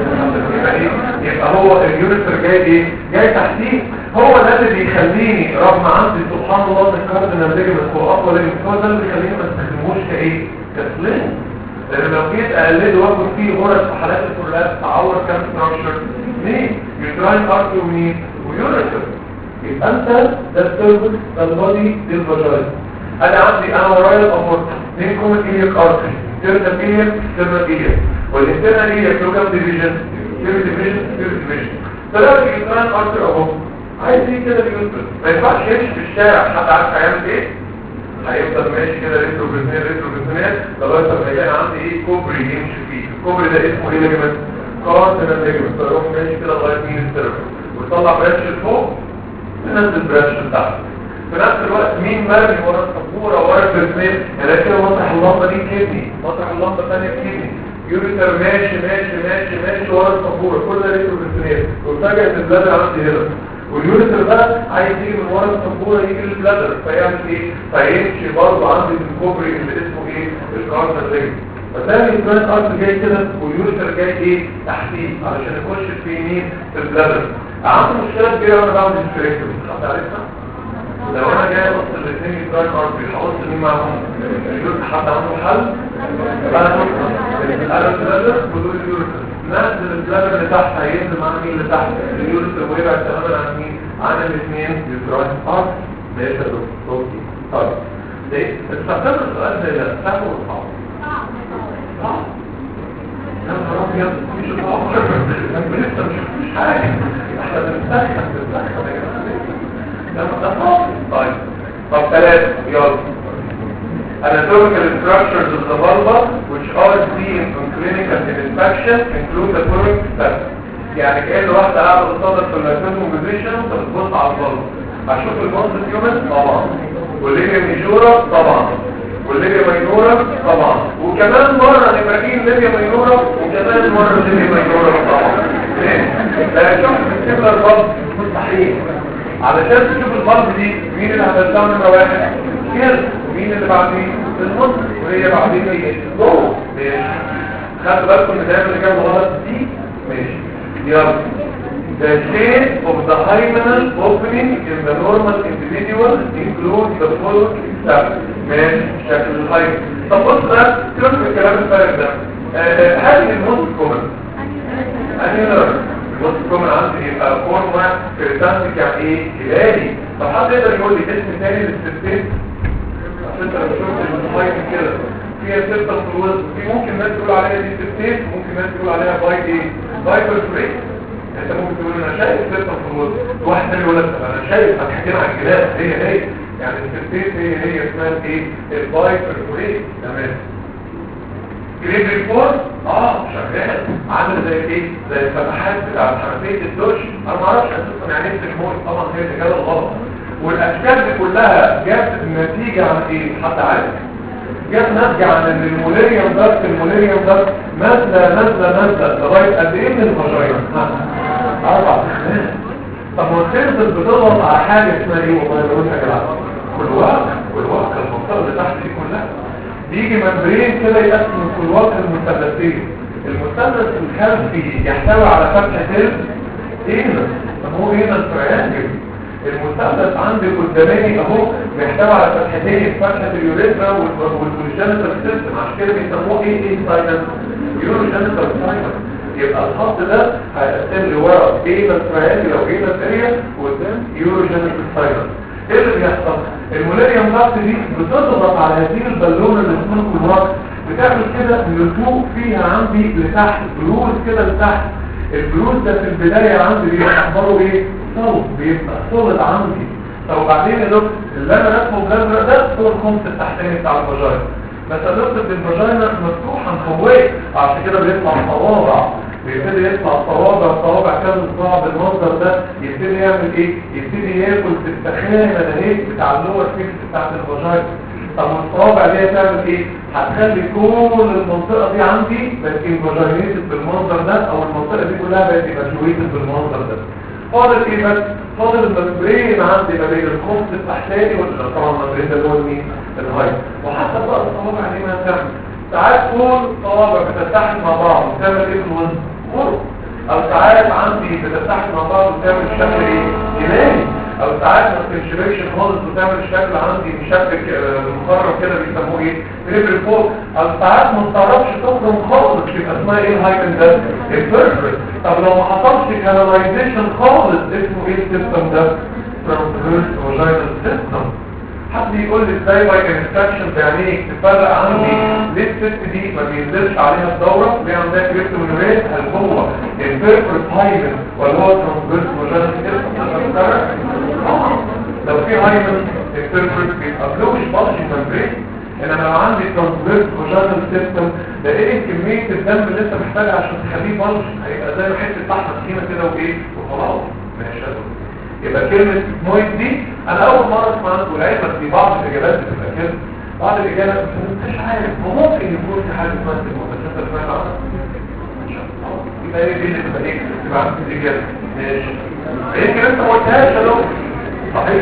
يبقى هو اليوريتر جاي ايه جاي تحتيه هو ده اللي بيخليني رغم عندي سبحان الله الكاردينال ليجمنت هو اقوى ليجمنت هو ده اللي بيخليني ما استخدموش كايه كسلين لان لو جيت اقلده واخد فيه غرز في حالات الكلاب تعور كام ستراكشر ليه يوتراين ارتري ومين ويوريتر يبقى انت ده السيرفس ده البادي دي الفاجينا انا عندي انا ورايا الامور منكم الايليك ارتري تيرنال ايليك تيرنال ايليك والانترنال ايليك لو كام ديفيجن تير ديفيجن تير ديفيجن دلوقتي الانترنال ارتري اهو عايز ايه كده بيوصل ما ينفعش يمشي في الشارع حد عارف هيعمل ايه هيفضل ماشي كده ريترو بريزنير ريترو بريزنير لغايه ما يلاقي عندي ايه كوبري يمشي فيه الكوبري ده اسمه ايه ليجمنت كاردينال ليجمنت فيروح ماشي كده لغايه مين السيرفس ويطلع برانش لفوق ينزل برانش لتحت في نفس الوقت مين مرمي ورا السبوره ورا البريزنير يعني كده مطرح اللمبه دي كدني مطرح اللمبه الثانيه كدني يوريتر ماشي ماشي ماشي ماشي ورا السبوره كل ده ريترو بريزنير وفجاه البلادر عندي هنا واليوريتر بقى عايز يجي من ورا السبوره يجي للبلادر فيعمل ايه فيمشي برضه عندي في الكوبري اللي اسمه ايه الكاردينال ليجمنت فتلاقي البلاد ارت جاي كده واليوريتر جاي ايه تحتيه علشان يخش في مين في البلادر. عندي مشكله كبيره وانا بعمل الفريكتومي حد عارفها لو انا جاي اوصل الاثنين البلاد ارت هحط مين معاهم اليوريتر حد عنده حل انا انا البلادر بدون اليوريتر نزل البلادر اللي تحت هينزل مع مين اللي تحت اليوريتر ويبعد تماما عن مين عن الاثنين يوتراين ارت ماشي يا دكتور طيب ليه استخدمت السؤال ده لا سهل ولا صعب صعب يا نهار ابيض مش صعب لسه مش حاجه احنا بنسخن بنسخن يا جماعه ده صعب طيب طب ثلاثه يلا anatomical structures of the vulva which are seen in clinical inspection include the following steps. يعني كأن واحدة قاعدة بتصدر في الاناتوميكال بوزيشن فبتبص على الفالفا هشوف المونس هيومن طبعا والليبيا ميجورا طبعا والليبيا ماينورا طبعا وكمان مرة نبراهيم ليبيا ماينورا وكمان مرة ليبيا ماينورا طبعا لا شوف بتكتب الفالف مستحيل علشان تشوف الفالف دي مين اللي هتلتها نمرة واحد كده ومين اللي بعدين المنطق وهي بعدين ايه جوه ماشي خدوا بالكم ان دايما اللي جاب غلط دي ماشي يلا the shape of the hymenal opening in the normal individual includes the following steps ماشي شكل الهايمن. طب بص بقى شوف الكلام الفارغ ده. هذه الموست كومن انيلر الموست كومن عندي يبقى فورما كريتانتيك يعني ايه؟ هلالي. طب حد يقدر يقول لي اسم تاني للسيستين؟ عشان انت لو شفت الهايمن كده فيها ستة فلوس، في ممكن ناس تقول عليها دي سيستين، ممكن ناس تقول عليها باي ايه؟ باي برفريك. انت ممكن تقول انا شايف ستة فلوس، واحد تاني يقول لك انا شايف فتحتين على الجناب هي هي، يعني السيستين هي هي اسمها ايه؟ الباي برفريك. تمام. جريد ريبورت اه شغال عامل زي ايه؟ زي الفتحات بتاعت حنفيه الدش. انا ما اعرفش اساسا يعني ايه تشمول، طبعا هي الاجابه الغلط. والاشكال دي كلها جت نتيجه عن ايه؟ حد عارف؟ جت ناتجه عن ان الموليريوم ده الموليريوم ده نازله نازله نازله لغايه قد ايه من الفاجينا؟ اربع سنين. طب ما السيرفس بتضغط على حاجه اسمها ايه والله لو انت جدع؟ كلواك كلواك المنطقه اللي تحت دي كلها بيجي ممبرين كده يقسم الكلواك المثلثين. المثلث الخلفي يحتوي على فتحه ايه؟ طب هو هنا التريانجل. المثلث عندي قدامي اهو بيحتوي على فتحتين، فتحه اليوريثرا والجينيتال سيستم، عشان كده بيسموه ايه ايه ساينس؟ يوروجينيتال ساينس. يبقى الخط ده هيقسم لي ورا ايه التريانجل او ايه الاريا وقدام يوروجينيتال ساينس. ايه اللي بيحصل؟ المولاريوم ضغط دي بتضغط على هذه البالونه اللي اسمها الكلواك، بتعمل كده نتوء فيها عندي لتحت، بروز كده لتحت. البروز ده في البدايه عندي بيبقى اخباره ايه؟ صوت، بيبقى صولد عندي. طب وبعدين يا دكتور اللي انا رسمه بالازرق ده هو الخمس التحتاني بتاع الفاجينا. بس يا دكتور الفاجينا مفتوحه مفوقه، عشان كده بيطلع صوابع، بيبتدي يطلع صوابع صوابع كذا صباع بالمنظر ده، يبتدي يعمل ايه؟ يبتدي ياكل في السخانه ده بتاع اللور فيكس بتاعت الفاجينا. طب والصوابع دي هتعمل ايه؟ هتخلي كل المنطقه دي عندي بقت انفاجينيتد بالمنظر ده، او المنطقه دي كلها بقت ايفاجويتد بالمنظر ده. فاضل ايه بس؟ فاضل الممبرين عندي ما بين الخمس التحتاني ولا طبعا الممبرين ده اللي هو مين؟ الهاي. وحتى بقى الصوابع دي ما هتعمل ساعات كل صوابع بتتحد مع بعض وتعمل ايه في الوزن؟ قرب. او ساعات عندي بتتحد مع بعض وتعمل شكل ايه؟ جناني. او ساعات ما بتنشبكش خالص وتعمل شكل عندي مشبك مخرم كده بيسموه ايه؟ ريبل فوق. او ساعات ما بتعرفش تخرم خالص يبقى اسمها ايه الهايبن ده؟ البيرفكت. طب لو ما حصلش كاناليزيشن خالص اسمه ايه السيستم ده؟ ترانسفيرس فاجينال سيستم. حد يقول لي ازاي باي انستراكشن يعني ايه تفرق عندي ليه الست دي ما بينزلش عليها الدوره؟ ليه عندها كريبتومينوريت؟ هل هو البيرفكت هايمن ولا هو ترانسفيرس فاجينال سيستم؟ لو في هايمن البيرفكت بيبقى بلوش بلجي ممبرين، انما لو عندي ترانسفيرس فاجينال سيستم ده ايه كميه الدم اللي انت محتاجها عشان تخليه بلج؟ هيبقى زي ما حته لحمه سكينه كده وايه وخلاص. ماشي. يبقى كلمة مويد دي انا اول مرة اسمع عنه والعلم في بعض الاجابات بتبقى كده، بعض الاجابات مش عارف وممكن يكون في حاجة اسمها المتسلسل الفعل عنها. يبقى ايه دي اللي تبقى ايه تبقى عندك الاجابة. ماشي. يمكن انت ما قلتهاش يا دكتور. صحيح.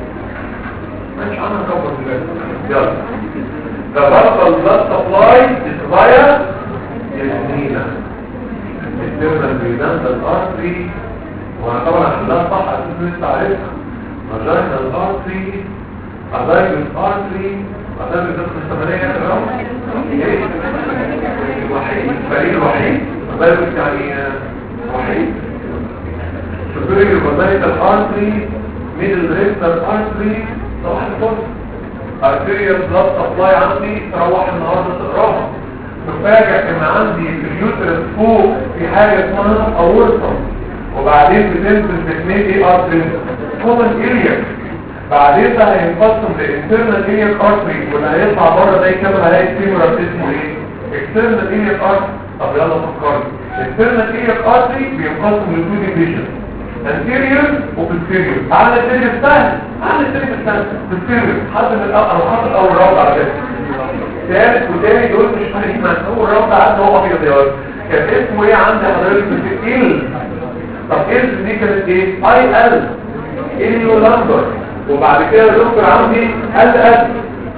ماشي انا هكبر دلوقتي. يلا. The vertical blood supply is via النيلة. الدرمال بينزل artery وانا طبعا هحلها صح اساس لسه عارفها. فاجينال ارتري، ادايجوس ارتري، ادايجوس الدخل الثمانية يا جماعه. ايه؟ الوحيد، الفريق الوحيد، ادايجوس يعني وحيد. سوبيريور فاجينال ارتري، ميدل ريكتال ارتري، صباح الفل. ارتيريال بلاد سبلاي عندي تروح النهارده تقراها. مفاجئ ان عندي في اليوترس فوق في حاجه اسمها اورطه، وبعدين بتنزل باثنين ايه ارتري كومن اريا، بعدين ده هينقسم لانترنال اريا ارتري واللي هيطلع بره ده يكمل هلاقي فيمورال اسمه ايه؟ اكسترنال اريا ارتري. طب يلا فكرني، الانترنال اريا ارتري بينقسم لتو ديفيجن anterior وبوستيريور. على الانتيريور سهل، على الانتيريور سهل، posterior حد من الاول انا حاطط اول راوند على كده. ثالث وثاني دول مش فاهمين معنى اول راوند عدى هو ابيض يا ولد. كان اسمه ايه عندي حضرتك بتقل؟ طب إلز دي كانت ايه؟ اي ال إليو لامبر. وبعد كده الدكتور عندي ال ال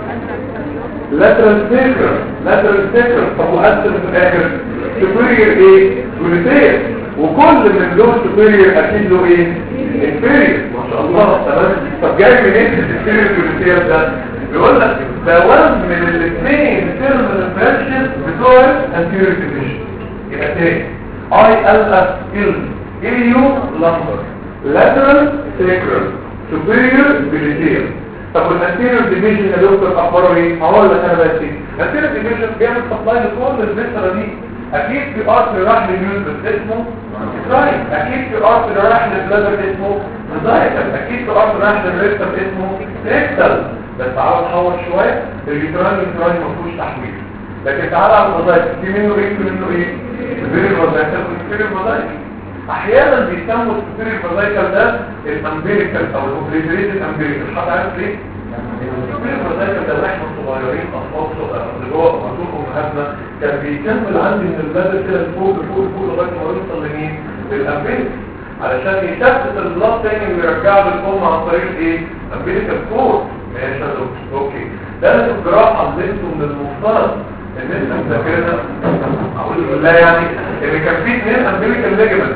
لاترال سيكر لاترال سيكر. طب وقسم في الاخر سوبيريور ايه؟ جلوتير. وكل من دول سوبيريور اكيد له ايه؟ انفيريور. ما شاء الله. تمام. طب جاي منين الانفيريور جلوتير ده؟ بيقول لك ده one من الاثنين terminal branches بتوع anterior division. يبقى تاني I L F L ilio lumbar lateral sacral superior gluteal. طب والانتيريور ديفيجن يا دكتور اخباره ايه؟ هقول لك انا بس ايه. الانتيريور ديفيجن بيعمل سبلاي لكل الفيسرا دي. اكيد في ارتري راح لليوترس اسمه رايت، اكيد في ارتري راح للبلادر اسمه ميزايكل، اكيد في ارتري راح للريكتم اسمه ريكتال. بس تعالوا نحور شويه. اليوتران اليوتران ما فيهوش تحويل، لكن تعالى على الميزايكل في منه ايه في منه ايه؟ سوبيريور ميزايكل وسوبيريور ميزايكل. احيانا بيسموا السوبيريور ميزايكل ده الامبيريكال او الاوبريتريتد امبيريكال. حد عارف ليه؟ السوبيريور ميزايكل ده واحنا صغيرين اطفال اللي هو مطلوب امهاتنا كان بيكمل عندي من البلد كده لفوق لفوق لفوق لغايه ما يوصل لمين؟ للامبيريكال، علشان يثبت البلاد تاني ويرجعه للام عن طريق ايه؟ امبيريكال كور. ماشي يا دكتور، اوكي. ده الجراحه اللي انتم من المفترض ان انت مذاكرها. اقول بالله يعني ان كان في اثنين امبيريكال ليجمنت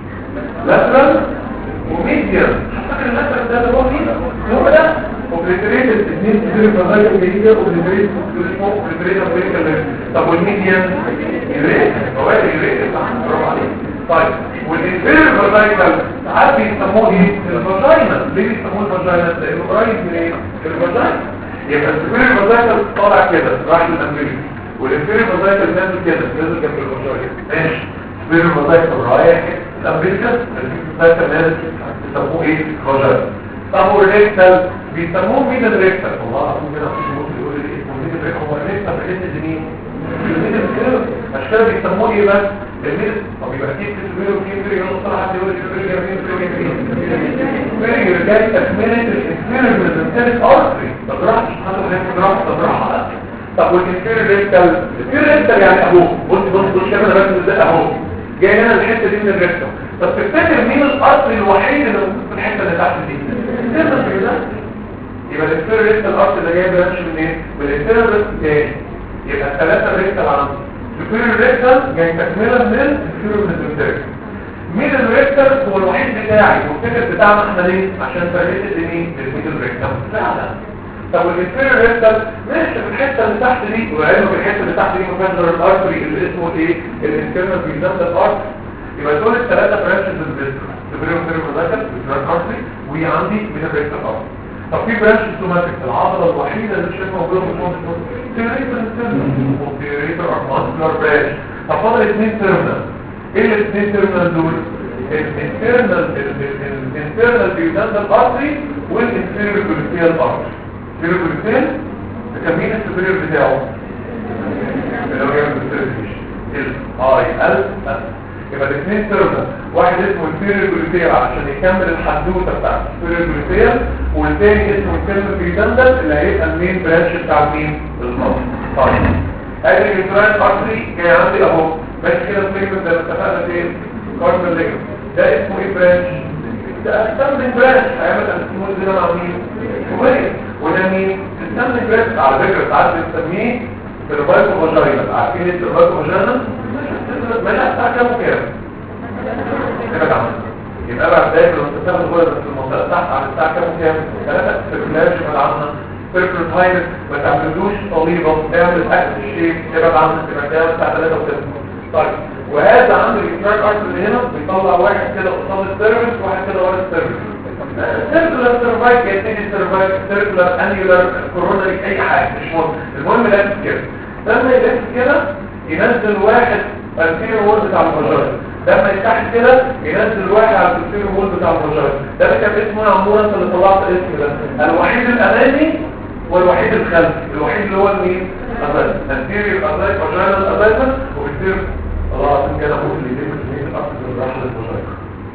لاترال وميديال. فاكر اللاترال ده اللي هو مين؟ هو ده اوبريتريتد اثنين سوبيريور ميزايكل جديده اوبريتريتد اوبريتريتد امبيريكال ليجمنت. طب والميديال يريت هو يريت برافو عليك. طيب والانفيريور ميزايكل ساعات بيسموه ايه؟ الفاجينا. ليه بيسموه الفاجينا؟ لانه قريب من ايه؟ الفاجينا. يبقى السوبيريور ميزايكل طالع كده راح للامبيريكال، والانفيريور ميزايكل نازل كده نازل جنب الفاجينا. ماشي. السوبيريور ميزايكل رايح الامبيريكال، الانفيريور ميزايكل نازل بيسموه ايه؟ فاجينا. طب والريكتال بيسموه ميدل ريكتال. والله العظيم كده مفيش ممكن يقول لي اسمه ميدل ريكتال. هو الريكتال في حته مين؟ الميدل كده. عشان كده بيسموه ايه بس؟ الميدل. طب يبقى اكيد في سوبيريور وفي انفيريور. يلا طلع حد يقول لي سوبيريور مين سوبيريور مين؟ سوبيريور جاي تكمله الانفيريور ميزنتريك ارتري. طب راح حد هياخد راحه طب راحه. طب والانفيريور ريكتال، الانفيريور ريكتال يعني اهو. بص بص بص كده انا بركز ازاي اهو. جاي هنا الحته دي من الريكتال. طب تفتكر مين الارتري الوحيد اللي موجود في الحته اللي تحت دي؟ الانفيريور ده. يبقى الانفيريور ريكتال الارتري ده جاي برانش من ايه؟ من الانفيريور ريكتال تاني. يبقى الثلاثه ريكتال عندي. الانفيريور ريكتال جاي تكمله من الانفيريور ميزنتريك. ميدل ريكتال هو الوحيد بتاعي والفكر بتاعنا احنا ليه؟ عشان فرقت لمين؟ للميدل ريكتال فعلا. طب والانفيريور ريكتال ماشي في الحته اللي تحت دي، وعلمك الحته اللي تحت دي مفجر الارتري اللي اسمه ايه؟ الانترنال بيزنت الارتري. يبقى دول الثلاثه برانشز الفيزيكال سوبيريور انفيريور ميزايكل بيزنت ارتري، وعندي ميدل ريكتال ارتري. طب في برانش سوماتيك العضله الوحيده اللي مش موجوده في الجسم تيريتر تيريتر ارتريولار برانش. طب فاضل اثنين تيرمينال. ايه الاثنين تيرمينال دول؟ الانترنال الانترنال بيزنتال ارتري والانفيريور جلوتيال ارتري. الانفيريور جلوتيال ده مين السوبيريور بتاعه؟ اللي هو جنب السيرفيس الاي ال اس. يبقى الاثنين تيرمينال، واحد اسمه انفيريور جلوتيال عشان يكمل الحدوته بتاعت الانفيريور جلوتيال، والثاني اسمه الانترنال بيزنتال اللي هيبقى المين برانش بتاع مين؟ الارتري. طيب ادي الانترنال ارتري جاي عندي اهو بس كده الليجمنت ده اتفقنا فين؟ كاربال ليجمنت. ده اسمه ايه برانش؟ ده السامبلنج برانش. هيعمل الاسمول ده مع مين؟ كويس. وده مين؟ السامبلنج برانش على فكره ساعات بنسميه سيرفايكو فاجينا. عارفين السيرفايكو فاجينا؟ مالها الساعه كام وكام؟ ابعد عنها. يبقى بعد ذلك لو انت بتاخد غرزه في المنطقه تحت على الساعه كام وكام؟ ثلاثه سيركلاش ابعد عنها. سيركل هاينس ما تعملوش طبيبه اعمل اكل الشيء ابعد عنها. تبقى كام الساعه ثلاثة وكام. طيب وهذا عند الانتراك ارت اللي هنا بيطلع واحد كده قصاد السيرفس وواحد كده ورا السيرفس. سيركولار سيرفايك يتني سيرفايك سيركولار انيولار كوروناري اي حاجه مش مهم. المهم لازم كده لما يلف كده ينزل واحد الفيرو وول بتاع الفجر. لما يتحت كده ينزل واحد على الفيرو وول بتاع الفجر. ده كان اسمه عموره انت اللي طلعت الاسم ده. الوحيد الامامي والوحيد الخلفي. الوحيد اللي هو مين؟ الأبد الانتيريور أبد فاجينال أبد وبالتير الله عشان كده اقول اللي يجب تسميه الأكثر الرحلة الفاجينال.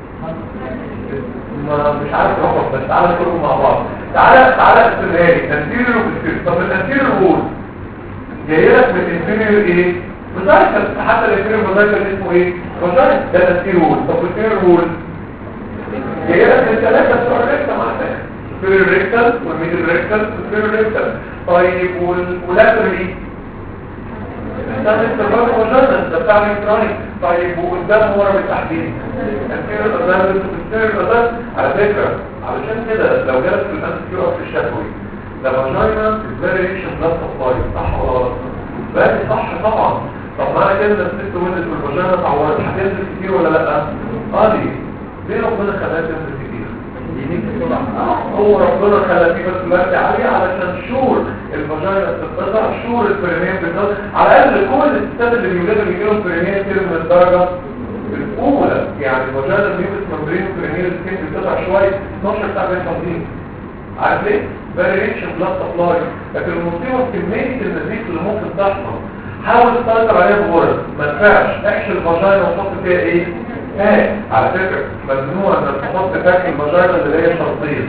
ما مش عارف رقم بس تعالى نقولهم مع بعض. تعالى تعالى استمراري انتيريور وبالتير. طب الانتيريور وول جاي لك من الانتيريور ايه؟ مزايكل. حتى الانتيريور مزايكل اسمه ايه؟ فاجينال. ده الانتيريور وول. طب الانتيريور وول جاي لك من ثلاثة بتوع الريكتم على فكرة. الانتيريور ريكتال والميدل ريكتال والانتيريور ريكتال. طيب واللاترال ايه؟ ده السيرفايكال فاجينال ده بتاع الالكترونيك. طيب وقدام ورا بالتحديد الانتيريور ادانس والانتيريور ادانس. على فكره علشان كده لو جالك في الانتيريور في الشفوي ده فاجينا الفاريشن بلاد سبلاي صح ولا غلط؟ بقى صح طبعا. طب معنى كده ان الست ولدت والفاجينا اتعورت هتنزل كتير ولا لا؟ اه ليه؟ ليه ربنا خلاها تنزل كتير؟ هو ربنا خلى فيه بس مادة عالية علشان شور الفاجينا بتتقطع، شور البريمين بتتقطع، على الاقل كل الستات اللي بيولدوا بيجيلهم بريمين كتير من الدرجة الاولى. يعني الفاجينا الميوكس ممبرين بريمين السكين بتقطع شوية اتناشر ساعة بين عارف ليه؟ فاريشن بلاد سبلاي. لكن المصيبه في كميه النزيف اللي ممكن تحصل، حاول تسيطر عليها بغرض ما تنفعش. احشي الفاجينا وحط فيها ايه؟ فاك. على فكره ممنوع انك تحط فاك الفاجينا اللي هي شرطين،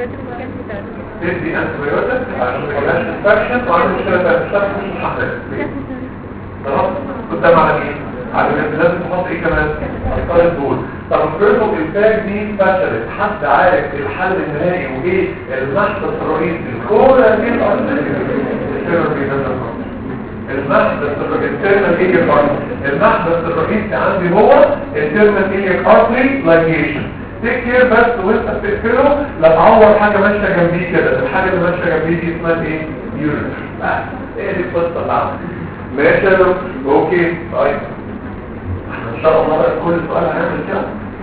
تدي انتبيوتك عشان ما يبقاش انفكشن وعندك مشكله في الشرط مش محدد. خلاص قدام على مين؟ على ان لازم تحط ايه كمان؟ القالب دول. طب افرضوا الفاك دي فشلت، حد عارف الحل النهائي وايه المحبس الرئيسي لكل هذه الارض؟ المحبس الرئيسي المحبس الرئيسي عندي هو التيرمال ايليك ارتري لايجيشن. تكير بس وانت بتقفله لا تعور حاجه ماشيه جنبيه كده، الحاجه اللي ماشيه جنبيه دي اسمها ايه؟ يوريتر. ايه دي القصه اللي عندك؟ ماشي يا دكتور اوكي. طيب ان شاء الله بقى كل سؤال هنعمل كده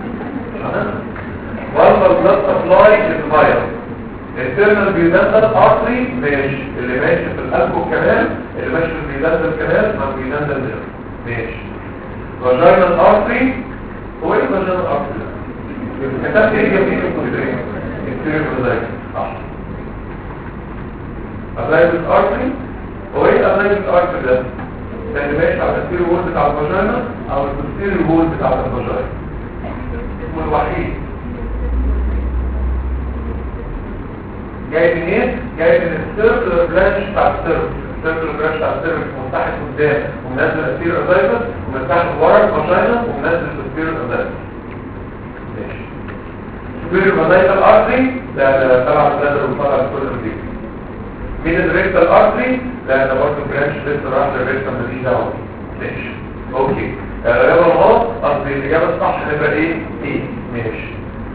والله البلاد سبلاي الفاير التيرنال بيدندل ارتري ماشي، اللي ماشي في القلب والكنال، اللي ماشي في البيدندل كنال ما بيدندل ماشي. فاجينال ارتري هو ايه فاجينال ارتري؟ كتبت ايه جنبيه الكوليدرين؟ التيرنال صح. ابلايبس ارتري هو ايه ابلايبس ارتري ده؟ ده اللي ماشي على التيرو وول بتاع الفاجينا او التيرو وول بتاع الفاجينا. اسمه الوحيد جاي من ايه؟ جاي من السيركل برانش بتاع السيركل. السيركل برانش بتاع السيركل مفتاح قدام ومنزل التيرو ازايفس، ومفتاح ورا الفاجينا ومنزل التيرو ازايفس. ماشي. التيرو ازايفس الارتري ده تبع البلادر وطلع كل الريك. مين الريكتال ارتري؟ لا ده برضه برانش لسه راح للريكتال ماليش دعوه. ماشي اوكي. الاجابه الغلط قصدي الاجابه الصح هتبقى ايه؟ ايه ماشي.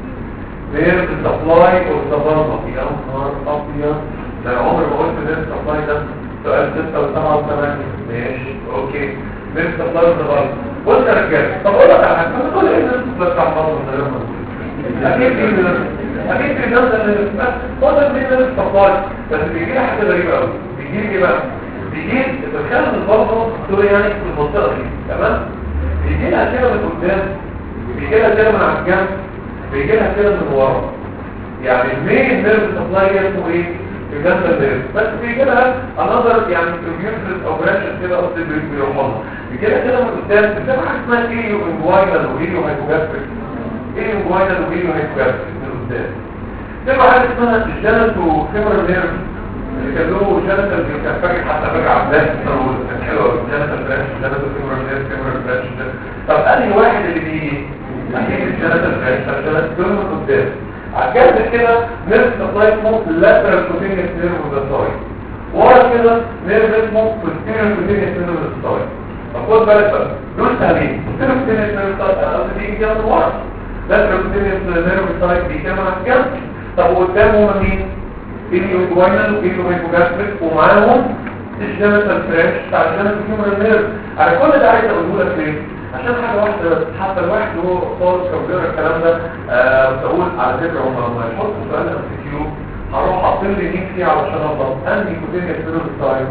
نيرف سبلاي والتبرمج. يا نهار ابيض، ده انا عمري ما قلت نيرف سبلاي ده. سؤال ستة وسبعة وثمانية. ماشي اوكي. نيرف سبلاي والتبرمج. بص يا رجاله، طب اقول لك على حاجه، ما تقول ايه نيرف سبلاي بتاع البطن من غير ما تقول؟ اكيد في نيرف، اكيد في نيرف بس فاضل مين نيرف سبلاي. بس بيجي لي حاجه غريبه قوي. بيجي لي ايه بقى؟ بيجي لي تتخيل البطن دول يعني في المنطقه دي تمام؟ بيجي لها كده من قدام، بيجي لها كده من على الجنب، بيجي لها كده من ورا. يعني المين نيرف سبلاي اسمه ايه؟ الجنب النيرف. بس بيجي لها انظر يعني بيوترس او برانشز كده قصدي بيروحوا بيجي لها كده من قدام. بتبقى حاجه اسمها ايو انجواينال وايو هايبوجاستريك. ايو انجواينال وايو هايبوجاستريك من قدام. تبقى حاجه اسمها الجينيتو فيمورال نيرف اللي كان له جينيتال كان فاكر حتى فاكر عباس الصاروخ كان حلو قوي. جينيتال برانش جينيتو فيمورال نيرف فيمورال برانش. طب انهي واحد اللي بيجي؟ اكيد الجينيتال برانش عشان دول من قدام. على الجنب كده نيرف سبلاي اسمه لاترال كوتينيوس نيرف اوف ورا كده نيرف اسمه posterior cutaneous nerve of the stomach. طب خد بالك بقى دول سهلين. posterior cutaneous nerve of the stomach قصدي بيجي كده من ورا. lateral cutaneous nerve of the stomach بيجي كده من الجنب. طب قدام هما مين؟ اليوجوينال والهايبوجاستريك ومعاهم الجينيتال برانش بتاع الجينيتال فيمورال نيرف. انا كل ده عايز اقوله لك ليه؟ عشان حاجه واحده بس. حتى الواحد هو خالص كان بيقرا الكلام ده بقول على فكره هم لما يحطوا سؤال ام سي كيو هروح حاطين لي مين فيه علشان اضبط انهي كوتينيوس نيرف ستايل.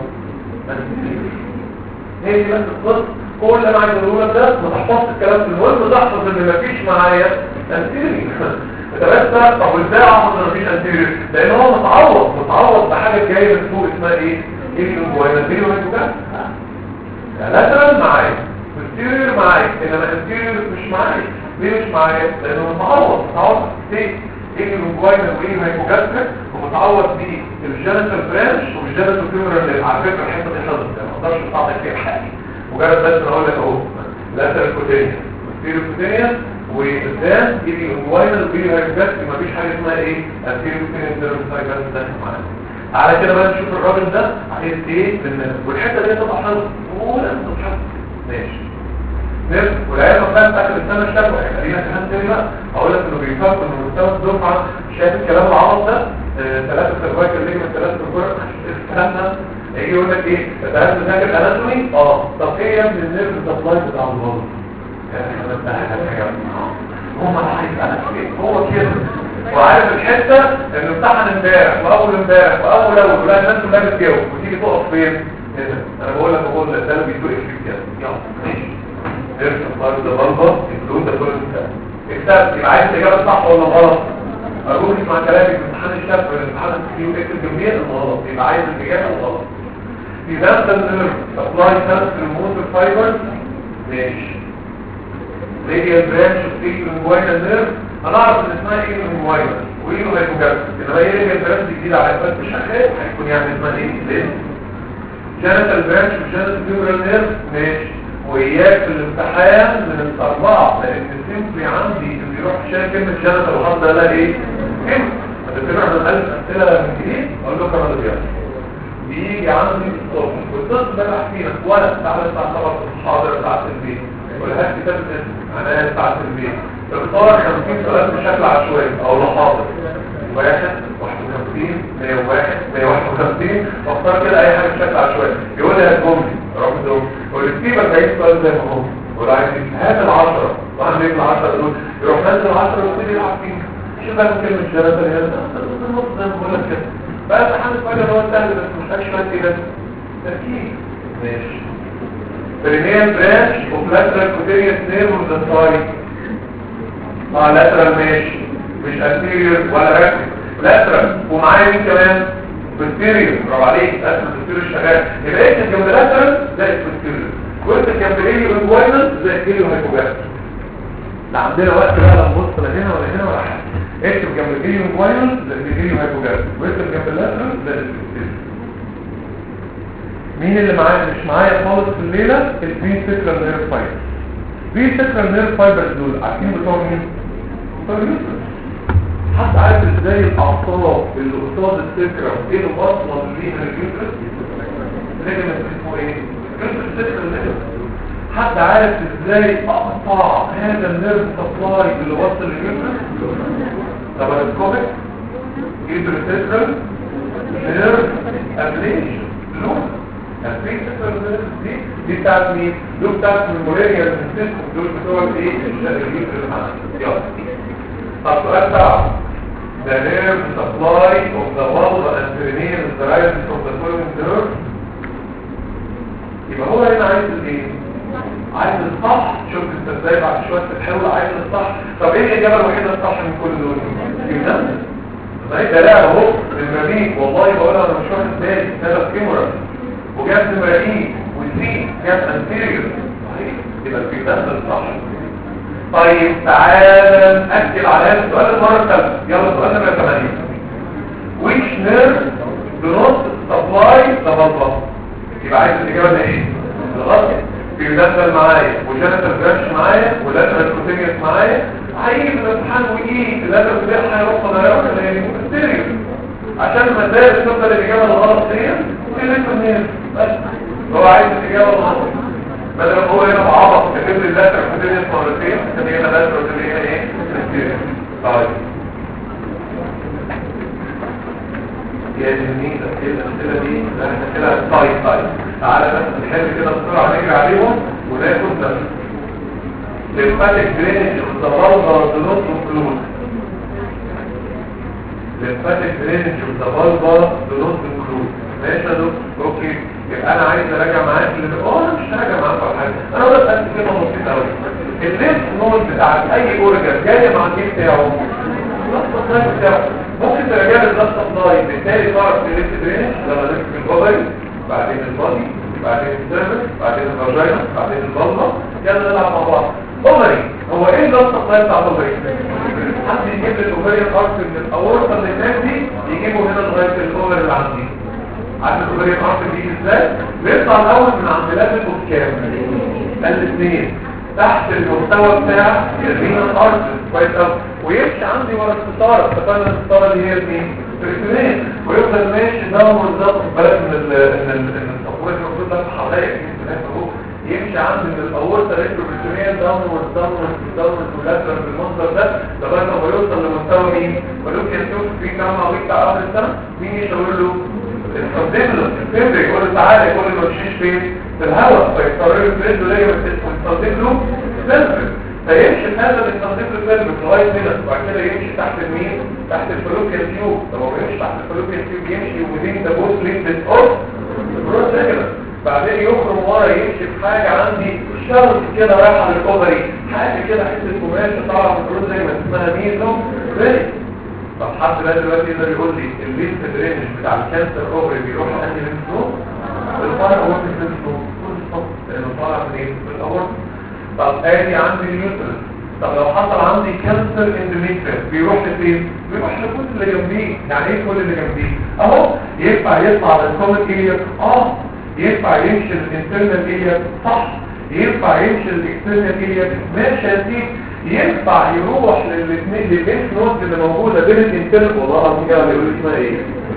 هي دي بس القصه. كل اللي انا عايز اقوله لك ده ما تحفظش الكلام. المهم تحفظ ان مفيش معايا انتيري. انت بس طب ازاي احفظ ان مفيش انتيري؟ لان هو متعوض متعوض بحاجه جايه من فوق اسمها ايه؟ ايه الجوينال فيديو هيبوكاس. لاترال معايا posterior معايا انما anterior مش معايا. ليه مش معايا؟ لانه متعوض متعوض ليه؟ ايه الجوينال وايه هيبوجاستريك ومتعوض بيه الجينيتال برانش والجينيتال فيمورال. على فكره الحته دي حفظت ما اقدرش اعطيك فيها حاجه مجرد بس اقول لك اهو لاترال كوتينيوس posterior كوتينيوس وقدام ايه الجوينال وايه هيبوجاستريك. مفيش حاجه اسمها ايه anterior كوتينيوس نيرف سايكل داخل معانا. على كده بقى نشوف الراجل ده عايز ايه من والحته دي تبقى حفظ ولا انت مش حفظ. ماشي نفس والعيال بقى بتاعت السنه الشابه. خلينا كمان تاني بقى اقول لك انه بيفكر ان مستوى الدفعه شايف الكلام العبط ده ثلاثه سيرفايكال ليجمنت ثلاثه كوره استنى يجي يقول لك ايه انت عايز تذاكر اناتومي اه طب ايه يا ابني النيرف سبلاي بتاع الغلط هو ما هيسالك ايه هو كده وعارف الحته انه امتحن امبارح واول امبارح واول اول ولا الناس كلها بتجاوب وتيجي تقف فين هنا انا بقول لك بقول لك ده اللي بيدوق كده يلا ماشي نيرف سبلاي ده بلبه الدود ده كله اكتب يبقى عايز الاجابه صح ولا غلط أقول اسمع كلامي في امتحان الشاب في الامتحان السيو اكتب جميع الغلط يبقى عايز الإجابة الغلط إذا أنت النيرف سبلاي سنس الموتور فايبر ماشي راديال برانش ستيك للموبايل نيرف أنا أعرف إن اسمها إيه للموبايل وإيه له هيكوجاب إنما إيه راديال برانش جديد على إثبات شغال هيكون يعني اسمها إيه ليه؟ جانتال برانش وجانتال فيبرال نيرف ماشي وإياك في الامتحان من الأربعة لأن سيمبلي عندي اللي يروح شايف كلمة جانتال وحط لها إيه؟ كلمة فتبتبع من ألف أمثلة من جديد أقول له كمان اللي بيحصل بيجي عندي الصوت والصوت ده بحكينا ولا تعالى بتاع طبق الحاضر بتاعت البيت والهات كتاب الاسم عناية بتاعت البيت اختار خمسين سؤال بشكل عشوائي أو لحاضر واحد واحد وخمسين مية وواحد مية واحد وخمسين واختار كده أي حاجة بشكل عشوائي يقول لي هات جملي رغم دوم والكتيبة جايز سؤال زي ما هو يقول عايز هات العشرة وعندي ايه العشرة دول يروح نازل العشرة ويبتدي يلعب فيها شوف بقى كلمة جلسة اللي هي النص زي ما بقول لك كده بقى امتحان الفايدة هو سهل بس مش اكشن ايه بس تركيز ماشي برينيال برانش وبلاترال كوتيريوس نيرف ذا سايد اه لاترال ماشي مش انتيريور ولا راكب لاترال ومعايا مين كمان بوستيريور برافو عليك اسم البوستيريور شغال يبقى اكتب جنب لاترال زي البوستيريور وانت جنب ايه انجوينال زي الكيلو هيبوجات لا عندنا وقت بقى لا نبص لا هنا ولا هنا ولا حاجه اكتب جنب الفيديو موبايل زي الفيديو هيبوجات واكتب جنب اللاترال زي الفيديو مين اللي معايا مش معايا خالص في الليله البي سكرال نيرف فايبر بي سكرال نيرف فايبر دول عارفين بتوع مين بتوع اليوترس حد عارف ازاي الاعصاب اللي قصاد السكرال ايه اللي واصله ليها اليوترس ليجمنت اسمه ايه اليوترس سكرال نيرف حد عارف ازاي اقطع هذا النيرف سبلاي اللي وصل لليوترس طب الكوبك يوترسيكال نيرف ابليشن لو الفيكسال نيرف دي دي بتاعت مين دول بتاعت المولاريا سيستم دول بتوع الايه اليوترس يلا طب سؤال بقى the nerve supply of the vulva and perineum is derived from the following nerve يبقى هو هنا عايز ايه عايز الصح شوف انت ازاي بعد شويه تحاول عايز الصح طب ايه الاجابه الوحيده الصح من كل دول يبقى ده لا اهو المريء والله بقول انا مش واخد بالي هذا كاميرا وجاب المريء والسي جاب انتيريور يبقى الكتاب الصح طيب تعالى ناكد على هذا السؤال المره الثالثه يلا سؤال نمره ثمانية which nerve do not supply the vulva يبقى عايز الاجابه ده ايه الغلط بيدخل معايا وجانتال برانش معايا ولاترال كوتينيوس معايا هيجي في الامتحان ويجي اللاترال كوتينيوس هيروح طياره ولا ايه مستيريو عشان المسائل تفضل الاجابه الغلط دي تلف منين بس هو عايز الاجابه الغلط بدل ما هو هنا بعبط كاتب لي اللاترال كوتينيوس مرتين عشان هنا لاترال وهنا ايه مستيريو طيب يا جميل الاسئله دي احنا كده طيب طيب تعالى بس نحل كده بسرعه نجري عليهم وناخد درس للفاتك درينج والتبلغه دونت انكلود للفاتك درينج والتبلغه دونت انكلود ماشي يا دكتور اوكي يبقى انا عايز اراجع معاك اللي اه انا مش هراجع معاك ولا حاجه انا بس قد كده بسيط قوي الليست نود بتاعت اي اورجن جايه مع الجيل بتاعه ممكن تراجع الضغط الضايق بالتالي تعرف الليست درينج لما نمسك البابل بعدين البادي بعدين السيرفس بعدين الفاجينا بعدين البلغه يلا نلعب مع بعض اوفري هو ايه الضغط الضايق بتاع الاوفري حد يجيب لي الاوفري الارض من الاورطه اللي هناك دي يجيبه هنا لغايه الاوفر اللي عندي عارف الاوفري الارض بيجي ازاي بيطلع الاول من عند لازم اوكام الاثنين تحت المستوى بتاع الرينا الارض كويس قوي ويمشي عندي ورا الستاره اتفقنا الستاره اللي هي مين الاثنين ويفضل ماشي دور بالظبط بالك من ان ان التصوير المفروض ده حواليك يمشي عند الاورطه ريتروبريتونيال داونورد داونورد داونورد ولاترال بالمنظر ده لغايه ما يوصل لمستوى مين؟ فلوكيان تيوب في كام عويق بتاع اول السنه. مين يشاور له؟ الفندبل الفندبل يقول له تعالى، يقول له ما تمشيش فين؟ في الهواء، فيضطر يفرد له ليه الفندبل سيلفر، فيمشي في هذا الفندبل سيلفر لغايه هنا، وبعد كده يمشي تحت المين؟ تحت الفلوكيان تيوب. طب هو يمشي تحت الفلوكيان تيوب يمشي ودين ده بوست ليفت اوف بروسيجر، بعدين يخرج ورا يمشي في حاجه عندي شرط كده رايحه للأوفري، حاجه كده حته قماشه طالعه من البروز زي ما اسمها ميزو ريلي. طب حد بقى دلوقتي يقدر يقول لي الليست درينج بتاع الكانسر اوفري بيروح عندي من فوق الفرع هو من فوق كل الصف لانه طالع من ايه؟ من الاول. طب ادي عندي اليوترس، طب لو حصل عندي كانسر اندوميتريال بيروح لفين؟ بيروح لكل اللي جنبيه. يعني ايه كل اللي جنبيه؟ اهو ينفع يطلع للكومن اريا، اه ينفع يمشي الانترنال اريا، صح، ينفع يمشي الاكسترنال اريا، ماشي يا سيدي، ينفع يروح للاثنين للبيت نوت اللي موجوده بين الانترنال، والله العظيم كده بيقول اسمها ايه؟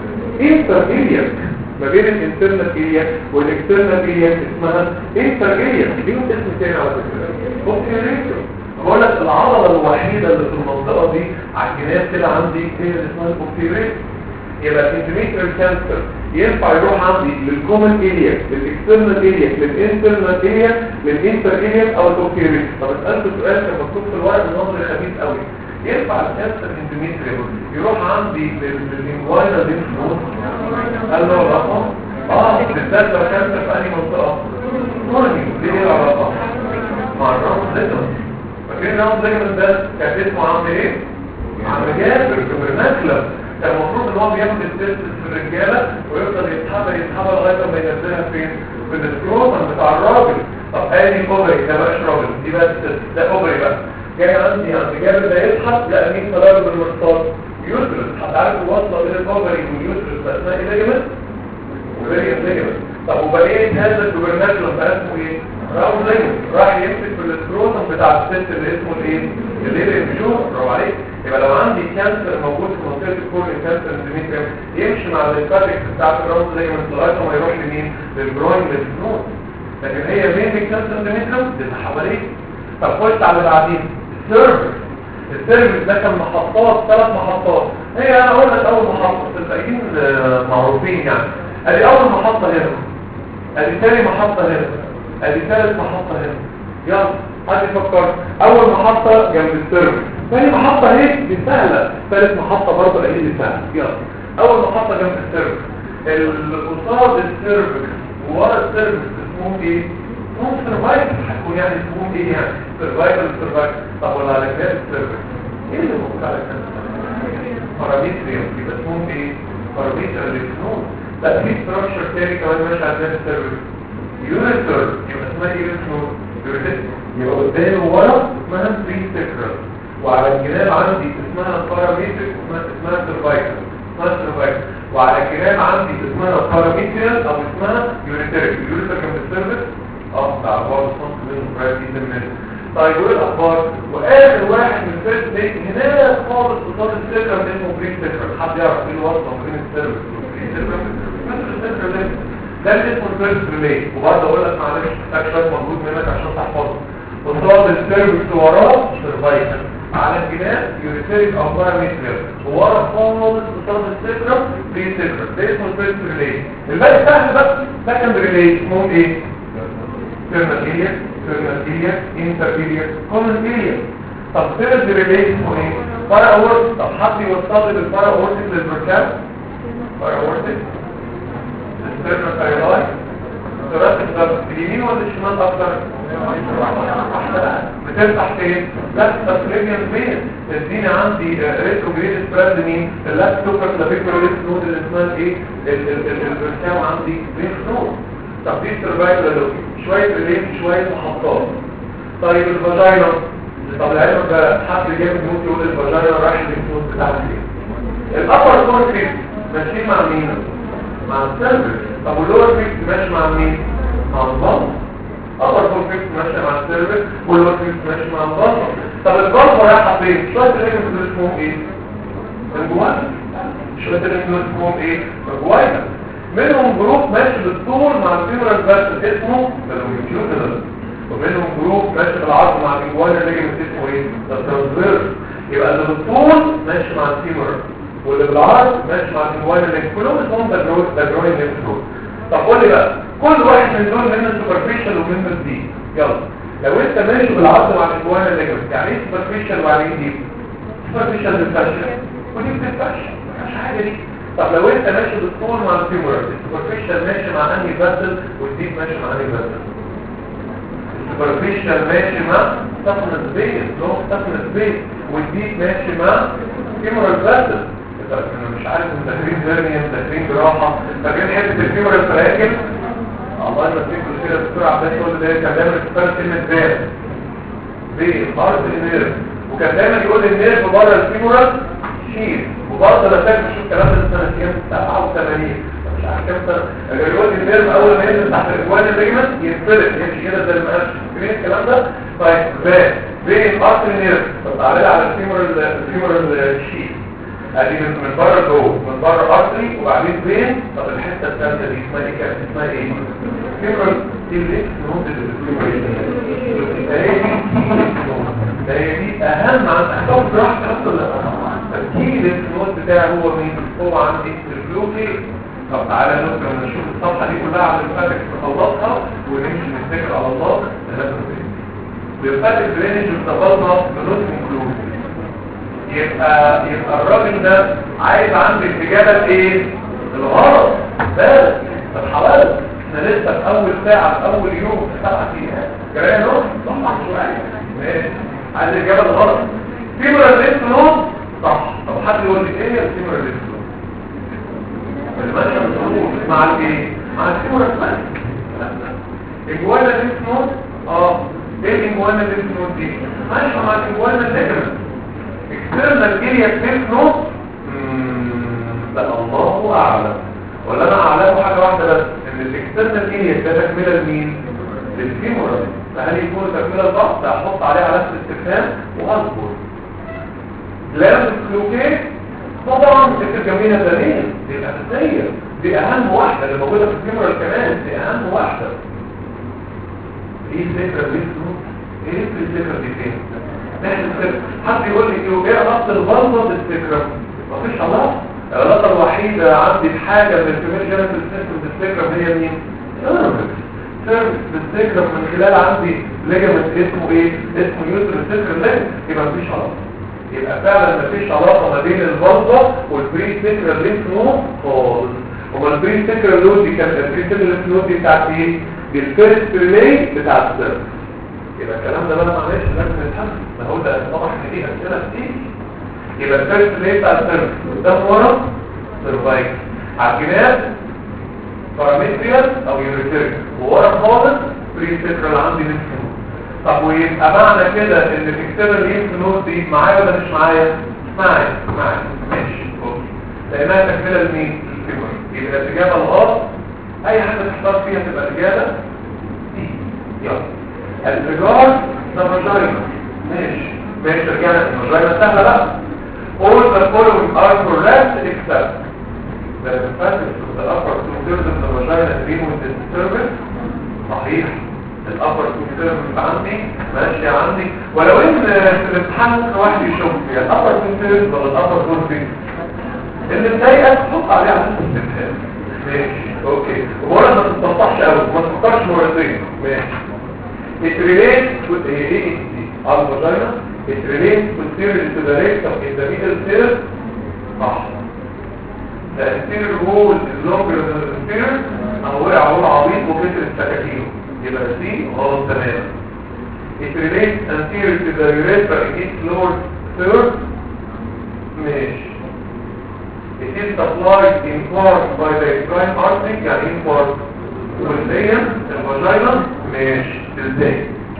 انتر اريا، ما بين الانترنال اريا والاكسترنال اريا اسمها انتر اريا. ليهم اسم تاني على فكره، اوبتيريتور. بقول لك العضله الوحيده اللي في المنطقه دي على الجناب كده عندي هي اللي اسمها الاوبتيريتور. يبقى الاندوميتريال كانسر ينفع يروح عندي للكومن اريا، للاكسترنال اريا، للانترنال اريا، للانتر اريا او الاوبتيريتور. طب اسالك سؤال كان مكتوب في الورق النظري خفيف قوي، ينفع الكانسر اندوميتريال يروح عندي للانجوينال ليمف نود؟ قال له الرقم اه بالذات لو كانسر في اي منطقه كورنيو. ليه العلاقه مع الراوند ليجمنت؟ فاكرين الراوند ليجمنت ده كان اسمه عامل ايه؟ عامل جابر جبرناكلم. كان المفروض ان هو بياخد التست في الرجاله ويفضل يسحبها يسحبها لغايه ما ينزلها فين؟ في السكروتم بتاع الراجل. طب ادي اوفري، ده مش راجل، دي بس ده اوفري بقى. جاي عندي عند جابر ده يسحب، لا مين طلع بالمرصاد؟ يوترس. حد عارف الوصله بين الاوفري واليوترس بقى اسمها ايه؟ ليجمنت وفيريان ليجمنت. طب وبقيه هذا الجبرناكلم بقى اسمه ايه؟ راوند ليجمنت. راح يمسك في السكروتم بتاع الست اللي اسمه الايه؟ الليبر بيشور. برافو عليك. يبقى لو عندي كانسر موجود في منطقه الكورنيا كانسر اندوميتريال يمشي مع الليمفاتيك بتاعت الراوند ليجمنت لغايه ما يروح لمين؟ للجروين للسنون. لكن هي مين الكانسر اندوميتريال اللي حواليه. طب خش على اللي بعدين السيرفس. السيرفس ده كان محطات، ثلاث محطات. هي انا اقول لك اول محطه الباقيين معروفين يعني. ادي اول محطه هنا، ادي ثاني محطه هنا، ادي ثالث محطه هنا. يلا حد يفكر. اول محطه جنب السيرفس، ثاني محطه اهي دي سهله، ثالث محطه برضه اهي دي سهله. يلا اول محطه جنب السيرفس، قصاد السيرفس وورا السيرفس اسمهم ايه؟ اسمهم سيرفايفل. هتكون يعني اسمهم ايه يعني؟ سيرفايفل سيرفايفل. طب ولا على كده السيرفس ايه اللي موجود على كده؟ باراميتريوم. يبقى اسمهم ايه؟ باراميتريال ليفنود. لا في ستراكشر تاني كمان ماشي على السيرفس، يونيتر. يبقى اسمها ايه ليفنود؟ يونيتر. يبقى قدام وورا اسمها بري سيكرال، وعلى الجناب عندي اسمها باراميتريك، اسمها سيرفايكال، اسمها سيرفايكال. وعلى الجناب عندي اسمها باراميتريال او اسمها يونيتريك. اليونيتر جنب السيرفس اه بتاع بعض الصنف منه برايت منه. طيب وايه الاخبار؟ واخر واحد من الفيرست ليك هناك خالص قصاد السيركل اسمه بري سيكرال. حد يعرف ايه الوصفه ما بين السيرفس والبري سيكرال؟ مثل السيركل ده اللي اسمه الفيرست ريلي. وبرضه اقول لك معلش محتاج شويه مجهود منك عشان تحفظه. قصاد السيرفس وراه سيرفايكال، على الجناب يوريتريك او باراميتريال، وورا خالص قصاد السيكرم بري سيكرم. ده اسمه الفيرست ريلي. الباقي سهل بس. سكند ريلي اسمه ايه؟ تيرنال اريا، تيرنال اريا، انتر اريا، كومن اريا. طب ثيرد ريلي اسمه ايه؟ بارا اورتيك. طب حد يوصل بالبارا اورتيك للبركاب؟ بارا اورتيك الستيرنال ثايرويد. دراسة الضغط اليمين ولا الشمال اكتر؟ بتفتح فين؟ لا تسريبيان فين؟ تديني عندي ريتروجريد سبراد مين؟ اللات سوبر كلافيكولار نود اللي اسمها ايه؟ البركام عندي لينف نود. طب دي سيرفايفل لوكي، شويه ريليف شويه محطات. طيب الفاجينا، طب العلم ده حد جامد ممكن يقول الفاجينا رايح اللينف نود بتاعها فين؟ الابر كورتكس ماشيين مع مين؟ مع السيرفس. طب واللور كورتكس ماشي مع مين؟ مع البلط. ابر كورتكس ماشي مع السيرفس واللور كورتكس ماشي مع البلط. طب البلط رايحه فين؟ شويه الرينج دول اسمهم ايه؟ الجوانا. شويه الرينج دول اسمهم ايه؟ الجوانا. منهم جروب ماشي بالطول مع الفيمورال بس اسمه اللونجيتيودنال، ومنهم جروب ماشي بالعرض مع الانجوانال ليجمنت اسمه ايه؟ الترانسفيرس. يبقى اللي بالطول ماشي مع الفيمورال واللي بالعرض ماشي مع الانجوانال ليجمنت، كلهم اسمهم ده جروب ده جروين ليجمنت. طب قول لي بقى كل واحد من دول منه سوبرفيشال ومنه ديب. يلا لو انت ماشي بالعرض مع الانجوانال ليجمنت يعني ايه سوبرفيشال ويعني ايه ديب؟ سوبرفيشال بالفاشل ودي بتتفشل مفيش حاجه دي. طب لو انت ماشي بالطول مع الفيمورال السوبرفيشال ماشي مع انهي فاسل والديب ماشي مع انهي فاسل؟ السوبرفيشال ماشي مع سفنس بيس لو سفنس بيس والديب ماشي مع فيمورال فاسل. انا مش عارف مذاكرين هيرنيا مذاكرين جراحه فاكرين حته الفيمورال فراكل الله يمسكوا كده الدكتور عباس يقول ده كان دايما يختار كلمه بير بير ارض النيرف وكان دايما يقول النيرف بره الفيمورال شيل وبرضه انا فاكر شو الكلام ده سنه كام سبعة وثمانين مش عارف كام سنه يقول النيرف اول ما ينزل تحت الاجوان الليجمنت ينفلت يمشي كده زي ما قال فاكرين الكلام ده. طيب بير بين ارض النيرف تعالى على الفيمورال الفيمورال شيل ادي من بره جوه من بره ارتري وبعدين بين. طب الحته الثالثه دي اسمها ايه؟ كانت اسمها ايه؟ فيمورال تيليك نود ده دي اهم عن احكام جراحه اصلا. التيليك نود بتاعه هو مين؟ هو عندي الفلوكي. طب تعالى نقرا نشوف الصفحه دي كلها على الفاتك نخلصها ونمشي نتكل على الله. الفاتك برينج ارتبطنا بنود كونكلوجن. يبقى يبقى الراجل ده عايز عندي الاجابه ايه؟ الغلط بس الحوادث. احنا لسه في اول ساعه في اول يوم في سبع ايام جاي نص صح شويه ماشي. عايز الاجابه الغلط. فيمورال لينف نود صح. طب حد يقول لي ايه هي الفيمورال لينف نود؟ اللي ماشيه بالطول مع الايه؟ مع الفيمورال فلاك. الجوانا لينف نود اه ايه الجوانا لينف نود دي؟ ماشيه مع الجوانا ليجمنت external area lymph node. لا الله اعلم ولا انا اعلمه حاجه واحده بس ان الاكسترنال area ده تكمله لمين؟ للفيمورال. فهل يكون تكمله الضغط؟ احط عليه علامه استفهام واصبر. لازم الفلوكيت طبعا الجميله ثانيه دي الاساسيه دي اهم واحده اللي موجوده في الفيمورال كمان دي اهم واحده. ايه الفكره دي؟ ايه الفكره دي فين؟ حد يقول لي ايه علاقه البلطه بالسكرم؟ مفيش علاقه. العلاقه الوحيده عندي بحاجه من الفيميل جينيتال سيستم بالسكرم هي مين؟ سيرفكس بالسكرم من خلال عندي ليجمنت اسمه ايه؟ اسمه يوتر سكرم ليجمنت. يبقى مفيش علاقه. يبقى فعلا مفيش علاقه ما بين البلطه والبري سكرم لينف نود خالص. وما البري سكرم نود دي كانت البري سكرم لينف نود دي بتاعت ايه؟ دي الفيرست ريلي بتاع السيرفكس. يبقى الكلام ده بقى معلش لازم نتحمل. ما هو ده طبعا دي اسئله كتير. يبقى الفيرست ليه بتاع السيرفكس قدام ورا سيرفايكل على الجناب بارامتريال او يوريتيريال وورا خالص بري سيكرال عندي لينف نود. طب ويبقى معنى كده ان الاكسترنال لينف نود دي معايا ولا مش معايا؟ معايا معايا ماشي اوكي لانها تكمله لمين؟ للفيمور. يبقى الاجابه الغلط اي حاجه تحتار فيها تبقى الاجابه دي. يلا الرجال ده فاجينا ماشي ماشي رجعنا الفاجينا سهله بقى. all the following are correct except that the fact that the upper two-thirds of the vagina agree with the cervix صحيح. الupper two-thirds عندي ماشي عندي ولو ان في الامتحان ممكن واحد يشوف فيها الupper two-thirds ولا الupper four-thirds اللي مضايقك تحط عليه على الاستفهام ماشي اوكي. ومره ما تتنطحش قوي ما تفكرش مرتين ماشي. It relates with the A D of the vagina. It relates posterior to the rectum in the middle third. صح. The anterior wall is longer than the posterior. أو وقع وقع عبيط وكسر السكاكين. يبقى سي غلط تماما. It relates anterior to the urethra in its lower third. ماشي. It is supplied in part by the uterine artery. يعني in part والديا الفاجينا ماشي. ازاي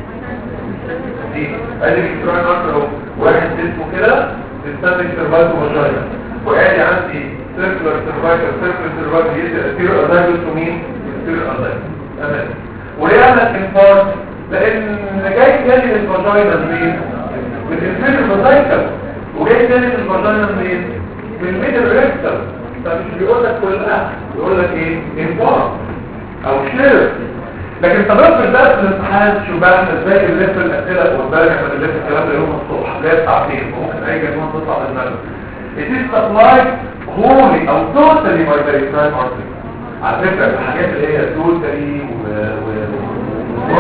دي ادي الكترون اكتر واحد اسمه كده بيستنتج سيرفايكال فاجينا وادي عندي سيركلر سيرفايكال سيركلر سيرفايكال يصير ازايجوس ومين يصير ازايجوس تمام. وليه عمل انفارت؟ لان جاي تاني من الفاجينا منين؟ من الانفيريور فاجينا وجاي تاني من الفاجينا منين؟ من الميدل ريكتم. فمش بيقول لك كلها يقول لك ايه انفار او شير. لكن طبيعة الدرس الامتحان شو بقى احنا ازاي بنلف الاسئله وامبارح احنا بنلف الكلام ده يوم الصبح هتلاقي ساعتين وممكن اي جنون تطلع من المغرب. It is supplied wholly او totally by the return artery. على فكره الحاجات اللي هي totally و و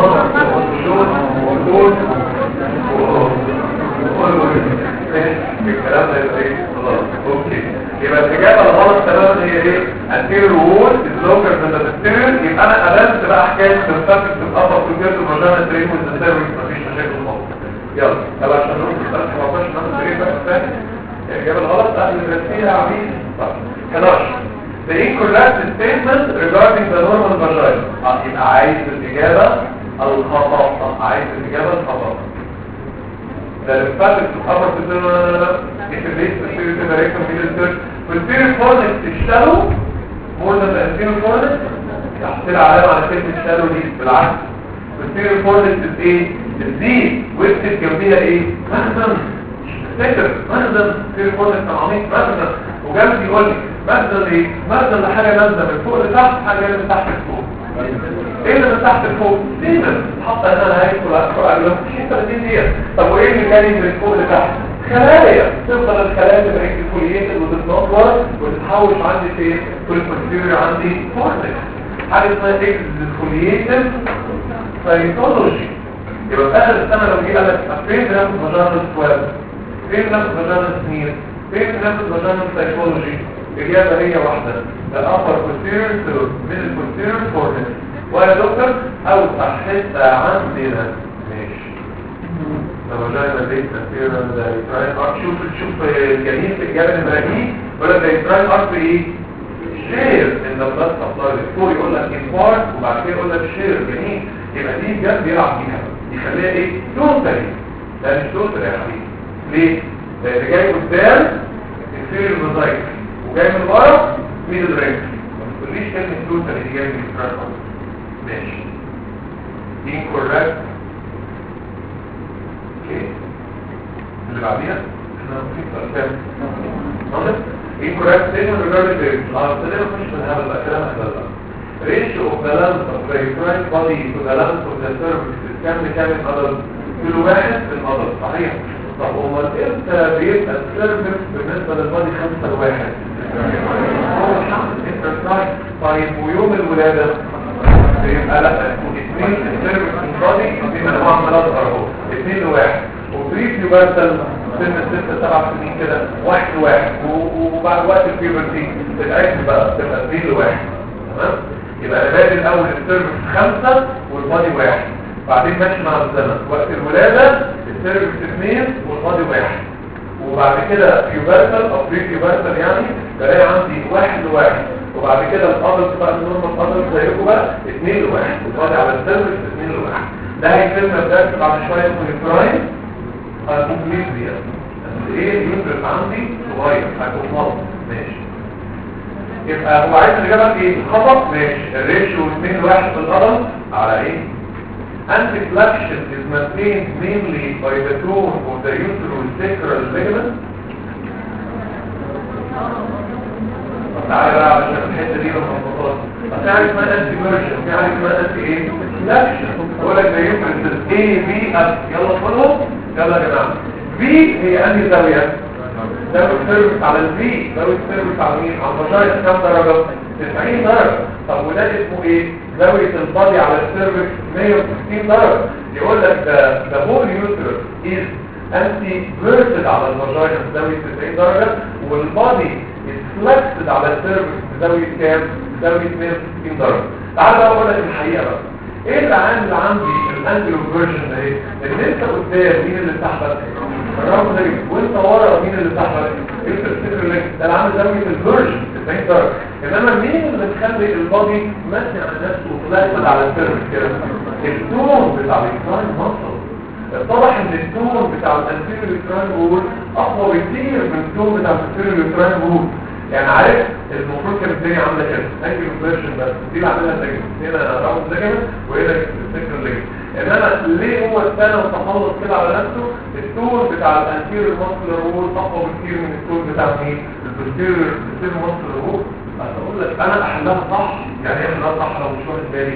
الكلام ده يبقى ايه خلاص اوكي. يبقى الاجابه الغلط تماما هي ايه anterior wall is longer than the posterior. يبقى انا قللت بقى حكايه الفرق في الابر كونجيت والفاجينا تريم والسيرفكس مفيش مشاكل خالص. يلا يلا عشان نروح للسؤال سبعتاشر ناخد بريك بقى ثاني. الاجابه الغلط قبل الرسميه يا عميد. طيب حداشر the incorrect statement regarding the normal vagina. اه يبقى عايز الاجابه الخطا. عايز الاجابه الخطا. ده الفرق في الابر كونجيت الكبريت السيريس الريكتوم ميدل والسيريس فورنكس تشتغلوا مور ذان السيريس فورنكس. تحط لها علامه على كلمه تشتغلوا دي بالعكس. والسيريس فورنكس ايه الدي واكتب جنبيها ايه مخزن. فاكر مخزن سيريس فورنكس عميق مخزن وجنبي يقول لي مخزن ايه مخزن لحاجه نازله من فوق لتحت حاجه من تحت لفوق. ايه اللي من تحت لفوق سيمن حط انا هيدخل اقرا له ثلاثين دقيقه. طب وايه اللي جاي من فوق لتحت خلايا. تفضل الخلايا تبقى اكتفوليتد وتتنطور وتتحوش عندي في كل البكتيريا عندي فورنكس حاجه اسمها اكتفوليتد سايتولوجي. يبقى في اخر السنه لو جه قال لك فين بناخد فاجينال سواب فين بناخد فاجينال سمير فين بناخد فاجينال سايكولوجي. الاجابه هي واحده الابر posterior to middle posterior فورنكس. ويا دكتور اوسع حته عندنا ماشي فاجينا دي تفسير التراين ارت. شوف شوف الجميل في الجبل المراجي ولا ده التراين ارت ايه شير ان ذا بلاد سبلاي الدكتور يقول لك انفارت وبعد كده يقول لك شير جميل. يبقى دي بجد بيلعب بيها يخليها ايه توتالي. ده مش توتالي يا حبيبي ليه؟ ده اللي جاي قدام انفيريور موزايك وجاي من ورا ميدل رينج. ما تقوليش كلمه توتالي دي جايه من التراين ارت. ماشي incorrect. اوكي اللي بعديها احنا في سؤال كام واضح incorrect statement regarding the اه ده مش من هذا بقى كلام هذا ratio of the length of the uterine body to the length of the cervix كام لكام العضل كل واحد في العضل صحيح. طب امال امتى بيبقى السيرفكس بالنسبه للبادي خمسة لواحد هو الحمل. طيب ويوم الولاده بيبقى لا اثنين السيرفكس البادي اثنين انواع من العضل اهو اثنين لواحد وبريف يبرسل سن ستة سبع سنين كده واحد لواحد وبعد وقت البيوبرتي بتعكس بقى تبقى اثنين لواحد. تمام. يبقى البادي الاول السيرفكس خمسة والبادي واحد بعدين ماشي مع الزمن وقت الولاده السيرفكس اثنين والبادي واحد وبعد كده بيوبرسل او بريف يبرسل يعني بلاقي عندي واحد لواحد وبعد كده الادلت بقى النورمال ادلت زيكم بقى اثنين لواحد والبادي على السيرفكس اثنين لواحد. ده هيفيدنا بدرس بعد شويه اسمه البرايم هتوكليزيا. ايه اليوترس عندي صغير هتوكليزيا ماشي. يبقى هو عايز الاجابه ايه خطا ماشي. الريشيو اثنين لواحد في الادلت على ايه anti-flexion is maintained mainly by the tone of the uterosacral ligament. تعالى بقى عشان الحته دي مخططات. في حاجه اسمها انتي فيرجن في حاجه اسمها انتي ايه فلكشن. بقول لك ده يفرز اي بي اس. يلا خدهم يلا يا جماعه. بي هي انهي زاويه؟ زاويه السيرفكس على البي. زاويه السيرفكس على مين؟ على الفاجينا كام درجه؟ تسعين درجه. طب وده اسمه ايه؟ زاويه البادي على السيرفكس مية وستين درجه. يقول لك ده ده هول يوتر از انتي فيرسد على الفاجينا زاويه تسعين درجه والبادي فلكسد على السيرفكس بزاويه كام؟ بزاويه مية وستين درجه. تعال بقى اقول لك الحقيقه بقى. ايه اللي عامل عندي الانجلو فيرجن ده ايه؟ ان انت قدام مين اللي تحتك؟ الرقم ده وانت ورا مين اللي تحتك؟ انت السيكر ليك ده اللي عامل زاويه الفيرجن تسعين درجه. انما مين اللي مخلي البادي ماشي على نفسه وفلكسد على السيرفكس كده؟ التون بتاع الكراين ماسل. اتضح ان التون بتاع الانتيريور كراين وول اقوى بكتير من التون بتاع الانتيريور كراين وول. يعني عارف المفروض كانت الدنيا عامله كده انجل فيرجن بس دي اللي عاملها ليجمنت هنا راوند ليجمنت وهنا السكر ليجمنت. انما ليه هو استنى وتخلص كده على نفسه؟ التون بتاع الانتيريور ماسل وول اقوى بكتير من التون بتاع مين؟ البوستيريور البوستيريور ماسل وول اقول لك انا احلها صح. يعني ايه احلها صح لو مش واخد بالي؟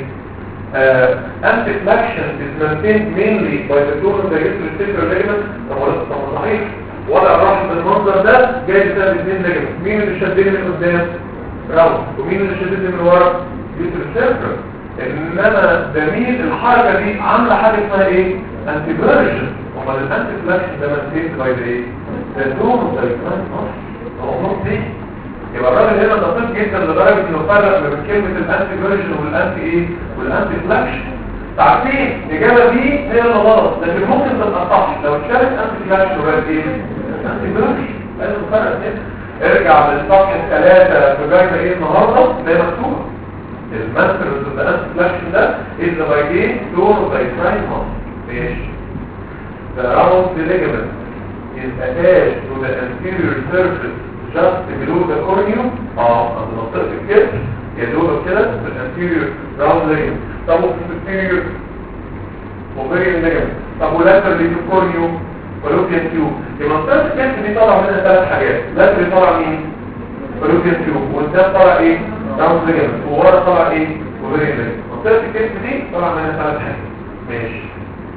anti-flexion is maintained mainly by the tone of the retrocestor ligament. طب ولا طب صحيح ولا راح بالمنظر ده جاي بسبب اثنين ليجمنت. مين اللي شدني من قدام؟ راوند. ومين اللي شدني من ورا؟ retrocestor. انما ده مين الحركه دي عامله حاجه اسمها ايه؟ انتي فيرجن. امال الانتي فلكشن ده maintained by the ايه؟ the tone of the ligament. هو دي يبقى الراجل هنا دقيق جدا لدرجه انه فرق ما بين كلمه الانتي فيرجن والانتي ايه والانتي فلاكشن. تعرفين الاجابه دي هي اللي غلط، لكن ممكن تبقى صح لو اتشالت انتي فلاكشن وبقت ايه انتي فيرجن. لازم نفرق كده. ارجع للصفحه ثلاثة في جايبه ايه النهارده زي ما مكتوب الماستر اوف ذا انتي فلاكشن ده از ذا بايجين دور باي تراين ماسل. ماشي. The round ligament is attached to the anterior surface just below the cornea. اه عند منطقة الكتف يا دوب كده في الانتيريور راوند ليجمنت. طب وفي الانتيريور موفيريان ليجمنت. طب ولاترالي في الكورنيو فالوبيان تيوب. في منطقة الكتف دي طالع منها ثلاث حاجات. لاترالي طالع مين؟ فالوبيان تيوب. وقدام طالع ايه؟ راوند ليجمنت. وورا طالع ايه؟ موفيريان ليجمنت. منطقة الكتف دي طالع منها ثلاث حاجات. ماشي.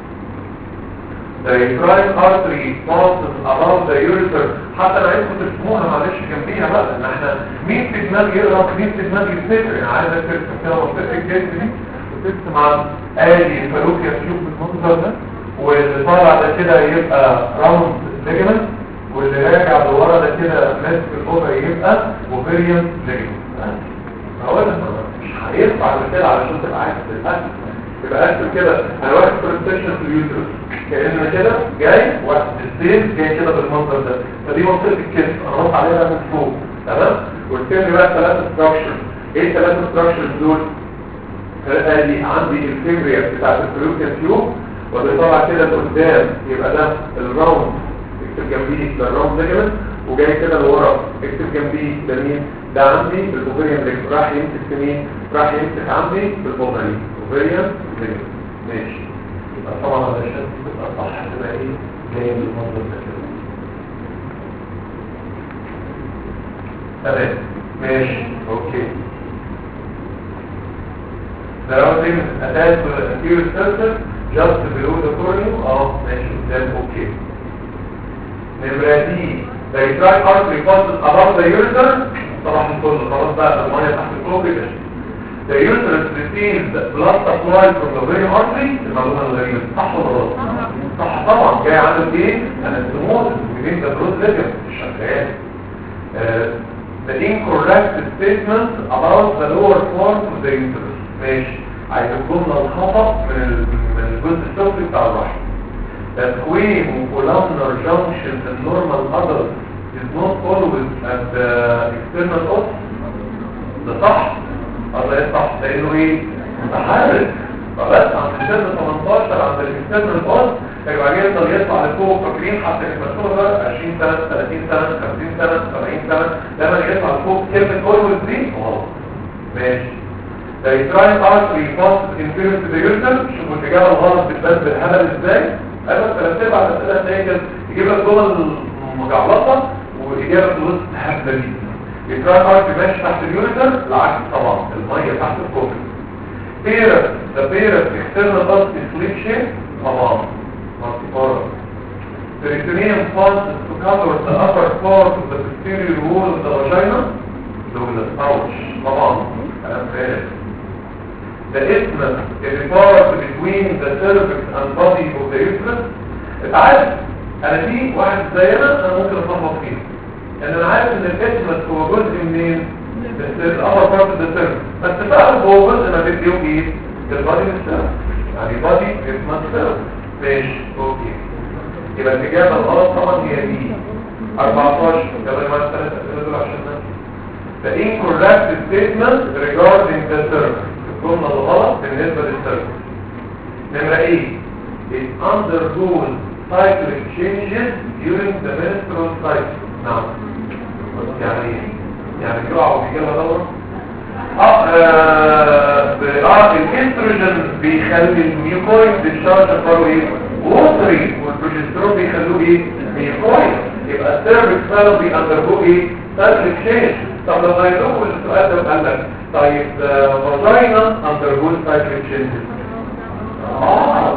The uterine artery passes around the ureter. حتى لو انتوا تسموها معلش جنبيها بقى ان احنا مين في دماغي يقرا مين في دماغي يفتكر. يعني عايزك ترسم كده منطقه الجلد دي وترسم على ادي الفالوبيا تشوف بالمنظر ده، واللي طالع ده كده يبقى راوند ليجمنت، واللي راجع لورا ده كده ماسك الاوفر يبقى اوفيريان ليجمنت. هقول لك مش هينفع كده علشان تبقى عارف للاسف. يبقى اكتب كده انا واخد بريستيشن في اليوتيوب كأنه كده جاي واحد السيل جاي كده بالمنظر ده. فدي منطقة الكتف انا بص عليها من فوق. تمام. والتاني بقى ثلاثة ستراكشر. ايه الثلاثة ستراكشرز دول؟ ادي عندي الفيبريا بتاعت الفلوكيان تيوب واللي طالع كده لقدام يبقى ده الراوند اكتب جنبيه ده الراوند ليجمنت، وجاي كده لورا اكتب جنبيه ده مين؟ ده عندي الاوفيريان ليجمنت. راح يمسك في مين؟ راح يمسك عندي بالبومري اوفيريان ليجمنت. ماشي. يبقى طبعا علشان تبقى صح تبقى ايه جايه بالمنظر ده كده. تمام. ماشي. اوكي. The round ligament attached to the anterior surface just below the cornea. اه ماشي قدام. اوكي. نمرة دي the uterine artery passes above the ureter. طبعا الكل خلاص بقى الميه تحت الفوق كده. The uterus receives blood supply from the vein artery. المعلومة الغريبة صح ولا غلط؟ صح طبعا. جاي عامل ايه؟ anastomose within the broad ligament. شغال. The incorrect statement about the lower part of the uterus. ماشي. عايز الجملة الخطأ من من الجزء السفلي بتاع الرحم. The columnar junction in normal adult is not always at the external os. ده صح. الله يصح لانه ايه متحرك. فبس عند سن ثمانية عشر عند الاكسترنال باس يبقى يقدر يطلع لفوق. فاكرين حتى المسؤول ده عشرين سنه ثلاثين سنه خمسين سنه سبعين سنه لما يطلع لفوق كلمه اولويز دي غلط. ماشي. The uterine artery passes inferior to the ureter. شوفوا الاجابه الغلط بتبان بالهبل ازاي. ايوه ثلاث ارباع الاسئله تلاقي يجيب لك جمل مجعلصه واجابه في الوسط هبله جدا. الكران ارتي ماشي تحت اليوريتر. العكس طبعا الميه تحت الكوبري. بيرس the بيرس external dust sleep shape طبعا مارتيفارا. peritoneum passes to cover the upper part of the posterior wall of the vagina. دول الأوش طبعا كلام فارغ. the isthmus is the part between the cervix and body of the uterus. انت عارف انا في واحد زينا انا ممكن اطبق فيه لان انا عارف ان الاسمس هو جزء منين الابر بارت اوف ذا سيرفس، بس فعلا هو جزء ما بين ايه البادي والسيرفس. يعني بادي اسمها سيرفس. ماشي. اوكي. يبقى الاجابه الغلط طبعا هي دي أربعتاشر. يلا ما الثلاث اسئله دول عشان نفهم. the incorrect statement regarding the cervix. الجمله الغلط بالنسبه للسيرفس. نمره ايه it undergoes cyclic changes during the menstrual cycle. نعم. يعني يعني يقع وبيجي لها دوره. اه اه الاستروجين بيخلي الميوكويد ديشارج اكبر ايه ووتري، والبروجسترون بيخلوه ايه ميوكويد. يبقى السيرفكس فعلا بيأندرجو ايه سايكليك تشينج. طب لما يدوق السؤال ده قال لك طيب فاجينا undergoes cyclic changes اه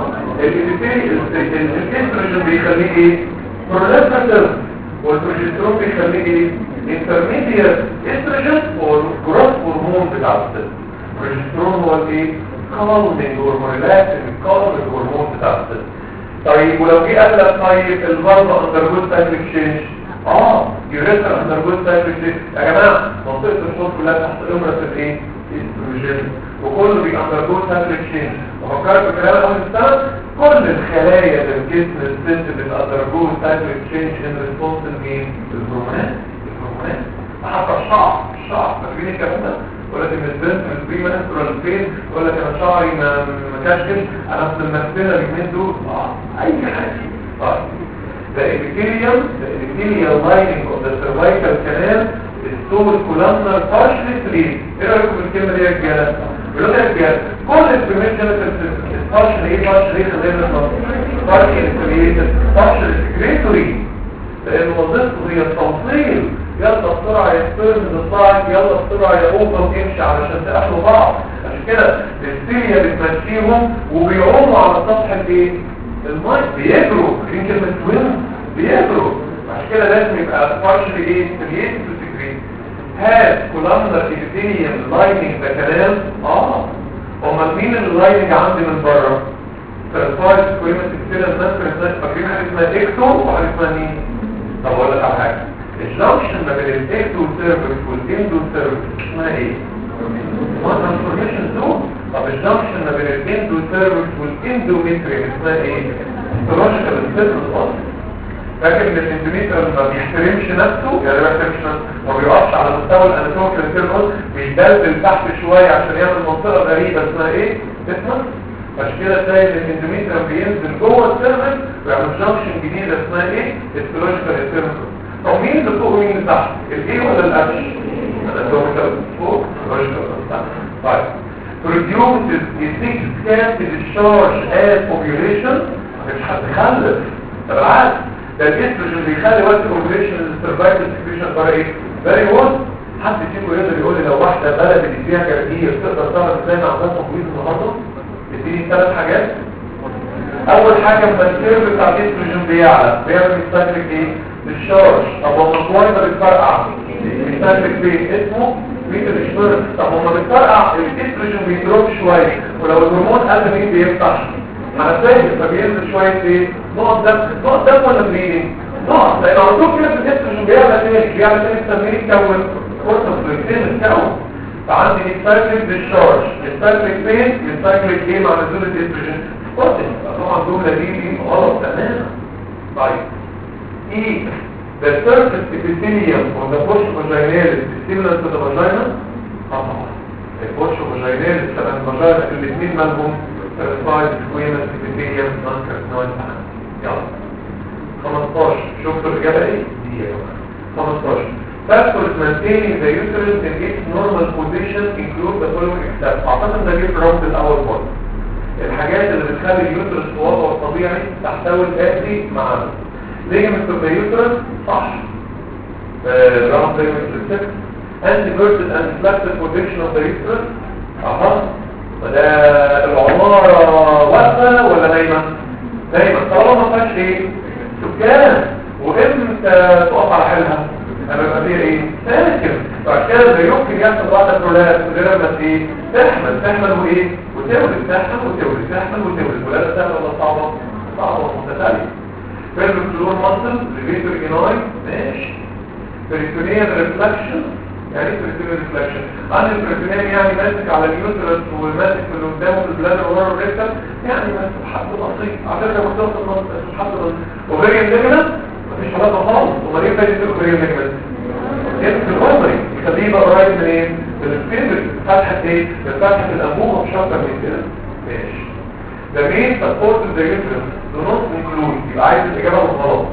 الاستروجين بيخليه ايه proliferative والبروجسترون بيخليه ايه intermediate استروجين والجروث هرمون بتاع الست البروجسترون هو الايه calming هرمون relaxing calming هرمون بتاع الست طيب ولو جه قال لك طيب الفالفا undergoes cyclic change اه يوريثرا undergoes cyclic change يا جماعه منطقه الحوض كلها تحت امره الايه الاستروجين وكله بي undergoes cyclic change وفكرت في كلام اول السنه كل الخلايا في الجسم الست بتأندرجو cyclic change in response لمين؟ للهرمونات الهرمونات حتى الشعر الشعر فاكرين الكلام ده؟ ولا كان البنت من البريمنسترال فين ولا كان شعري ما مكشكش انا في المنفذه اليومين دول اه اي حاجه طيب the epithelium the epithelial lining of the cervical canal is told columnar partially free ايه رايكم في الكلمه دي يا رجاله؟ بيقولوا يا رجاله كل البريمنسترال partially ايه partially خلينا نقول partially created partially secretory لان وظيفته هي التوصيل يلا بسرعه يا سبيرم تطلعك يلا بسرعه يا اوفر امشي علشان تاكلوا بعض عشان كده البكتيريا بتمشيهم وبيعوموا على سطح الايه الماء بيجروا فاكرين كلمه سويم بيجروا عشان كده لازم يبقى partially ايه created to secrete هاد columnar epithelium lining ده كلام اه امال مين اللايننج عندي من بره فالفايز كويمة السيلة الناس فاكرين حاجة اسمها اكتو وحاجة اسمها مين؟ طب اقول لك على حاجة الجنكشن ما بين الاكتو سيرفكس والاندو سيرفكس اسمها ايه؟ اسمها ترانسفورميشن زون طب الجنكشن ما بين الاندو سيرفكس والاندوميتريوم اسمها ايه؟ هيستولوجيكال انسيترال اصلا فاكر ان الاندوميتريوم ما بيحترمش نفسه يعني ما بيحترمش نفسه ما بيقفش على مستوى الاناتوميكال سيرفكس بيدلدل تحت شوية عشان يعمل منطقة غريبة اسمها ايه؟ اسمها عشان كده تلاقي ان الاندوميتريوم بينزل جوه السيرفكس ويعمل جنكشن جديده اسمها ايه؟ هيستولوجيكال سيرفكس. طب مين اللي فوق ومين اللي تحت؟ الايه ولا الاتش؟ الاناتوميكال فوق هيستولوجيكال تحت. طيب produces a six scan discharge at ovulation مش هتخلف طب بالعكس ده الاستروجين بيخلي وقت الاوفيوليشن السيرفايكال سكريشن بره ايه؟ فيري وورد حد فيكم يقدر يقول لي لو واحده بلد اللي فيها جرجير تقدر تعرف ازاي مع عندها تبويض النهارده؟ دي ثلاث حاجات اول حاجه لما الكيرف بتاع الاستروجين بيعلى بيعمل سايكليك ايه ديشارج طب لما الفايبر بيتفرقع السايكليك بين اسمه ميتر ديشارج طب لما بيتفرقع الاستروجين بيدروب شويه ولو الهرمون قل مين بيفتح هنساجد فبينزل شويه ايه نقط دم نقط دم ولا بليدنج نقط لان على طول كده الاستروجين بيعلى تاني بيعلى تاني التمرين يتكون كورتيكوستين يتكون فعندي السايكليك ديشارج السايكليك بين السايكليك ايه مع نزول الاستروجين قلت طبعا الجمله دي دي غلط تماما طيب ايه the surface epithelium of the portion vaginalis is similar to the vagina طبعا البورشن vaginalis طبعا الفاجينا الاثنين مالهم certified squamous epithelium non-carcinoid يلا خمستاشر شفتوا الاجابه ايه دي يا جماعه خمستاشر factors maintaining the uterus in its normal position include the following steps. اعتقد ده جيب رمز الاول برضه. الحاجات اللي بتخلي اليوترس في وضعه الطبيعي تحتوي الاتي معانا. ligament of the uterus صح. round ligament of the sex. Anteverted and flexible position of the uterus. اها. وده العمارة واقفة ولا نايمة؟ نايمة. طالما ما فيهاش ايه؟ سكان. وامتى تقف على حيلها؟ انا بقى فيها ايه ساكن فعشان لا يمكن يحصل بعد البرولات غير لما ايه تحمل تحمل وايه وتولد تحمل وتولد تحمل وتولد ولا سهله ولا صعبه صعبه متتاليه فالفلور ماسل ريفيتور جيناي ماشي بريتونيال ريفلكشن يعني بريتونيال ريفلكشن عن البريتونيال يعني ماسك على اليوترس وماسك في اللي قدامه في البلادر ورا الريكتم يعني ماسك حد بسيط على فكره مختصر ماسك حد بسيط وغير كده مفيش حالات خالص وما ليه فايدة الأوبرية نجمت يمسك الأوبري يخليه يبقى قريب من ايه؟ من الفيبر فتحة ايه؟ من فتحة الأنبوبة مش أكتر من كده ماشي The main support of the uterus do not include يبقى عايز الإجابة بالغلط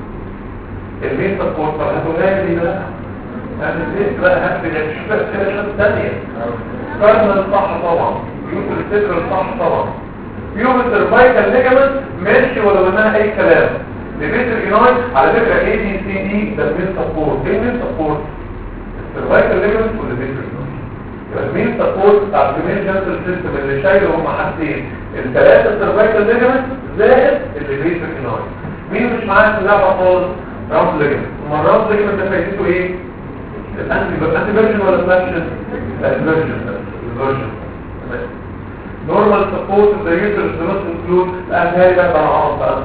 المين support بقى هتقولها لي بقى أنا ليه بقى هكتب شوف بقى كده شوف الثانية كارنال صح طبعا يوتر الستر صح طبعا يوم السيرفايكال ليجامنت ماشي ولا قلناها أي كلام لبيت الجناي على فكرة A B C D ده مين سبورت ايه مين سبورت السيرفايكال ليجمنت والبيتريك المين سبورت بتاع الفيميل جنتل سيستم اللي شايله هم حاجتين الثلاثه سيرفايكال ليجمنت زائد البيتريك نويز. مين مش معاه في اللعبه خالص؟ راوند ليجمنت. اما الراوند ليجمنت ده فايدته ايه؟ الانتي انتي فيرجن ولا فلاكشن؟ الفيرجن الفيرجن تمام. نورمال سبورت ذا يوزرز دو نوت انكلود الانهاري بقى طبعا بقى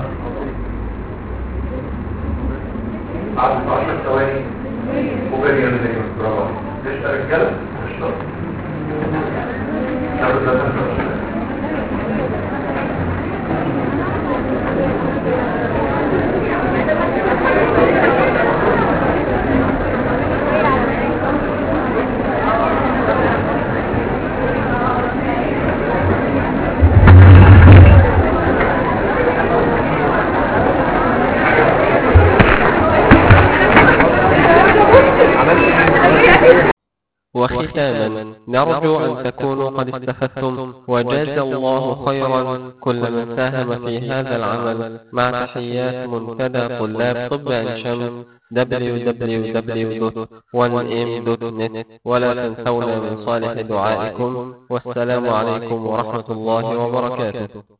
بعد عشر ثواني وبريان ليجمنت. برافو عليك. ليش يا رجاله؟ مش شرط. شرط ده وختاما نرجو أن تكونوا قد استفدتم وجاز الله خيرا كل من ساهم في هذا العمل مع تحيات منتدى طلاب طب عين شمس دبليو دبليو دبليو دوت وان ام دوت نت. ولا تنسونا من صالح دعائكم والسلام عليكم ورحمة الله وبركاته.